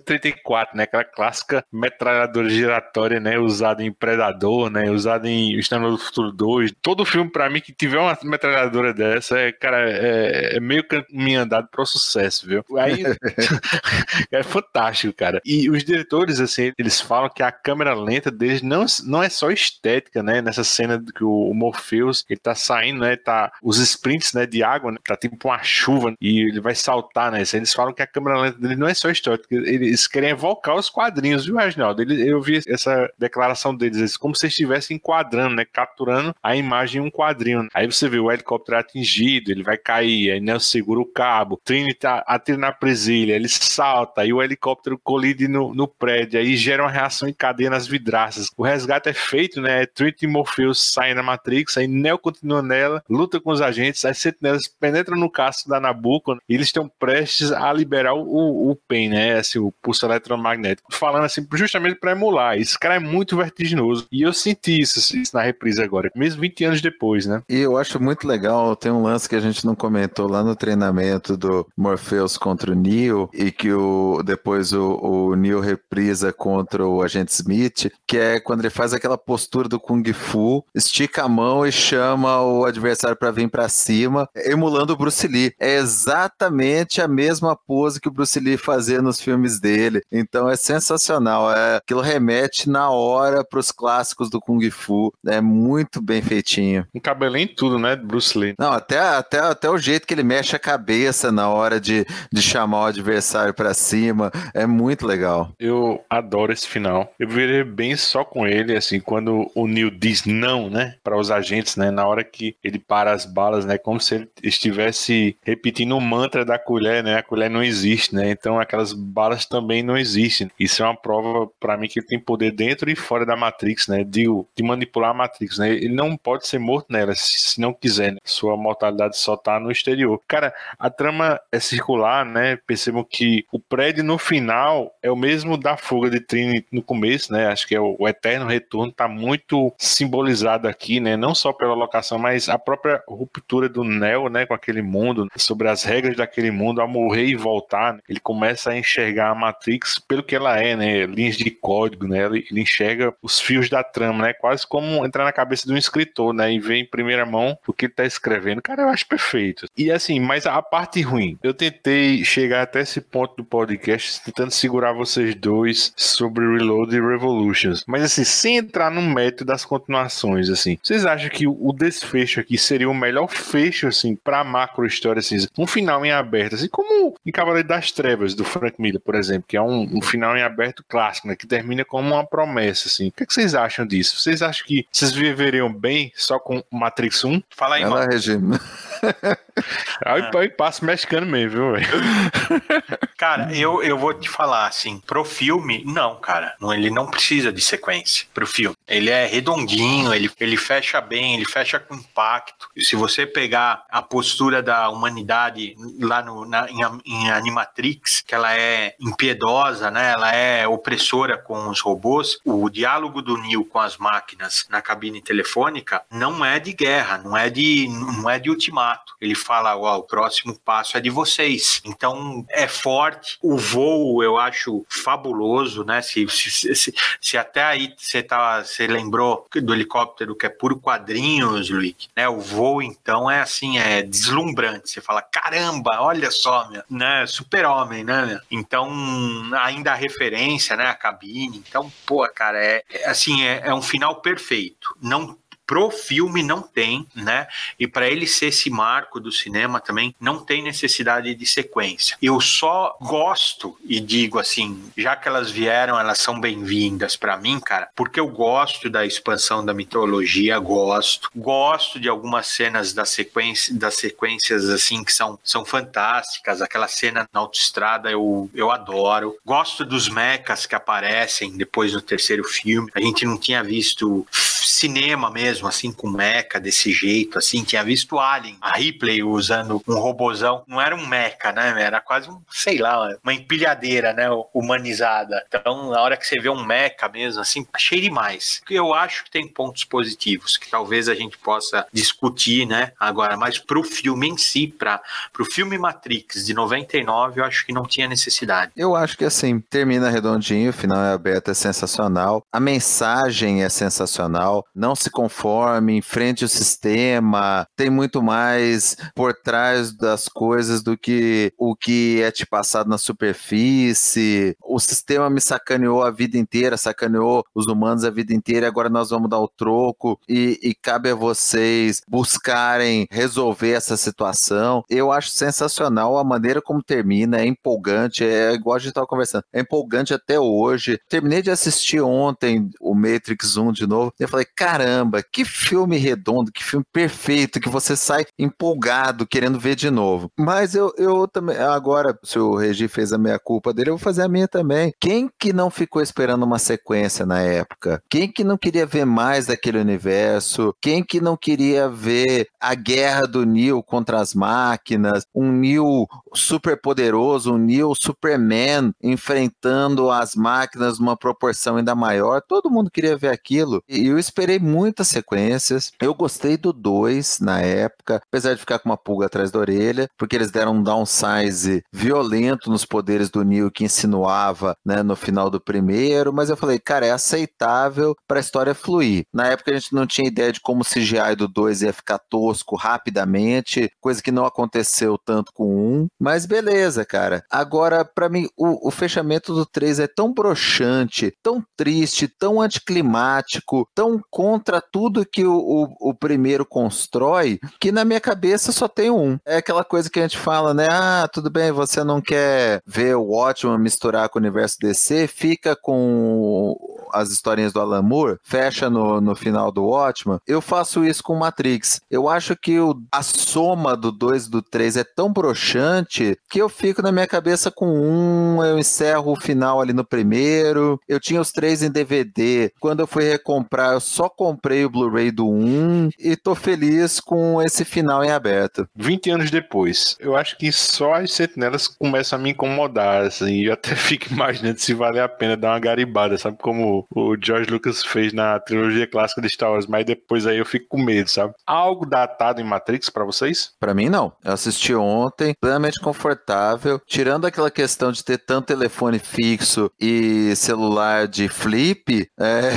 M134, né, aquela clássica metralhadora giratória, né, usada em Predador, né, usada em Exterminador do Futuro 2. Todo filme, para mim, que tiver uma metralhadora dessa, é meio caminho andado para o sucesso, viu? Aí é fantástico, cara. E os diretores, assim, eles falam que a câmera lenta deles não é só estética, né? Nessa cena que o Morpheus, ele tá saindo, né? Tá os sprints, né, de água, né? Tá tipo uma chuva e ele vai saltar, né? Eles falam que a câmera lenta dele não é só estética, eles querem evocar os quadrinhos, viu, Reginaldo? Eu vi essa declaração deles, como se estivessem enquadrando, né? Capturando a imagem em um quadrinho. Aí você vê o helicóptero atingido, ele vai cair, aí Neo segura o cabo, Trinity atira na presilha, ele salta, aí o helicóptero colide no prédio, aí gera uma reação em cadeia nas vidraças. O resgate é feito, né? Trinity e Morpheus saem da Matrix, aí Neo continua nela, luta com os agentes, as sentinelas penetram no casco da Nabucco e eles estão prestes a liberar o PEN, né? Assim, o pulso eletromagnético. Falando assim, justamente para emular. Esse cara é muito vertiginoso. E eu senti isso na reprise agora, mesmo 20 anos depois, né? E eu acho muito legal, tem um lance que a gente não comentou lá no no treinamento do Morpheus contra o Neo e que depois o Neo reprisa contra o Agente Smith, que é quando ele faz aquela postura do Kung Fu, estica a mão e chama o adversário para vir para cima, emulando o Bruce Lee. É exatamente a mesma pose que o Bruce Lee fazia nos filmes dele. Então é sensacional. Aquilo remete na hora para os clássicos do Kung Fu. É muito bem feitinho. Um cabelinho em tudo, né, Bruce Lee? Não, até o jeito que ele mexe a cabeça na hora de chamar o adversário para cima. É muito legal. Eu adoro esse final. Eu virei bem só com ele, assim, quando o Neo diz não, né, para os agentes, né, na hora que ele para as balas, né, como se ele estivesse repetindo o mantra da colher, né, a colher não existe, né, então aquelas balas também não existem. Isso é uma prova para mim que ele tem poder dentro e fora da Matrix, né, de manipular a Matrix, né, ele não pode ser morto nela se não quiser, né, sua mortalidade só tá no exterior. Cara, a trama é circular, né, percebam que o prédio no final é o mesmo da fuga de Trinity no começo, né, acho que é o eterno retorno, tá muito simbolizado aqui, né, não só pela locação, mas a própria ruptura do Neo, né, com aquele mundo, sobre as regras daquele mundo, ao morrer e voltar, né, ele começa a enxergar a Matrix pelo que ela é, né, linhas de código, né, ele enxerga os fios da trama, né, quase como entrar na cabeça de um escritor, né, e ver em primeira mão o que ele tá escrevendo. Cara, eu acho perfeito. E assim, mas a parte ruim, eu tentei chegar até esse ponto do podcast tentando segurar vocês dois sobre Reload e Revolutions, mas assim, sem entrar no mérito das continuações, assim, vocês acham que o desfecho aqui seria o melhor fecho, assim, pra macro história, assim, um final em aberto, assim, como em Cavaleiro das Trevas, do Frank Miller, por exemplo, que é um final em aberto clássico, né, que termina como uma promessa, assim. O que vocês acham disso? Vocês acham que vocês viveriam bem só com Matrix 1? Fala aí, mano. Regina. Aí passo mexicano mesmo, viu, velho? Cara, eu vou te falar, assim, pro filme, não, cara. Ele não precisa de sequência pro filme. Ele é redondinho, ele fecha bem, ele fecha com impacto. E se você pegar a postura da humanidade lá em Animatrix, que ela é impiedosa, né? Ela é opressora com os robôs, o diálogo do Neo com as máquinas na cabine telefônica não é de guerra, não é de ultimato. Ele fala, o próximo passo é de vocês. Então, é forte. O voo, eu acho fabuloso, né? Se até aí você lembrou do helicóptero que é puro quadrinhos, Luiz, né? O voo, então, é assim, é deslumbrante. Você fala, caramba, olha só, né? Super-homem, né? Então, ainda a referência, né? A cabine. Então, pô, cara, é um final perfeito. Não pro filme não tem, né? E para ele ser esse marco do cinema também, não tem necessidade de sequência. Eu só gosto, e digo assim, já que elas vieram, elas são bem-vindas para mim, cara, porque eu gosto da expansão da mitologia, gosto de algumas cenas das sequências assim que são fantásticas, aquela cena na autoestrada eu adoro. Gosto dos mechas que aparecem depois no terceiro filme. A gente não tinha visto cinema mesmo, assim, com mecha desse jeito, assim, tinha visto Alien, a Ripley usando um robozão, não era um mecha, né, era quase sei lá, uma empilhadeira, né, humanizada. Então, na hora que você vê um mecha mesmo, assim, achei demais. Eu acho que tem pontos positivos, que talvez a gente possa discutir, né, agora, mas pro filme em si, pro filme Matrix de 99, eu acho que não tinha necessidade. Eu acho que, assim, termina redondinho, o final é aberto, é sensacional, a mensagem é sensacional, não se conforme, enfrente o sistema, tem muito mais por trás das coisas do que o que é te passado na superfície. O sistema me sacaneou a vida inteira, sacaneou os humanos a vida inteira, e agora nós vamos dar o troco e cabe a vocês buscarem resolver essa situação. Eu acho sensacional a maneira como termina, é empolgante, é igual a gente estava conversando, é empolgante até hoje. Terminei de assistir ontem o Matrix 1 de novo, e eu falei, caramba, que filme redondo, que filme perfeito, que você sai empolgado, querendo ver de novo. Mas eu também, agora, se o Regi fez a minha culpa dele, eu vou fazer a minha também. Quem que não ficou esperando uma sequência na época? Quem que não queria ver mais daquele universo? Quem que não queria ver a guerra do Neo contra as máquinas? Um Neo super poderoso, um Neo Superman enfrentando as máquinas numa proporção ainda maior. Todo mundo queria ver aquilo. E eu esperei esperei muitas sequências. Eu gostei do 2 na época, apesar de ficar com uma pulga atrás da orelha, porque eles deram um downsize violento nos poderes do Neo que insinuava, né, no final do primeiro, mas eu falei, cara, é aceitável pra história fluir. Na época a gente não tinha ideia de como o CGI do 2 ia ficar tosco rapidamente, coisa que não aconteceu tanto com o 1, mas beleza, cara. Agora, pra mim, o fechamento do 3 é tão broxante, tão triste, tão anticlimático, tão contra tudo que o primeiro constrói, que na minha cabeça só tem um. É aquela coisa que a gente fala, né? Ah, tudo bem, você não quer ver o Watchmen misturar com o universo DC, fica com as historinhas do Alan Moore, fecha no final do Watchmen. Eu faço isso com Matrix. Eu acho que a soma do 2 e do 3 é tão broxante que eu fico na minha cabeça com um, eu encerro o final ali no primeiro. Eu tinha os 3 em DVD. Quando eu fui recomprar, eu só comprei o Blu-ray do 1 e tô feliz com esse final em aberto. 20 anos depois, eu acho que só as sentinelas começam a me incomodar, assim, eu até fico imaginando se vale a pena dar uma garibada, sabe, como o George Lucas fez na trilogia clássica de Star Wars, mas depois aí eu fico com medo, sabe? Algo datado em Matrix pra vocês? Pra mim não, eu assisti ontem, plenamente confortável, tirando aquela questão de ter tanto telefone fixo e celular de flip,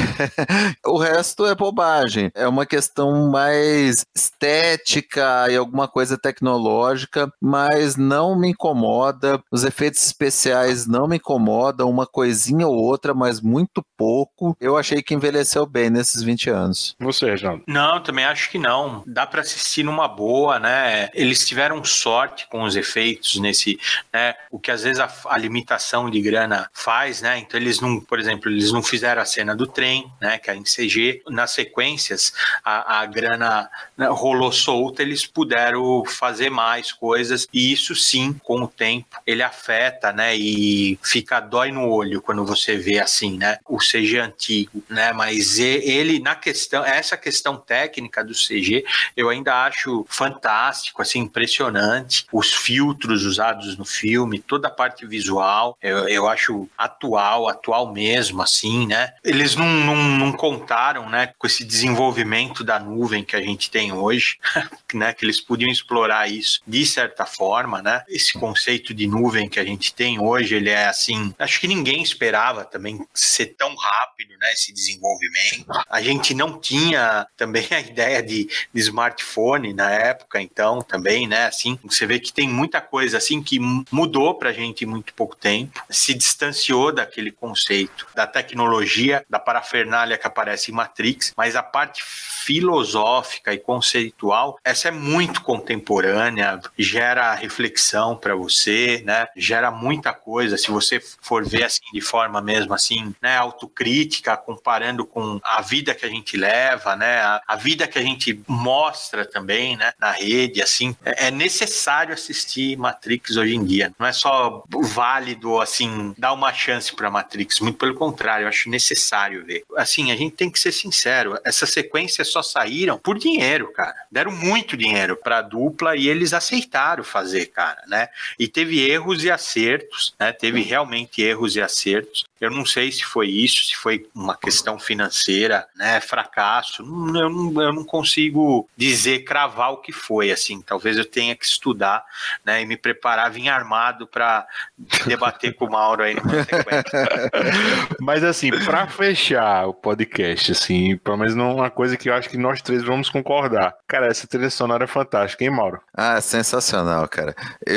o resto é bobagem, é uma questão mais estética e alguma coisa tecnológica, mas não me incomoda, os efeitos especiais não me incomodam, uma coisinha ou outra, mas muito pouco. Eu achei que envelheceu bem nesses 20 anos. Você, Reginaldo? Não, também acho que não. Dá pra assistir numa boa, né? Eles tiveram sorte com os efeitos nesse, né? O que às vezes a limitação de grana faz, né? Então eles não, por exemplo, eles não fizeram a cena do trem, né? Que é em CG. Nas sequências, a grana, né, rolou solta, eles puderam fazer mais coisas e isso sim, com o tempo, ele afeta, né? E fica dói no olho quando você vê assim, né? O CG antigo, né? Mas ele na questão, essa questão técnica do CG, eu ainda acho fantástico, assim, impressionante. Os filtros usados no filme, toda a parte visual, eu acho atual mesmo, assim, né? Eles não contaram, né, com esse desenvolvimento da nuvem que a gente tem hoje, né? Que eles podiam explorar isso de certa forma, né? Esse conceito de nuvem que a gente tem hoje, ele é assim, acho que ninguém esperava também ser tão rápido, né, esse desenvolvimento. A gente não tinha também a ideia de smartphone na época, então também, né, assim, você vê que tem muita coisa assim que mudou pra gente em muito pouco tempo, se distanciou daquele conceito da tecnologia, da parafernália que aparece em Matrix, mas a parte filosófica e conceitual, essa é muito contemporânea, gera reflexão para você, né? Gera muita coisa, se você for ver assim de forma mesmo assim, né, autocrítica, comparando com a vida que a gente leva, né, a vida que a gente mostra também, né, na rede, assim, é necessário assistir Matrix hoje em dia. Não é só válido assim dar uma chance para Matrix, muito pelo contrário, eu acho necessário ver. Assim, a gente tem que ser sincero, essas sequências só saíram por dinheiro, cara. Deram muito dinheiro pra dupla e eles aceitaram fazer, cara, né? E teve erros e acertos, né? Teve realmente erros e acertos. Eu não sei se foi isso, se foi uma questão financeira, né? Fracasso. Eu não consigo dizer, cravar o que foi, assim. Talvez eu tenha que estudar, né? E me preparar, vir armado pra debater com o Mauro aí numa sequência. Mas assim, pra fechar o podcast, assim, pelo menos uma coisa que eu acho que nós três vamos concordar. Cara, essa trilha sonora é fantástica, hein, Mauro? Ah, sensacional, cara.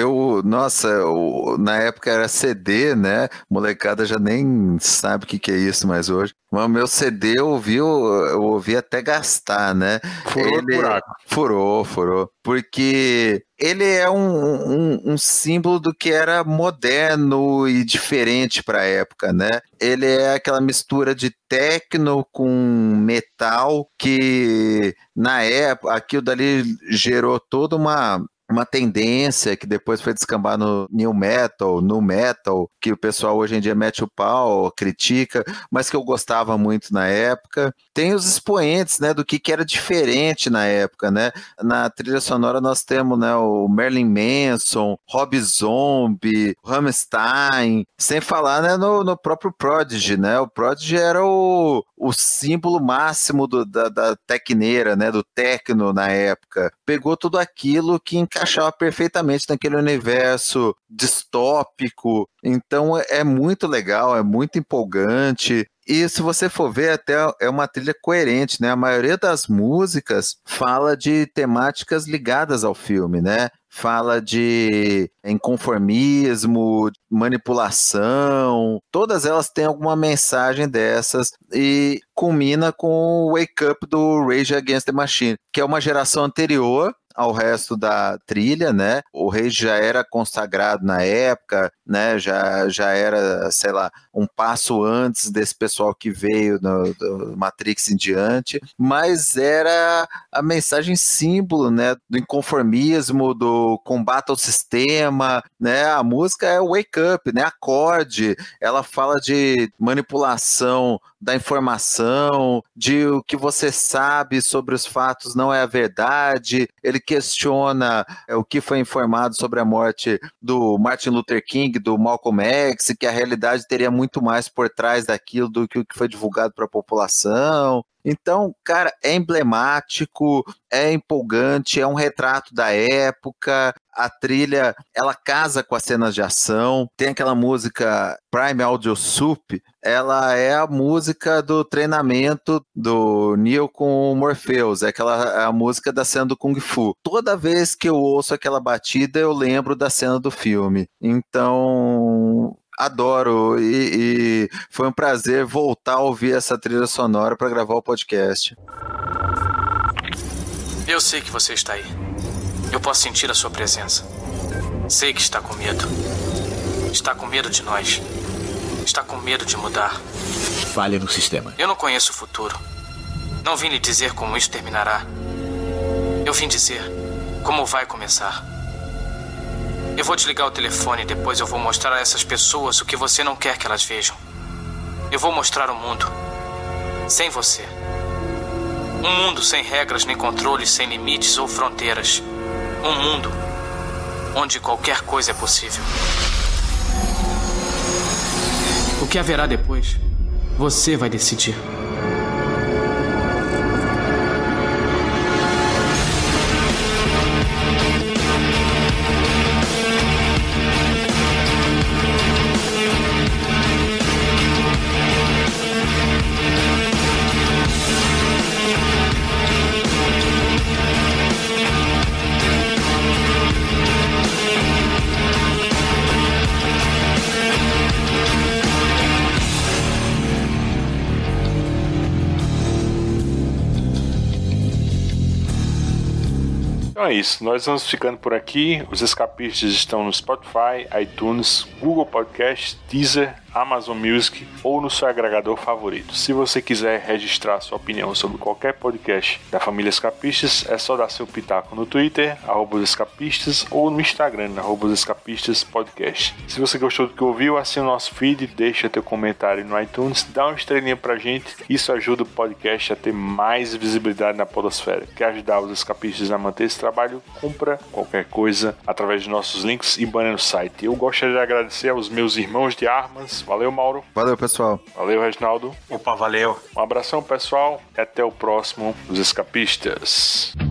Na época era CD, né? Molecada já nem sabe o que é isso mais hoje. Mas o meu CD eu ouvi até gastar, né? Furou. Porque ele é um símbolo do que era moderno e diferente para a época, né? Ele é aquela mistura de techno com metal que, na época, aquilo dali gerou toda uma uma tendência que depois foi descambar no new metal, no metal, que o pessoal hoje em dia mete o pau, critica, mas que eu gostava muito na época. Tem os expoentes, né, do que era diferente na época, né? Na trilha sonora nós temos, né, o Marilyn Manson, Rob Zombie, Rammstein, sem falar, né, no próprio Prodigy, né? O Prodigy era o símbolo máximo da tecneira, né, do techno na época. Pegou tudo aquilo que encaixava perfeitamente naquele universo distópico. Então é muito legal, é muito empolgante. E se você for ver, até é uma trilha coerente, né? A maioria das músicas fala de temáticas ligadas ao filme, né? Fala de inconformismo, manipulação, todas elas têm alguma mensagem dessas e culmina com o Wake Up do Rage Against the Machine, que é uma geração anterior ao resto da trilha, né? O Rage já era consagrado na época, né? Já era, sei lá, um passo antes desse pessoal que veio do Matrix em diante, mas era a mensagem símbolo, né? Do inconformismo, do combate ao sistema, né? A música é Wake Up, né? Acorde, ela fala de manipulação da informação, de o que você sabe sobre os fatos não é a verdade. Ele questiona o que foi informado sobre a morte do Martin Luther King, do Malcolm X, que a realidade teria muito mais por trás daquilo do que o que foi divulgado para a população. Então, cara, é emblemático, é empolgante, é um retrato da época. A trilha, ela casa com as cenas de ação. Tem aquela música Prime Audio Soup, ela é a música do treinamento do Neo com o Morpheus, é a música da cena do Kung Fu. Toda vez que eu ouço aquela batida, eu lembro da cena do filme. Então, adoro e foi um prazer voltar a ouvir essa trilha sonora para gravar o podcast. Eu sei que você está aí. Eu posso sentir a sua presença. Sei que está com medo. Está com medo de nós. Está com medo de mudar. Falha no sistema. Eu não conheço o futuro. Não vim lhe dizer como isso terminará. Eu vim dizer como vai começar. Eu vou desligar o telefone e depois eu vou mostrar a essas pessoas o que você não quer que elas vejam. Eu vou mostrar o mundo. Sem você. Um mundo sem regras nem controles, sem limites ou fronteiras. Um mundo onde qualquer coisa é possível. O que haverá depois, você vai decidir. Então é isso, nós vamos ficando por aqui. Os Escapistas estão no Spotify, iTunes, Google Podcast, Deezer, Amazon Music ou no seu agregador favorito. Se você quiser registrar sua opinião sobre qualquer podcast da família Escapistas, é só dar seu pitaco no Twitter, @escapistas, ou no Instagram, @escapistaspodcast. Se você gostou do que ouviu, assina o nosso feed, deixa teu comentário no iTunes, dá uma estrelinha pra gente, isso ajuda o podcast a ter mais visibilidade na podosfera. Quer ajudar os Escapistas a manter esse trabalho? Compra qualquer coisa através de nossos links e banner no site. Eu gostaria de agradecer aos meus irmãos de armas. Valeu, Mauro. Valeu, pessoal. Valeu, Reginaldo. Opa, valeu. Um abração, pessoal. E até o próximo Os Escapistas.